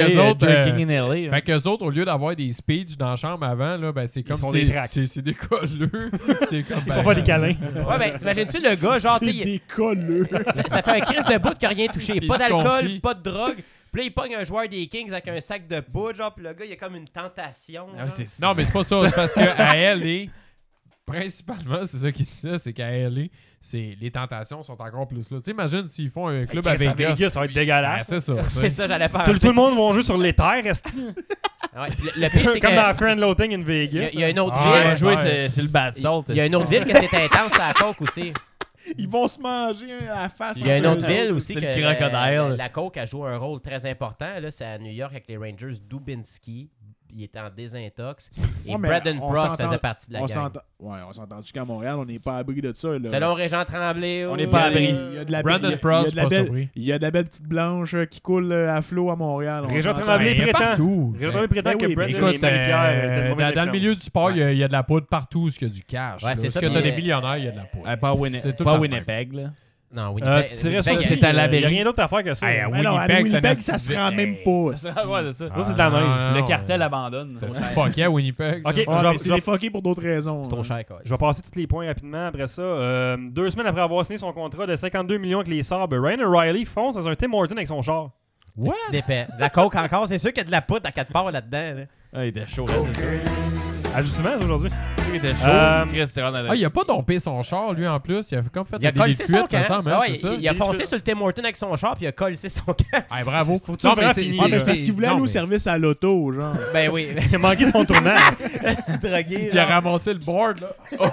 Fait qu'eux autres, au lieu d'avoir des speeches dans la chambre avant, là, ben, c'est comme c'est des colleux. C'est comme. Ils sont pas des câlins. Ouais, ben, t'imagines-tu le gars, genre. C'est des colleux. Ça fait un crise de bout qui a rien touché. Pas d'alcool, pas de drogue. Puis là, il pogne un joueur des Kings avec un sac de poudre, genre, puis le gars, il a comme une tentation. Non, mais c'est pas ça. C'est parce qu'à LA, principalement, c'est ça qu'il disait, c'est qu'à LA, les tentations sont encore plus là. Tu sais, imagine s'ils font un club à Vegas. Ça va être dégueulasse. C'est ça. C'est ça, j'allais penser. Tout le monde va jouer sur les terres, est-ce le pire, c'est comme dans Friend Loading in Vegas. Il y a une autre ville. Jouer, c'est le bad salt. Il y a une autre ville que c'est intense à la coke aussi. Ils vont se manger à la face. Il y a une autre ville aussi que la coke a joué un rôle très important. Là, c'est à New York avec les Rangers. Dubinsky, il était en désintox. Et Braden Prost faisait partie de la gang. On s'entend-tu qu'à Montréal, on n'est pas à l'abri de ça. Là. Selon Régent Tremblay, on n'est pas à l'abri. Braden Prost, pas surpris. Il y a de la belle petite blanche qui coule à flot à Montréal. Régent Tremblay prétend. Régent Tremblay prétend que Braden dans le milieu du sport, il y a de la poudre partout, ce qu'il y a du cash. Ouais, c'est ça. Parce que t'as des millionnaires, il y a de la poudre. Pas Winnipeg, là. Non, Winnipeg. C'est à la Il n'y a rien d'autre à faire que ça. Winnipeg, ça se rend même pas. Ouais, c'est ça. Ça, c'est de la neige. Le cartel abandonne. C'est fucké à Winnipeg. Ok, c'est défucké pour d'autres raisons. C'est trop cher, quoi. Je vais passer tous les points rapidement après ça. 2 semaines après avoir signé son contrat de 52 millions avec les Sabres, Ryan O'Reilly fonce dans un Tim Hortons avec son char. What? La coke encore, c'est sûr qu'il y a de la poudre à 4 parts là-dedans. Il était chaud, là, c'est ça. Ajustement aujourd'hui. Il était chaud. Il a pas dompé son char, lui, en plus. Il a comme fait des fuites, son camp. Il a foncé sur le Tim Hortons avec son char, puis il a collé son camp. Bravo. Mais c'est parce qu'il voulait aller au service à l'auto, genre. Ben oui. Il a manqué son tournant. C'est drogué. Il a ramassé le board, là.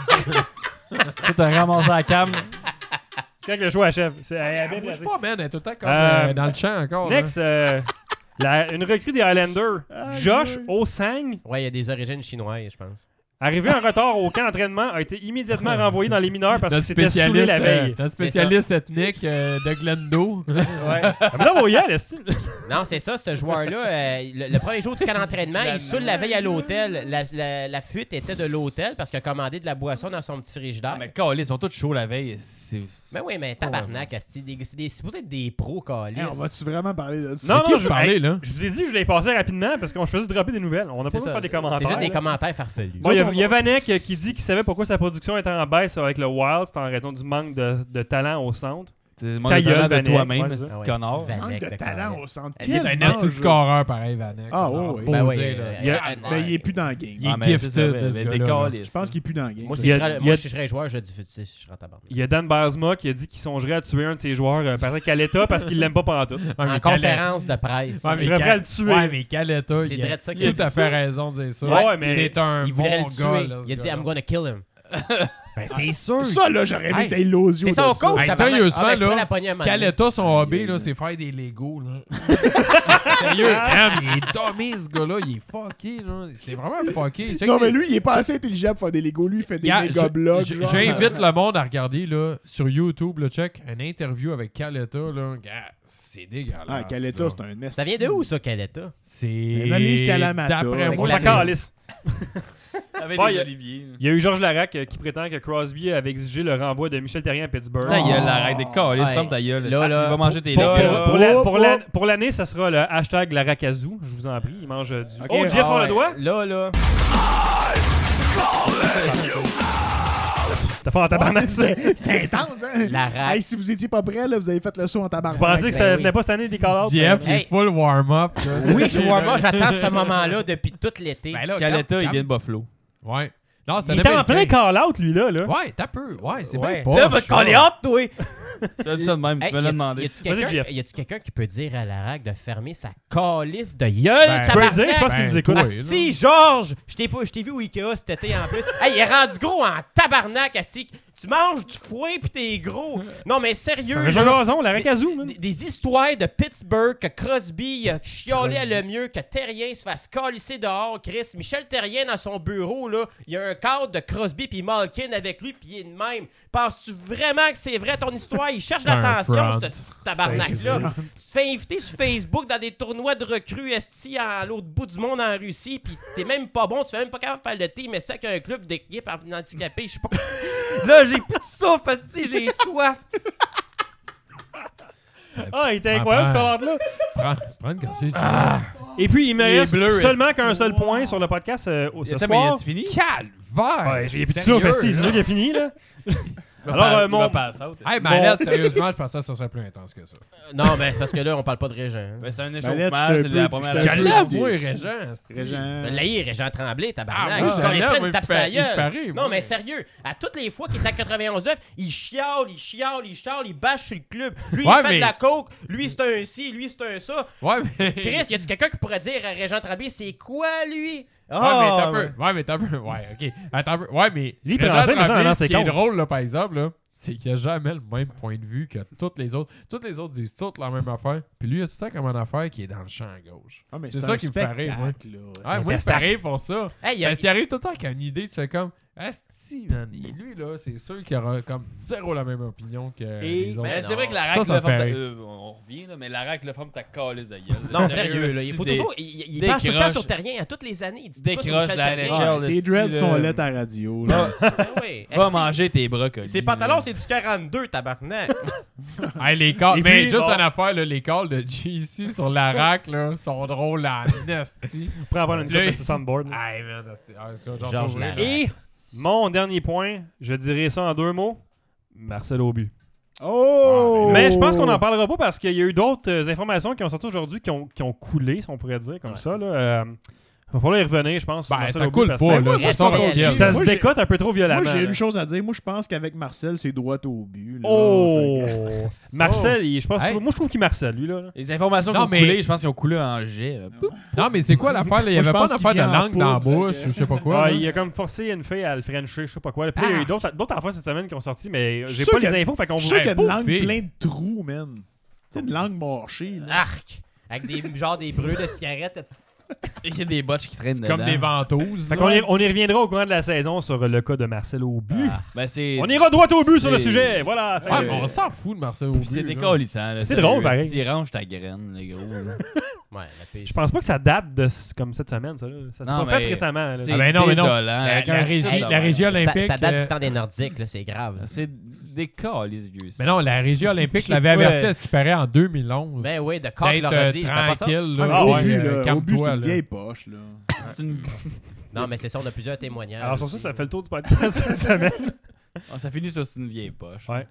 Tu as ramassé la cam. C'est quand le show achève. Je sais pas, man. Elle est tout le temps comme dans le champ encore. Next, une recrue des Highlanders, Josh Osang. Ouais, il y a des origines chinoises, je pense. Arrivé en retard au camp d'entraînement, a été immédiatement renvoyé dans les mineurs parce qu'il s'était saoulé la veille. Un spécialiste ethnique de Glendo. Ouais. Mais là, voyez, Non, c'est ça, ce joueur-là. Le premier jour du camp d'entraînement, il saoule la veille à l'hôtel. La fuite était de l'hôtel parce qu'il a commandé de la boisson dans son petit frigidaire. Mais Calis, ils sont tous chauds la veille. Mais oui, mais tabarnak, c'est supposé être des pros, Calis. On va-tu vraiment parler de ça? Non, je vous ai dit, je l'ai passé rapidement parce qu'on faisait dropper des nouvelles. On n'a pas besoin de faire des commentaires. C'est juste des commentaires farfelus. Bon, il y a Vanek qui dit qu'il savait pourquoi sa production était en baisse avec le Wild. C'est en raison du manque de talent au centre. Ta gueule de toi-même, c'est connard. Manque de talent au centre. C'est un esti de scoreur pareil, Vanek. Ah oui. Mais il est plus dans le game. Il est gifted de ce gars-là. Je pense qu'il est plus dans le game. Moi, si je serais joueur, je dis je serais en tabarnak. Il y a Dan Barzma qui a dit qu'il songerait à tuer un de ses joueurs, Patrick Caleta, parce qu'il l'aime pas pantoute. En conférence de presse. Je rêverais à le tuer. Ouais, mais Caleta, il a tout à fait raison de dire ça. C'est un bon gars. Il a dit « I'm gonna kill him ». Ben c'est sûr. Ça, là, j'aurais aimé que t'aies l'osio. C'est son coach. Sérieusement, là, Caleta, son hobby, là, c'est faire des Legos. Là. Sérieux, il est dommé, ce gars-là. Il est fucké. Là. C'est vraiment fucké. Non, mais lui, il est pas assez intelligent pour faire des Legos. Lui, il fait des méga blogs. J'invite le monde à regarder là, sur YouTube, là, check, une interview avec Caleta. Là. C'est dégueulasse. Ah, Caleta, c'est un Ça vient de où, ça, Caleta? C'est... D'après moi, c'est Calice. Avec des oliviers. Il y a eu Georges Larac qui prétend que Crosby avait exigé le renvoi de Michel Therrien à Pittsburgh. Ta gueule, arrête de caler, ferme ta gueule. Il va manger tes Pour l'année, ça sera le hashtag Laracazou. Je vous en prie, il mange du... Oh, Jeff, on le doigt? Là. T'as fait en tabarnak, ça? C'était intense, hein? Larac. Hey, si vous étiez pas prêts, là, vous avez fait le saut en tabarnak. Vous pensez que ça venait pas cette année des call-outs? Jeff, il est full warm-up. Oui, je warm-up. J'attends ce moment-là depuis tout l'été. Caleta, il vient de Buffalo. Ouais. Non, il était en plein call-out, lui, là. Ouais, t'as peu. Ouais, c'est bien pas. Là, va te caller out, toi! Tu as dit ça de même, tu me l'as demandé. Y a-tu quelqu'un qui peut dire à Larac de fermer sa calice de gueule? Je peux le dire, je pense qu'il nous écoute. Si, Georges! Je t'ai vu au Ikea cet été en plus. Hey, il est rendu gros en tabarnak, assis. Tu manges du foin pis t'es gros. Non, mais sérieux. C'est un gazon, Laracazou. Des histoires de Pittsburgh que Crosby a chiolé à le mieux, que Therrien se fasse calisser dehors, Chris. Michel Therrien, dans son bureau, là, il y a un cadre de Crosby pis Malkin avec lui pis il est de même. Penses-tu vraiment que c'est vrai ton histoire? Il cherche l'attention, ce tabarnak-là. Tu te fais inviter sur Facebook dans des tournois de recrues esti à l'autre bout du monde en Russie pis t'es même pas bon, tu fais même pas capable de faire le thé, mais c'est qu'un club d'équipe handicapé, je sais pas. Là, j'ai plus de souffle, esti, j'ai soif. Ah, il était incroyable ce collard-là. Prends une gorgée. Et puis, il me reste seulement qu'un seul point sur le podcast ce soir. C'est fini? Calvaire! Ouais, j'ai plus de souffle, esti, c'est lui qui a fini, là. Alors, mon... Hey, Manette, sérieusement, je pensais que ça serait plus intense que ça. Non, mais c'est parce que là, on parle pas de Régent. Ben, c'est un échauffement, c'est la première... J'allais moi, Régent. Là, Régent Tremblay, tabarnak. Il connaissait une tape sa gueule. Non, mais sérieux, à toutes les fois qu'il est à 91-9, il chiale, il bâche sur le club. Lui, il fait de la coke, lui, c'est un ci, lui, c'est un ça. Ouais, mais... Chris, y a-tu quelqu'un qui pourrait dire à Régent Tremblay, c'est quoi, lui? Ouais, mais t'as peu. Ouais, ok. Attends un peu. Ouais, mais lui, ce qui est drôle, là, par exemple, là, c'est qu'il n'y a jamais le même point de vue que toutes les autres. Toutes les autres disent toutes la même affaire. Puis lui, il a tout le temps comme une affaire qui est dans le champ à gauche. Ah, c'est ça qui me fait rire, moi. Moi, il me fait rire pour ça. Parce qu'il arrive tout le temps avec une idée, tu fais comme... Asti, man. Lui, là, c'est sûr qu'il aura comme zéro la même opinion que les autres. Mais c'est vrai que la RAC, on revient, là, mais la RAC le forme ta calice de gueule. Non, sérieux, là. Il faut toujours. Il passe tout le temps sur Therrien à toutes les années. Il dit décroche la NHL. Tes dreads sont laids à la radio, là. Va manger tes brocolis. Ses pantalons, c'est du 42, tabarnak. Les calls. Mais juste une affaire, les calls de JC sur la RAC, là, sont drôles à Nasty. On pourrait avoir une coupe de soundboard. Hey, man. Georges et mon dernier point, je dirais ça en 2 mots. Marcel Aubu. Oh! Mais je pense qu'on n'en parlera pas parce qu'il y a eu d'autres informations qui ont sorti aujourd'hui qui ont coulé, si on pourrait dire comme ça. Là. Il va falloir y revenir, je pense. Ça coule pas, là. Ça sort officiel. Ça se décote un peu trop violemment. Moi, j'ai une chose à dire. Moi, je pense qu'avec Marcel, c'est droit au but. Là. Oh! Marcel, je pense. Moi, je trouve qu'il marcelle, lui. Là. Les informations qui ont coulé, je pense qu'ils ont coulé en jet. Non, mais c'est quoi l'affaire? Il n'y avait pas d'affaire de langue dans la bouche, je sais pas quoi. Il a comme forcé une fille à le frencher, je sais pas quoi. Puis il y a eu d'autres affaires cette semaine qui ont sorti, mais j'ai pas les infos. Je sais qu'il y a une langue plein de trous, man. C'est une langue marchée. Arc! Avec des brûleurs de cigarettes. Il y a des botches qui traînent dedans. Comme des ventouses. Fait qu'on on y reviendra au courant de la saison sur le cas de Marcel Aubut. Ben on ira droit au but sur le sujet. Voilà. On s'en fout de Marcel Aubut. C'est décalissant. C'est drôle, pareil. Tu ranges ta graine, les gros. Je pense pas que ça date de comme cette semaine, ça. Ça s'est pas fait récemment. C'est désolant. La régie olympique... Ça date du temps des Nordiques, là, c'est grave. C'est des calices vieux. Mais non, la régie olympique l'avait averti à ce qui paraît en 2011. Ben oui, de Coq leur a dit. Tranquille, Au-but, c'est une vieille poche, là. Non, mais c'est ça, on a plusieurs témoignages. Alors sur ça fait le tour du podcast cette semaine. Ça finit sur une vieille poche. Ouais.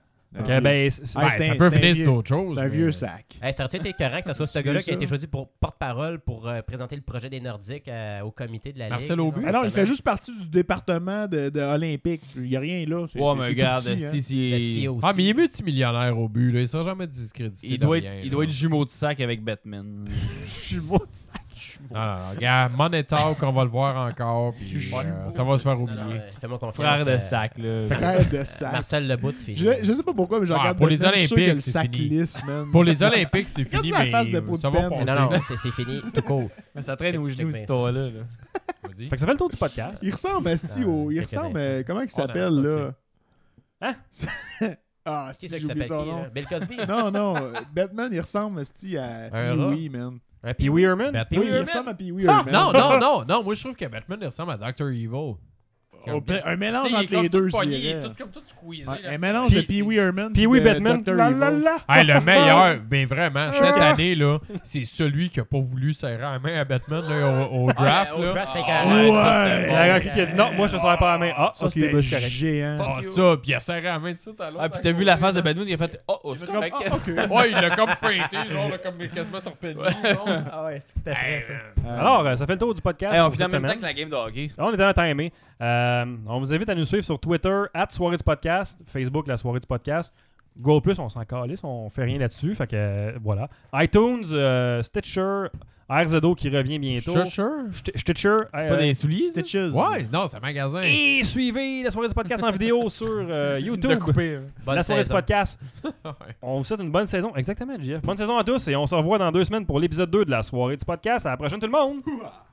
Ça peut finir sur d'autres choses. C'est un vieux sac. Ça aurait été écœurant que ce soit ce gars-là qui a été choisi pour porte-parole pour présenter le projet des Nordiques au comité de la Ligue. Marcel Aubut. Non, il fait juste partie du département de olympique. Il n'y a rien là. Ouais, mais regarde, si ah, mais il est multimillionnaire au but. Là. Il ne sera jamais discrédité. Il doit être jumeau de sac avec Batman. Jumeau de sac. Regarde, Money Talk, on va le voir encore. Puis ça va se faire oublier. Fais-moi confiance. Frère de sac, là. Frère de sac. Marcel Lebout, c'est fini. Je sais pas pourquoi, mais je regarde pour les Olympiques, c'est fini. Pour les Olympiques, c'est fini, mais ça va passer. Non, c'est fini, tout court. Mais ça traîne aux genoux, cette histoire-là. Fait que ça fait le tour du podcast. Il ressemble à il ressemble, comment il s'appelle, là? Hein? Ah, c'est qui s'appelle qui? Bill Cosby? Non, Batman, il ressemble à Pee-wee, man. Un Pee-wee Herman? Oui, il ressemble à Pee-wee Herman. Non, moi je trouve que Batman il ressemble à Dr. Evil. Un mélange entre les deux, il est tout comme tout squeezé. Un mélange de Pee-wee Herman Pee-wee Batman. Le meilleur, ben vraiment, cette année, là, c'est celui qui a pas voulu serrer la main à Batman là, au draft. Au draft, c'était carré. Il a dit non, moi je ne serre pas la main. Ah, ça c'était géant. Ça, puis il a serré la main de ça tout à l'heure. Ah, puis t'as vu la face de Batman, il a fait c'est correct. Ouais, il l'a comme feinté, genre comme quasiment sur Penny. Ah ouais, c'était vrai ça. Alors, ça fait le tour du podcast. On finit en même temps que la game de hockey. On est dans un temps aimé. On vous invite à nous suivre sur Twitter, @soirée du podcast, Facebook, la soirée du podcast. Google+, on s'en calisse, on fait rien là-dessus. Fait que voilà. iTunes, Stitcher, RZO qui revient bientôt. Stitcher. C'est pas des souliers? Stitches. Ouais, non, c'est un magasin. Et suivez la soirée du podcast en vidéo sur YouTube. La soirée du podcast. On vous souhaite une bonne saison. Exactement, Jeff. Bonne saison à tous et on se revoit dans 2 semaines pour l'épisode 2 de la soirée du podcast. À la prochaine, tout le monde!